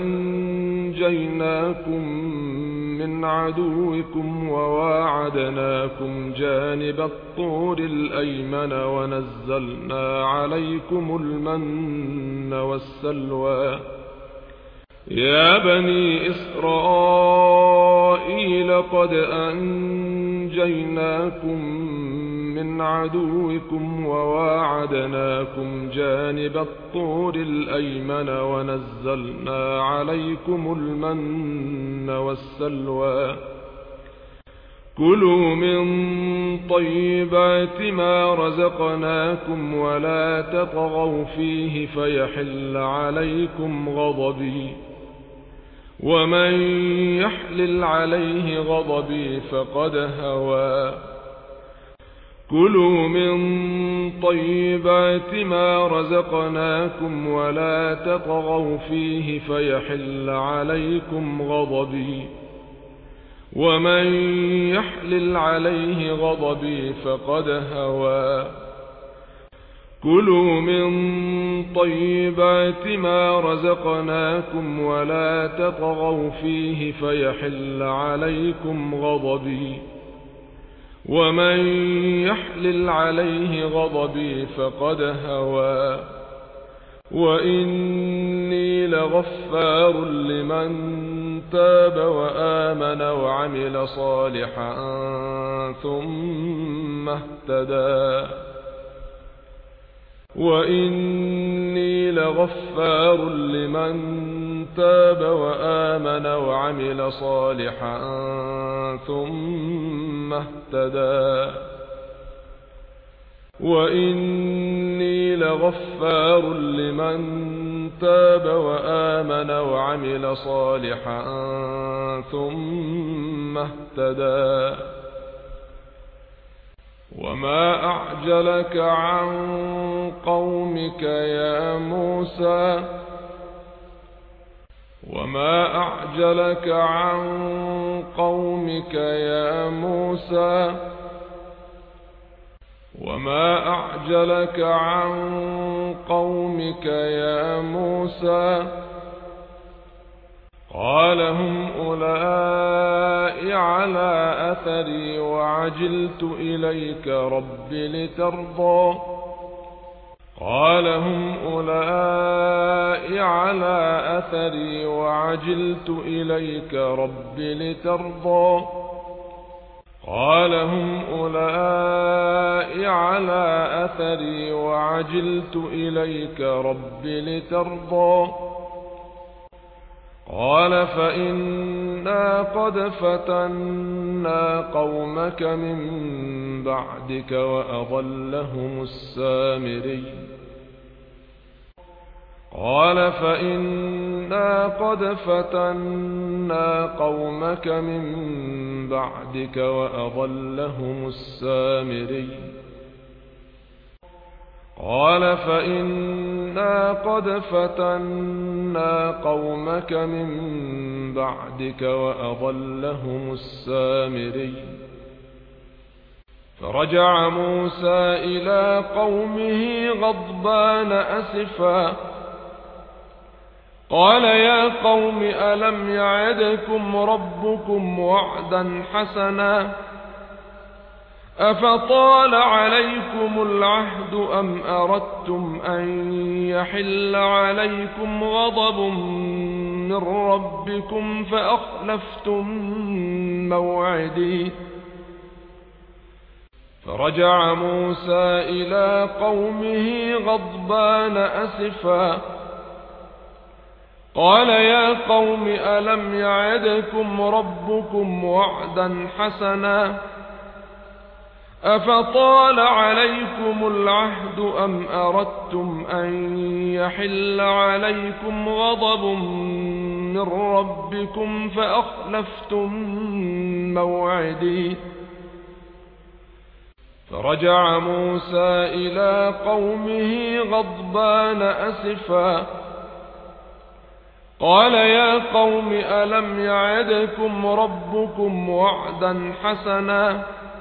أنجيناكم من عدوكم وواعدناكم جانب الطور الأيمن ونزلنا عليكم المن والسلوى يا بني إسرائيل قد أنجيناكم من عدوكم وواعدناكم جانب الطور الأيمن ونزلنا عليكم المن والسلوى كلوا من طيبات ما رزقناكم ولا تطغوا فيه فيحل عليكم غضبي ومن يحلل عليه غضبي فقد هوى كلوا من طيبات ما رزقناكم ولا تطغوا فيه فيحل عليكم غضبي ومن يحلل عليه غضبي فقد هوى كلوا من طيبات ما رزقناكم ولا تطغوا فيه فيحل عليكم غضبي ومن يحلل عليه غضبي فقد هوى وإني لغفار لمن تاب وآمن وعمل صالحا ثم اهتدى وإني لغفار لمن تاب وآمن وعمل صالحا ثم اهتدى وإني لغفار لمن تاب وآمن وعمل صالحا ثم اهتدى وما أعجلك عن قومك يا موسى وما أعجلك عن قومك يا موسى وما أعجلك عن قومك يا موسى قال هم أولئك على أثري وعجلت إليك رب لترضى قال هم أولئك على أثري وعجلت إليك رب لترضى قال هم أولئك على أثري وعجلت إليك رب لترضى قال فإنا قد فتنا قومك من بعدك وأضلهم السامري قال فإنا قد فتنا قومك من بعدك وأضلهم السامري قال فإنا قد فتنا قومك من بعدك وأضلهم السامري فرجع موسى إلى قومه غضبان أسفا قال يا قوم ألم يعدكم ربكم وعدا حسنا أفطال عليكم العهد أم أردتم أن يحل عليكم غضب من ربكم فأخلفتم موعدي فرجع موسى إلى قومه غضبان أسفا قال يا قوم ألم يعدكم ربكم وعدا حسنا أفطال عليكم العهد أم أردتم أن يحل عليكم غضب من ربكم فأخلفتم موعدي فرجع موسى إلى قومه غضبان أسفا قال يا قوم ألم يعدكم ربكم وعدا حسنا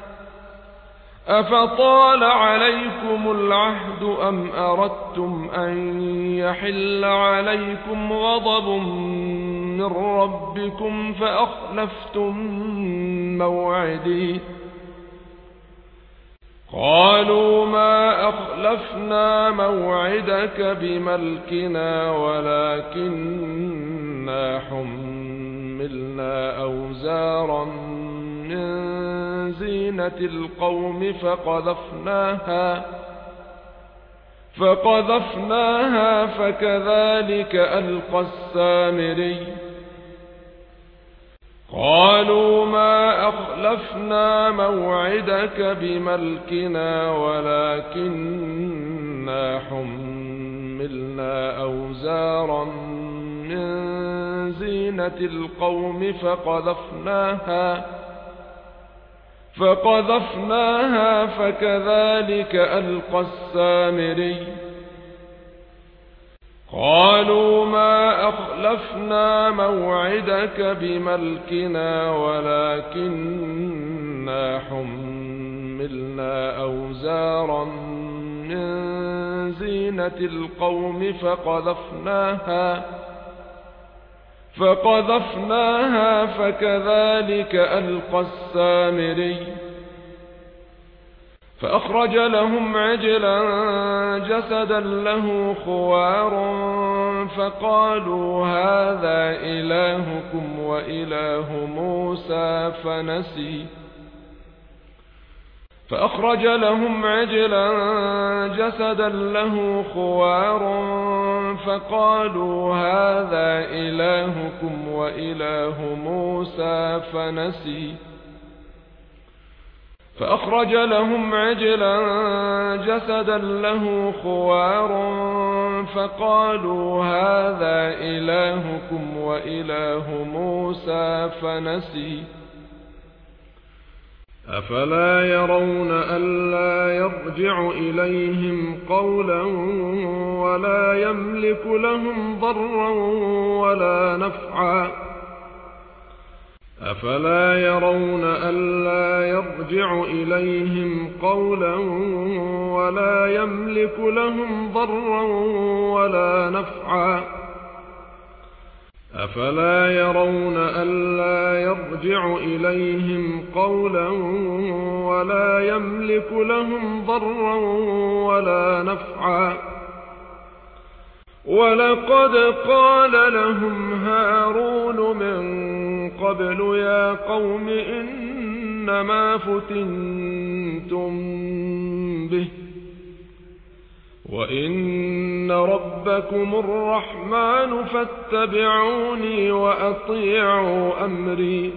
أفطال عليكم العهد أم أردتم أن يحل عليكم غضب من ربكم فأخلفتم موعدي قالوا ما أخلفنا موعدك بملكنا ولكننا حملنا أوزارا من زينة القوم فقذفناها فقذفناها فكذلك ألقى السامري قالوا ما أخلفنا موعدك بملكنا ولكننا حملنا أوزارا من زينة القوم فقذفناها فقذفناها فكذلك ألقى السامري. قالوا ما أخلفنا موعدك بملكنا ولكننا حملنا أوزارا من زينة القوم فقذفناها فقذفناها فكذلك ألقى السامري. فأخرج لهم عجلا جسدا له خوار فقالوا هذا إلهكم وإله موسى فنسي. فأخرج لهم عجلا جسدا له خوار فقالوا هذا إلهكم وإله موسى فنسي. فأخرج لهم عجلا جسدا له خوار فقالوا هذا إلهكم وإله موسى فنسي. أفلا يرون ألا يرجع إليهم قولا ولا يملك لهم ضرا ولا نفعا أفلا يرون ألا يرجع إليهم قولا ولا يملك لهم ضرا ولا نفعا أفلا يرون ألا يرجع إليهم قولا ولا يملك لهم ضرا ولا نفعا ولقد قال لهم هارون من قبل يا قوم إنما فتنتم به وإن ربكم الرحمن فاتبعوني وأطيعوا أمري.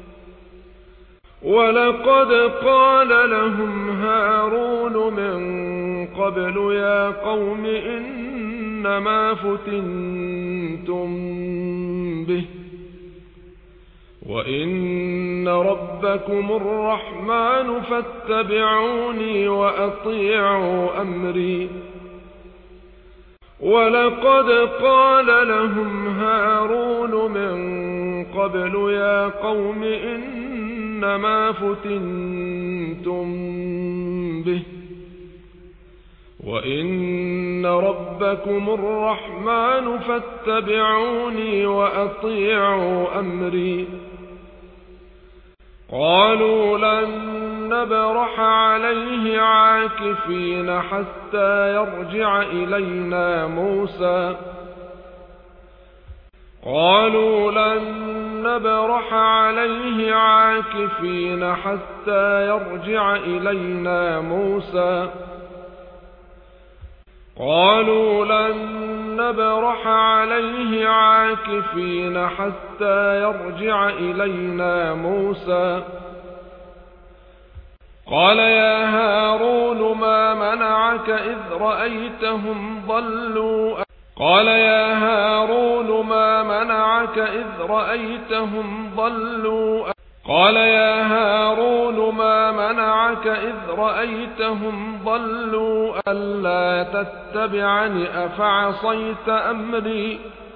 ولقد قال لهم هارون من قبل يا قوم إنما فتنتم به وإن ربكم الرحمن فاتبعوني وأطيعوا أمري. ولقد قال لهم هارون من قبل يا قوم إنما فتنتم به وإن ربكم الرحمن فاتبعوني وأطيعوا أمري. قالوا لن نبرح عليه عاكفين حتى يرجع إلينا موسى قالوا لن نبرح عليه عاكفين حتى يرجع إلينا موسى قالوا لن نبرح عليه عاكفين حتى يرجع إلينا موسى قال يا هارون ما منعك إذ رأيتهم ضلوا قال يا هارون ما منعك إذ رأيتهم ضلوا قال يا هارون ما منعك إذ رأيتهم ضلوا ألا تتبعني أفعصيت أمري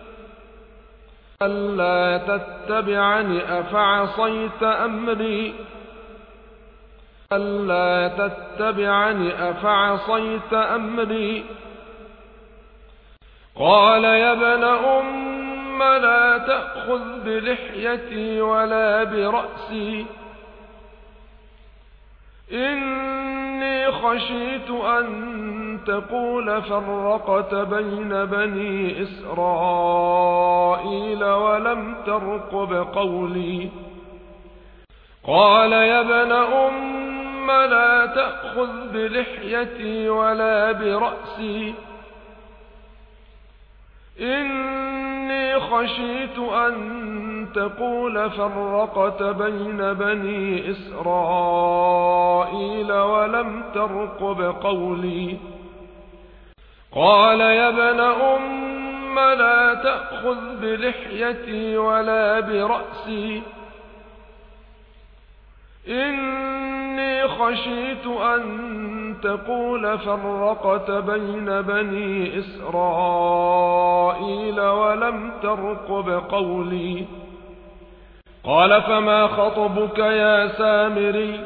ألا تتبعني أفعصيت أمري ألا تتبعني أفعصيت أمري. قال يا ابن أم لا تأخذ بلحيتي ولا برأسي إني خشيت أن تقول فرقت بين بني إسرائيل ولم ترقب قولي. قال يا ابن أم لا تأخذ بلحيتي ولا برأسي إني خشيت أن تقول فرقت بين بني إسرائيل ولم ترقب قولي. قال يا ابن أم ثم لا تأخذ بلحيتي ولا برأسي إني خشيت أن تقول فرقت بين بني إسرائيل ولم ترقب قولي قال فما خطبك يا سامري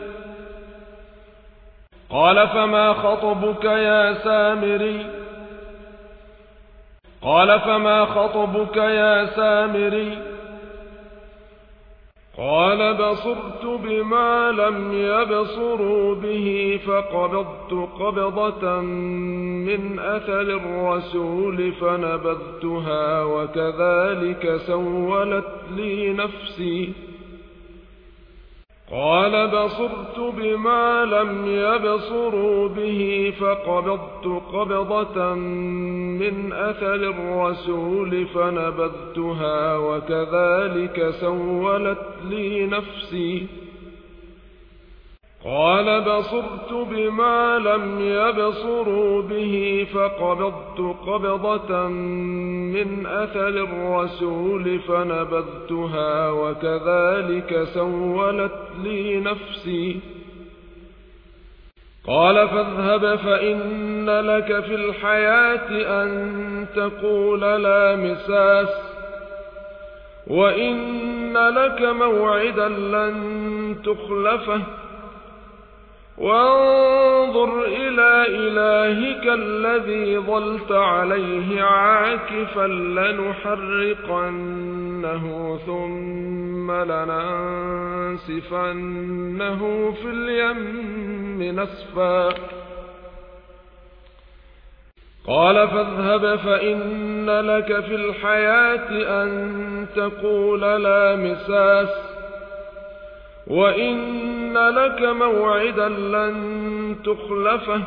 قال فما خطبك يا سامري قال فما خطبك يا سامري قال بصرت بما لم يبصروا به فقبضت قبضة من أثر الرسول فنبذتها وكذلك سولت لي نفسي قال بصرت بما لم يبصروا به فقبضت قبضة من أثر الرسول فنبذتها وكذلك سولت لي نفسي قال بصرت بما لم يبصروا به فقبضت قبضة من أثر الرسول فنبذتها وكذلك سولت لي نفسي قال فاذهب فإن لك في الحياة أن تقول لا مساس وإن لك موعدا لن تخلفه وانظر إلى إلهك الذي ظلت عليه عاكفا لنحرقنه ثم لننسفنه في اليم نسفا قال فاذهب فإن لك في الحياة أن تقول لا مساس وإن لك موعدا لن تخلفه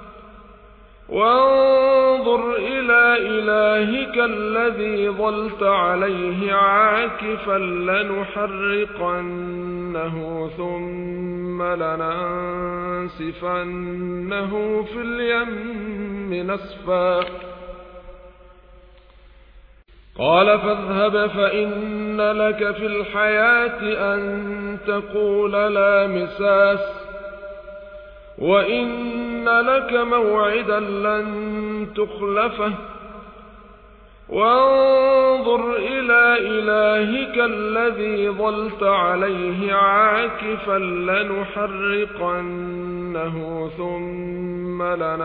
وانظر إلى إلهك الذي ظلت عليه عاكفا لنحرقنه ثم لننسفنه في اليم نسفا قال فاذهب فإن لك في الحياة أن تقول لا مساس وإن لك موعدا لن تخلفه وانظر إلى إلهك الذي ظلت عليه عاكفا لنحرقنه ثم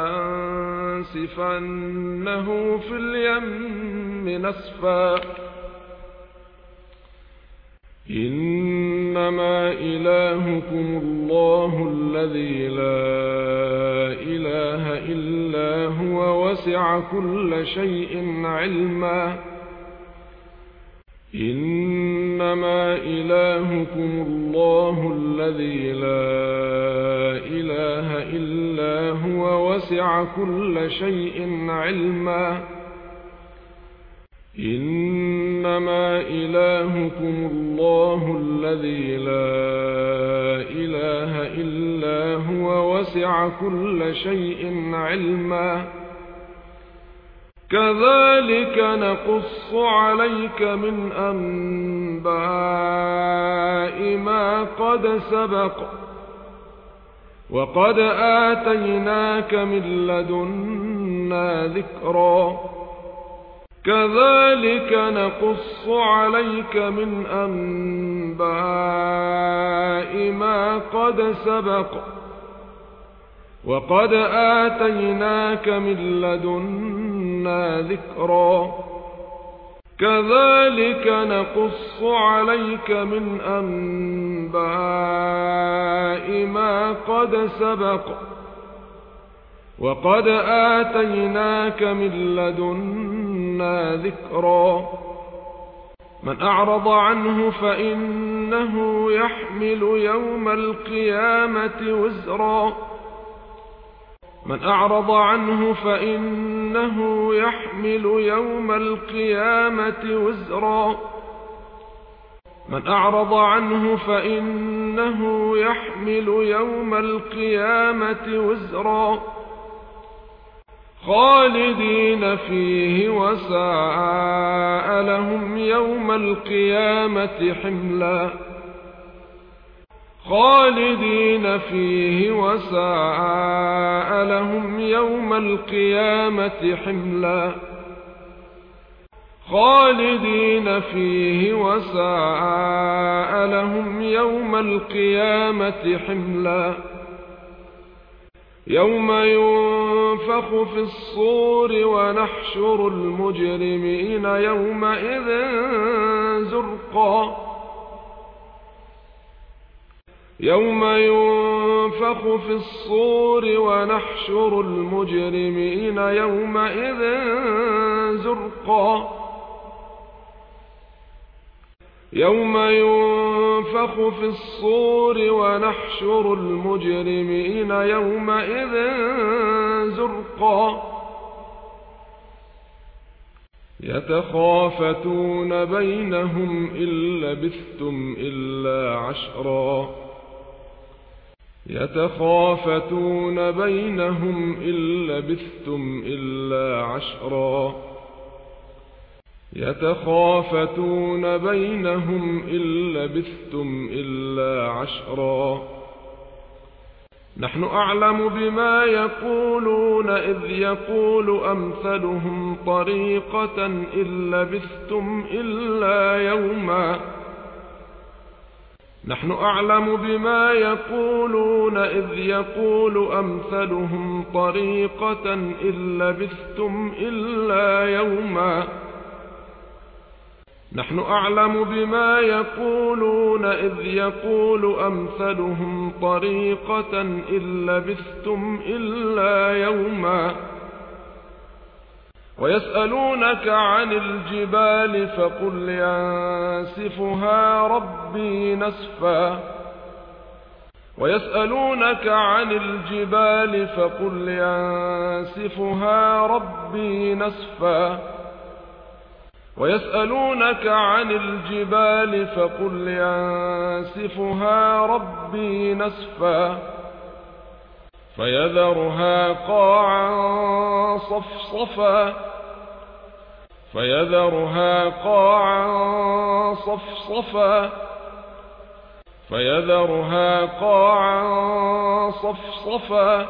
لننسفنه في اليم نسفا إنما إلهكم الله الذي لا إله إلا هو وسع كل شيء علما إنما إلهكم الله الذي لا إله إلا هو وسع كل شيء علما إنما إلهكم الله الذي لا إله إلا هو وسع كل شيء علما كذلك نقص عليك من أنباء ما قد سبق وقد آتيناك من لدنا ذكرا كذلك نقص عليك من أنباء ما قد سبق وقد آتيناك من لدنا ذكرا كذلك نقص عليك من أنباء ما قد سبق وقد آتيناك من لدنا ذكرا من أعرض عنه فإنه يحمل يوم القيامة وزرا من أعرض عنه فإنه يحمل يوم القيامة وزرا من أعرض عنه فإنه يحمل يوم القيامة وزرا خالدين فيه وساء لهم يوم القيامة حملا خالدين فيه وساء لهم يوم القيامة حملا خالدين فيه وساء لهم يوم القيامة حملا يوم ينفخ في الصور ونحشر المجرمين يومئذ زرقا يوم ينفخ في الصور ونحشر المجرمين يومئذ زرقا يوم ينفخ في الصور ونحشر المجرمين يومئذ زرقا يتخافتون بينهم إن لبثتم إلا عشرا يتخافتون بينهم إن لبثتم إلا عشرا يتخافتون بينهم إن لبثتم إلا عشرا نحن أعلم بما يقولون إذ يقول أمثلهم طريقة إن لبثتم إلا يوما نحن أعلم بما يقولون إذ يقول أمثلهم طريقة إن لبثتم إلا يوما نحن أعلم بما يقولون إذ يقول أمثلهم طريقة إن لبثتم إلا يوما ويسألونك عن الجبال فقل ينسفها ربي نسفا ويسألونك عن الجبال فقل ينسفها ربي نسفا ويسألونك عن الجبال فقل ينسفها ربي نسفا فيذرها قاعا صفصفا فيذرها قاعا صفصفا فيذرها قاعا صفصفا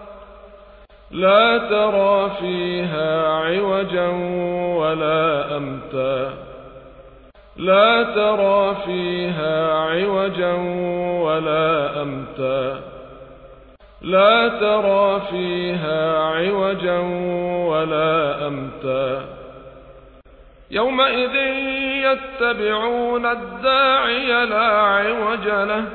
لا ترى فيها عوجا ولا أمتا لا ترى فيها عوجا ولا أمتا لا ترى فيها عوجا ولا أمتا يومئذ يتبعون الداعي لا عوج له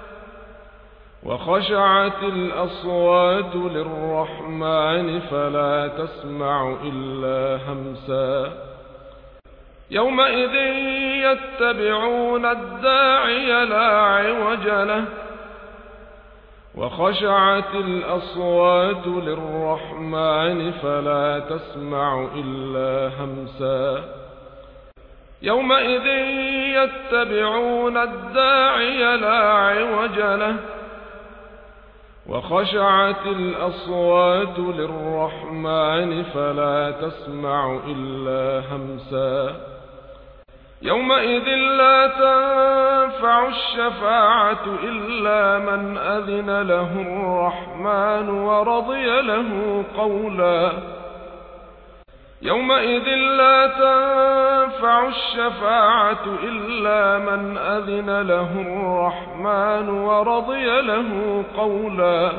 وخشعت الأصوات للرحمن فلا تسمع إلا همسا يومئذ يتبعون الداعي لا عوج له وخشعت الأصوات للرحمن فلا تسمع إلا همسا يومئذ يتبعون الداعي لا عوج له وخشعت الأصوات للرحمن فلا تسمع إلا همسا يومئذ لا تنفع الشفاعة إلا من أذن له الرحمن ورضي له قولا يومئذ لا تنفع الشفاعة إلا من أذن له الرحمن ورضي له قولا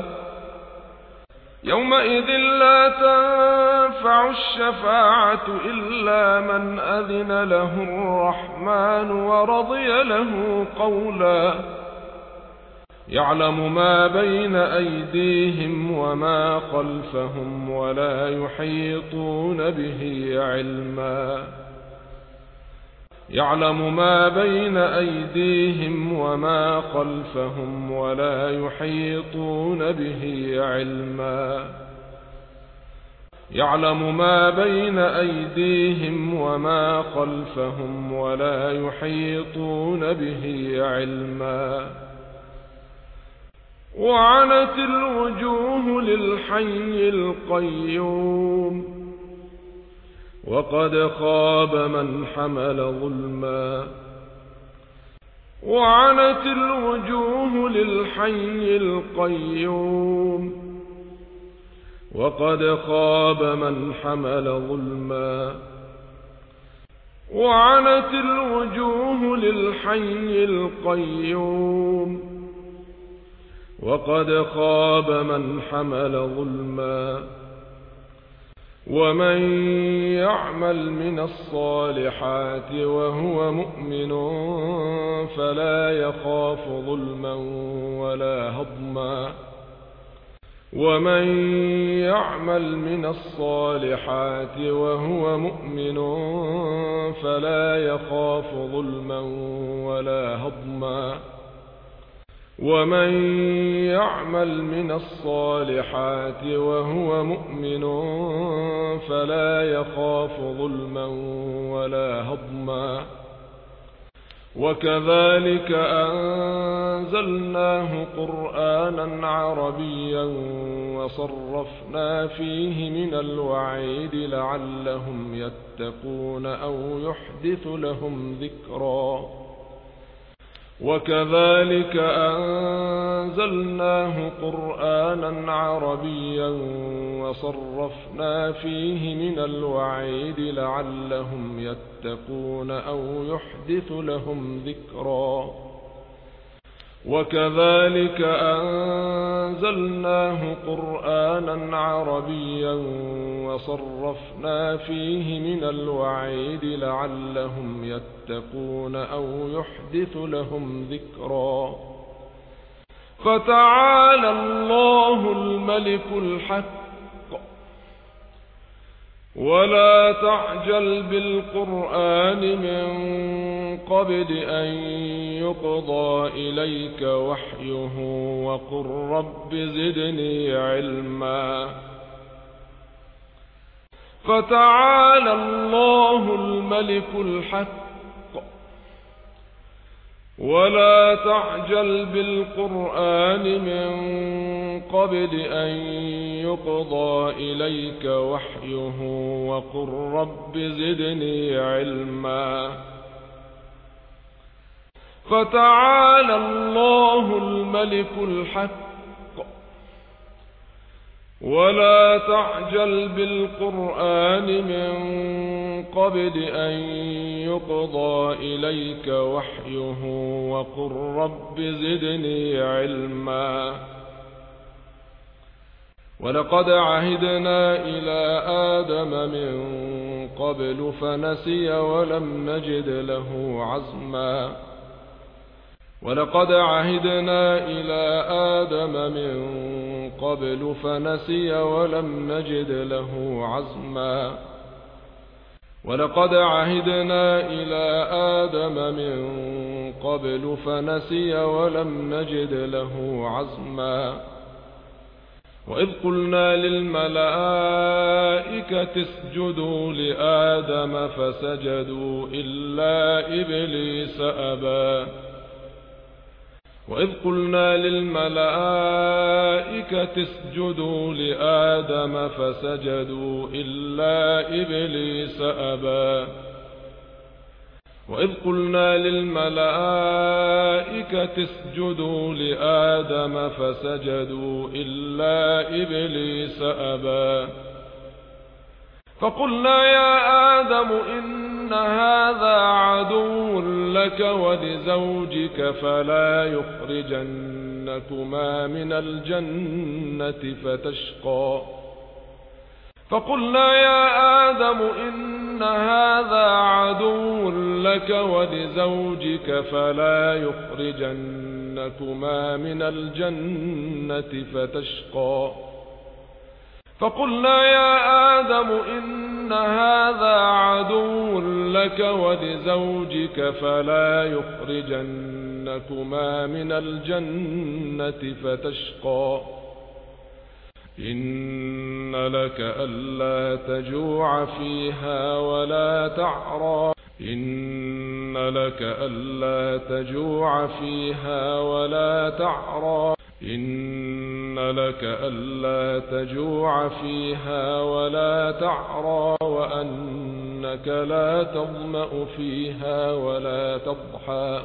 يومئذ لا تنفع الشفاعة إلا من أذن له الرحمن ورضي له قولا يعلم ما بين أيديهم وما خلفهم ولا يحيطون به علما يعلم ما بين أيديهم وما خلفهم ولا يحيطون به علما يعلم ما بين أيديهم وما خلفهم ولا يحيطون به علما وعنت الوجوه للحي القيوم وقد خاب من حمل ظلما وعنت الوجوه للحي القيوم وقد خاب من حمل ظلما وعنت الوجوه للحي القيوم وقد خاب من حمل ظلما ومن يعمل من الصالحات وهو مؤمن فلا يخاف ظلما ولا هضما ومن يعمل من الصالحات وهو مؤمن فلا يخاف ظلما ولا هضما ومن يعمل من الصالحات وهو مؤمن فلا يخاف ظلما ولا هضما وكذلك أنزلناه قرآنا عربيا وصرفنا فيه من الوعيد لعلهم يتقون أو يحدث لهم ذكرا وكذلك أنزلناه قرآنا عربيا وصرفنا فيه من الوعيد لعلهم يتقون أو يحدث لهم ذكرا وكذلك أنزلناه قرآنا عربيا وصرفنا فيه من الوعيد لعلهم يتقون أو يحدث لهم ذكرا فتعالى الله الملك الحق ولا تعجل بالقرآن من قبل أن يقضى إليك وحيه وقل رب زدني علما فتعالى الله الملك الحق ولا تعجل بالقرآن من قبل أن يقضى إليك وحيه وقل رب زدني علما فتعالى الله الملك الحق ولا تعجل بالقرآن من قبل أن يقضى إليك وحيه وقل رب زدني علما ولقد عهدنا إلى آدم من قبل فنسي ولم نجد له عزما ولقد عهدنا إلى آدم من قبل فنسي ولم نجد له عزما ولقد عهدنا إلى آدم من قبل فنسي ولم نجد له عزما وإذ قلنا للملائكة اسجدوا لآدم فسجدوا إلا إبليس أبى وإذ قلنا للملائكة اسجدوا لآدم فسجدوا إلا إبليس أبى وإذ قلنا للملائكة اسجدوا لآدم فسجدوا إلا إبليس أبى فقلنا يا آدم إن هذا عدو لك ولزوجك فلا يخرجنكما من الجنة فتشقى فقلنا يا آدم إن هذا عدو لك ولزوجك فلا يخرجنكما من الجنة فتشقى فقلنا يا آدم إن هذا عدو لك ولزوجك فلا يخرجنكما من الجنة فتشقى إن لك ألا تجوع فيها ولا تعرى إن لك ألا تجوع فيها ولا تعرى إن لك ألا تجوع فيها ولا تعرى وأنك لا تظمأ فيها ولا تضحى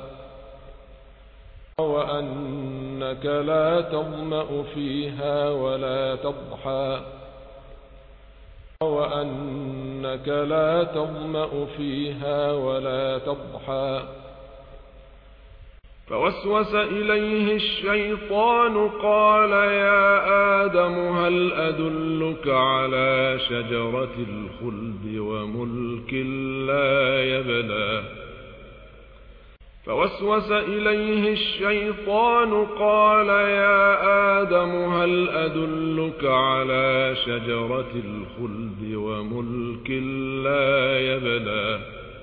وأنك لا تظمأ فيها ولا تضحى وأنك لا تظمأ فيها ولا تضحى فوسوس إليه الشيطان قال يا آدم هل أدلك على شجرة الخلد وملك لا يبلى فوسوس إليه الشيطان قال يا آدم هل أدلك على شجرة الخلد وملك لا يبلى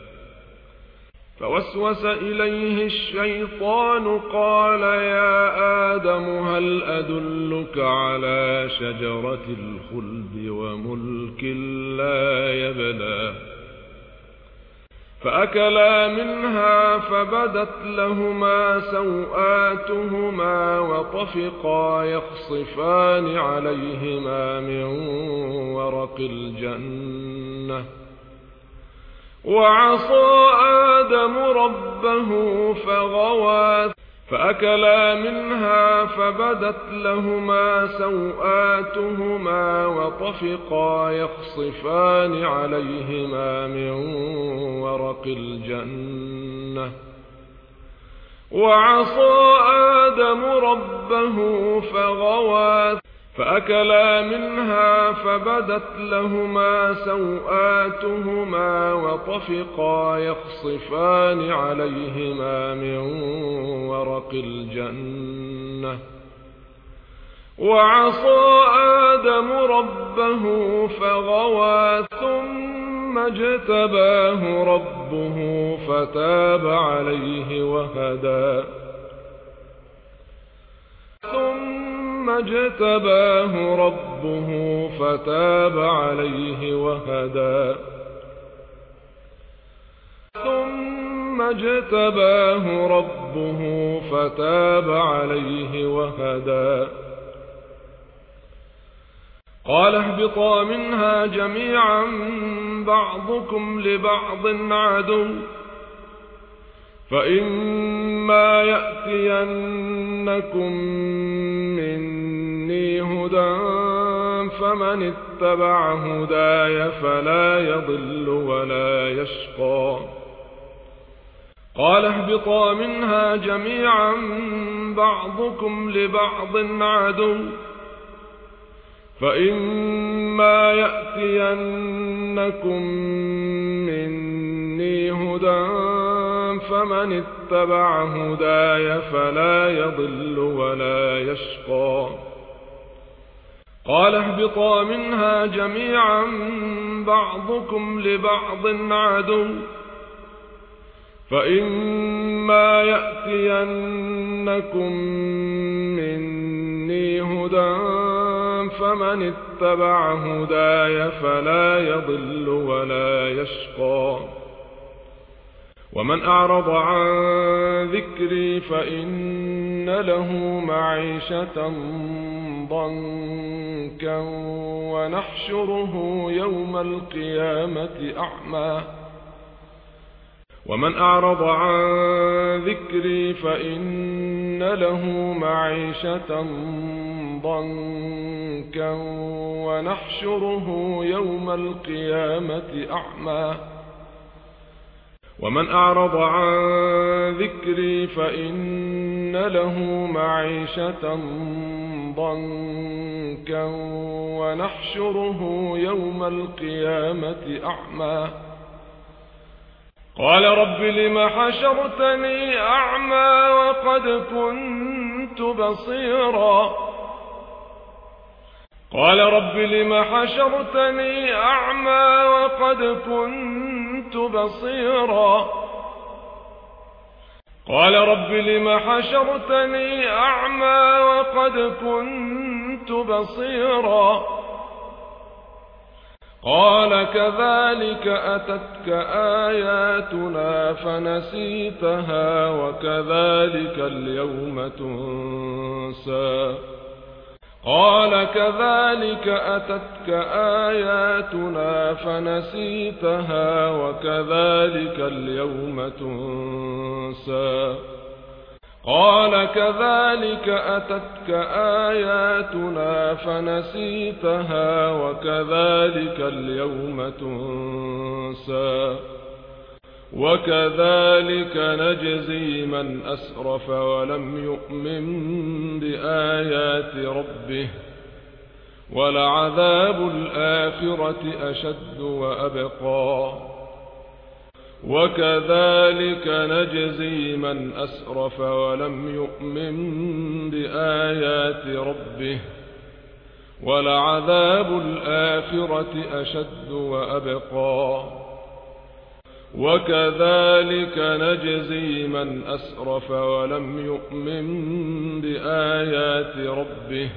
فوسوس إليه الشيطان قال يا آدم هل أدلك على شجرة الخلد وملك لا يبلى فأكلا منها فبدت لهما سوآتهما وطفقا يخصفان عليهما من ورق الجنة وعصى آدم ربه فغوى فأكلا منها فبدت لهما سوآتهما وطفقا يخصفان عليهما من ورق الجنة وعصى آدم ربه فغوى فأكلا منها فبدت لهما سوآتهما وطفقا يخصفان عليهما من ورق الجنة وعصى آدم ربه فغوى ثم اجتباه ربه فتاب عليه وهدى ثم اجتباه ربه فتاب عليه وهدى ثم اجتباه ربه فتاب عليه وهدى قال اهبطا منها جميعا بعضكم لبعض عدو فإما يأتينكم مني هدى فمن اتبع هداي فلا يضل ولا يشقى قال اهبطا منها جميعا بعضكم لبعض عدو فإما يأتينكم مني هدى فمن اتبع هداي فلا يضل ولا يشقى قال اهبطا منها جميعا بعضكم لبعض عدو فإما يأتينكم مني هدى فمن اتبع هداي فلا يضل ولا يشقى ومن أعرض عن ذكري فإن له معيشة ضنكا ونحشره يوم القيامة أعمى ومن أعرض عن ذكري فإن له معيشة ضنكا ونحشره يوم القيامة أعمى ومن أعرض عن ذكري فإن له معيشة ضنكا ونحشره يوم القيامة أعمى قال رب لم حشرتني أعمى وقد كنت بصيرا قال رب لم حشرتني أعمى وقد كنت بصيرا قال رب لم حشرتني أعمى وقد كنت بصيرا قال كذلك أتتك آياتنا فنسيتها وكذلك اليوم تنسى قال كذلك أتتك آياتنا فنسيتها وكذلك اليوم تنسى قال كذلك أتتك آياتنا فنسيتها وكذلك اليوم تنسى وكذلك نجزي من أسرف ولم يؤمن بآيات ربه ولعذاب الآخرة أشد وأبقى وكذلك نجزي من أسرف ولم يؤمن بآيات ربه ولعذاب الآخرة أشد وأبقى وكذلك نجزي من أسرف ولم يؤمن بآيات ربه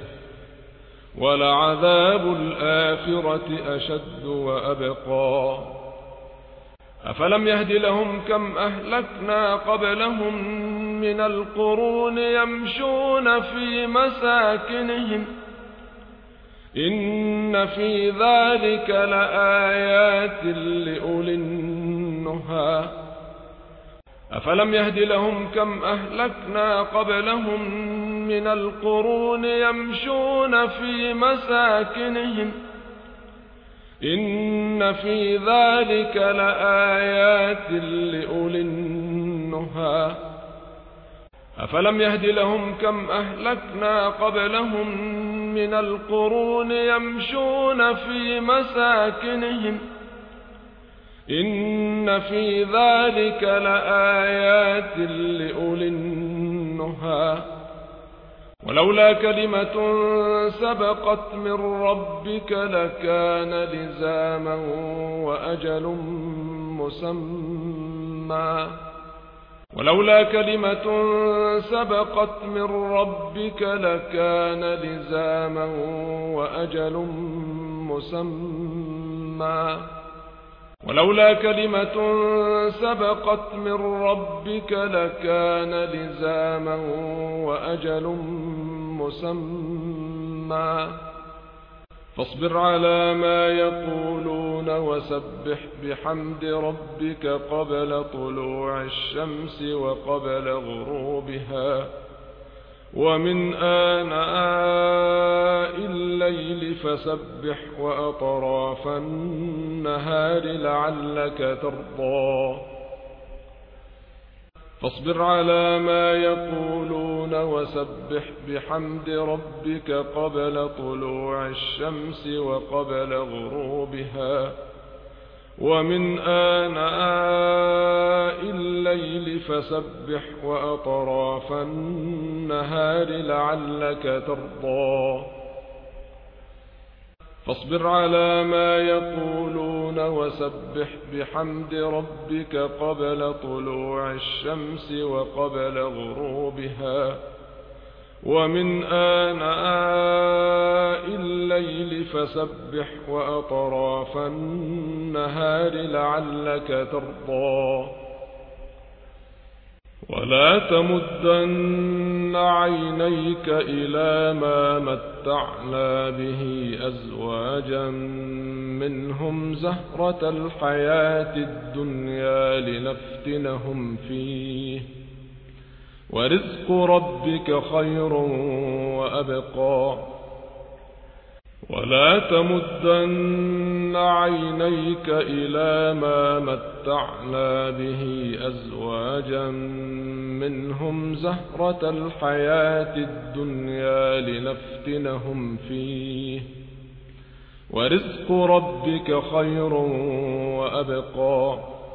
ولعذاب الآخرة أشد وأبقى أفلم يهد لهم كم أهلكنا قبلهم من القرون يمشون في مساكنهم إن في ذلك لآيات لأولي النهى أفلم يهد لهم كم أهلكنا قبلهم من القرون يمشون في مساكنهم إن في ذلك لآيات لأولي النهى أفلم يهد لهم كم أهلكنا قبلهم من القرون يمشون في مساكنهم إن في ذلك لآيات لأولي النهى ولولا كلمة سبقت من ربك لكان لزاما وأجل مسمى ولولا كلمة سبقت من ربك لكان لزاما وأجل مسمى ولولا كلمة سبقت من ربك لكان لزاما وأجل مسمى فاصبر على ما يقولون وسبح بحمد ربك قبل طلوع الشمس وقبل غروبها ومن آناء الليل فسبح وأطراف النهار لعلك ترضى فاصبر على ما يقولون وسبح بحمد ربك قبل طلوع الشمس وقبل غروبها ومن آناء الليل فسبح وأطراف النهار لعلك ترضى فاصبر على ما يقولون وسبح بحمد ربك قبل طلوع الشمس وقبل غروبها ومن آناء الليل فسبح وأطراف النهار لعلك ترضى ولا تمدن عينيك إلى ما متعنا به أزواجا منهم زهرة الحياة الدنيا لنفتنهم فيه ورزق ربك خير وأبقى ولا تمدن عينيك إلى ما متعنا به أزواجا منهم زهرة الحياة الدنيا لنفتنهم فيه ورزق ربك خير وأبقى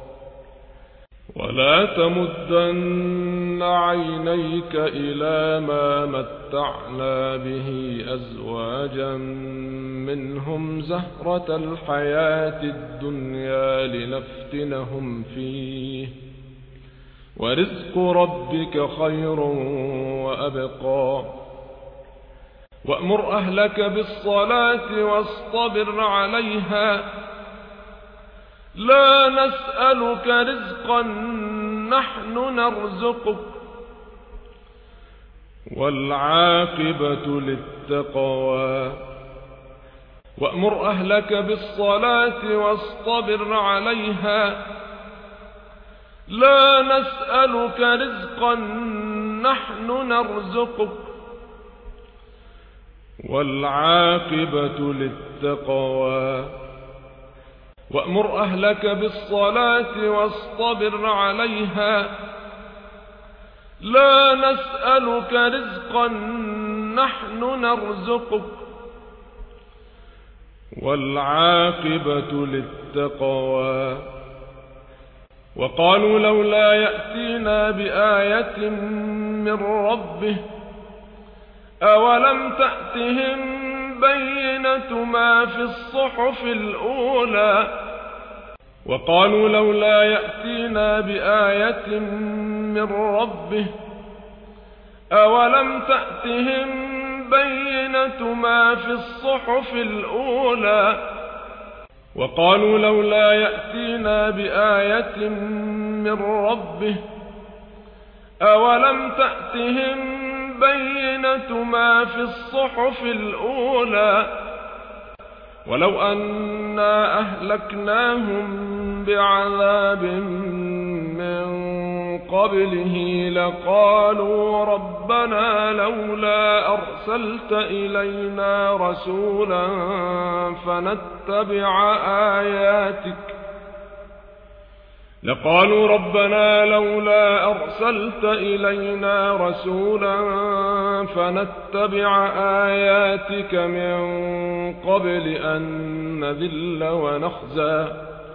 ولا تمدن عينيك إلى ما متعنا به أزواجا منهم زهرة الحياة الدنيا لنفتنهم فيه ورزق ربك خير وأبقى وأمر أهلك بالصلاة واصطبر عليها لا نسألك رزقا نحن نرزقك والعاقبة للتقوى وأمر أهلك بالصلاة واصطبر عليها لا نسألك رزقا نحن نرزقك والعاقبة للتقوى وأمر أهلك بالصلاة واصطبر عليها لا نسألك رزقا نحن نرزقك والعاقبة للتقوى وقالوا لولا يأتينا بآية من ربه أولم تأتهم بينة ما في الصحف الأولى وقالوا لولا يأتينا بآية من ربه أولم تأتهم بينة ما في الصحف الأولى وقالوا لولا يأتينا بآية من ربه أولم تأتهم بينة ما في الصحف الأولى ولو أنا أهلكناهم بعذاب من قبله لقالوا ربنا لولا أرسلت إلينا رسولا فنتبع آياتك لقالوا ربنا لولا أرسلت إلينا رسولا فنتبع آياتك من قبل أن نذل ونخزى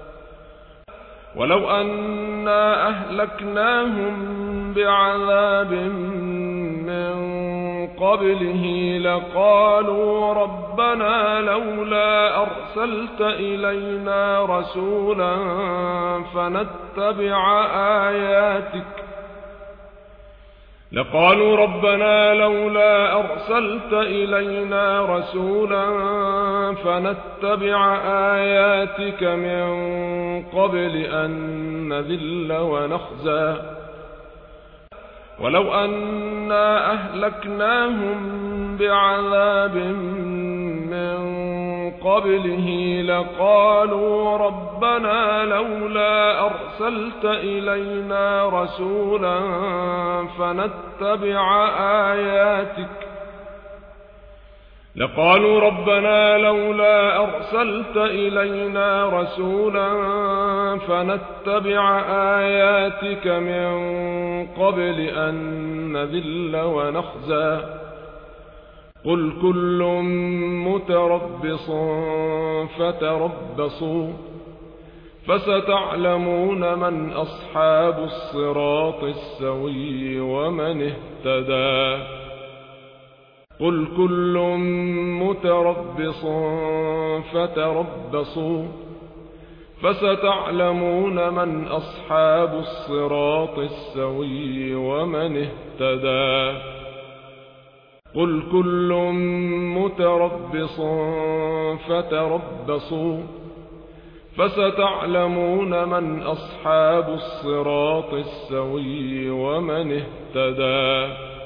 ولو أنا أهلكناهم بعذاب من قبله لقالوا ربنا لولا أرسلت إلينا رسولا فنتبع آياتك لقالوا ربنا لولا أرسلت إلينا رسولا فنتبع آياتك من قبل أن نذل ونخزى ولو أنا أهلكناهم بعذاب من قبله لقالوا ربنا لولا أرسلت إلينا رسولا فنتبع آياتك لقالوا ربنا لولا أرسلت إلينا رسولا فنتبع آياتك من قبل أن نذل ونخزى قل كل متربص فتربصوا فستعلمون من أصحاب الصراط السوي ومن اهتدى قل كل متربص فتربصوا فستعلمون من أصحاب الصراط السوي ومن اهتدى قل كل متربص فتربصوا فستعلمون من أصحاب الصراط السوي ومن اهتدى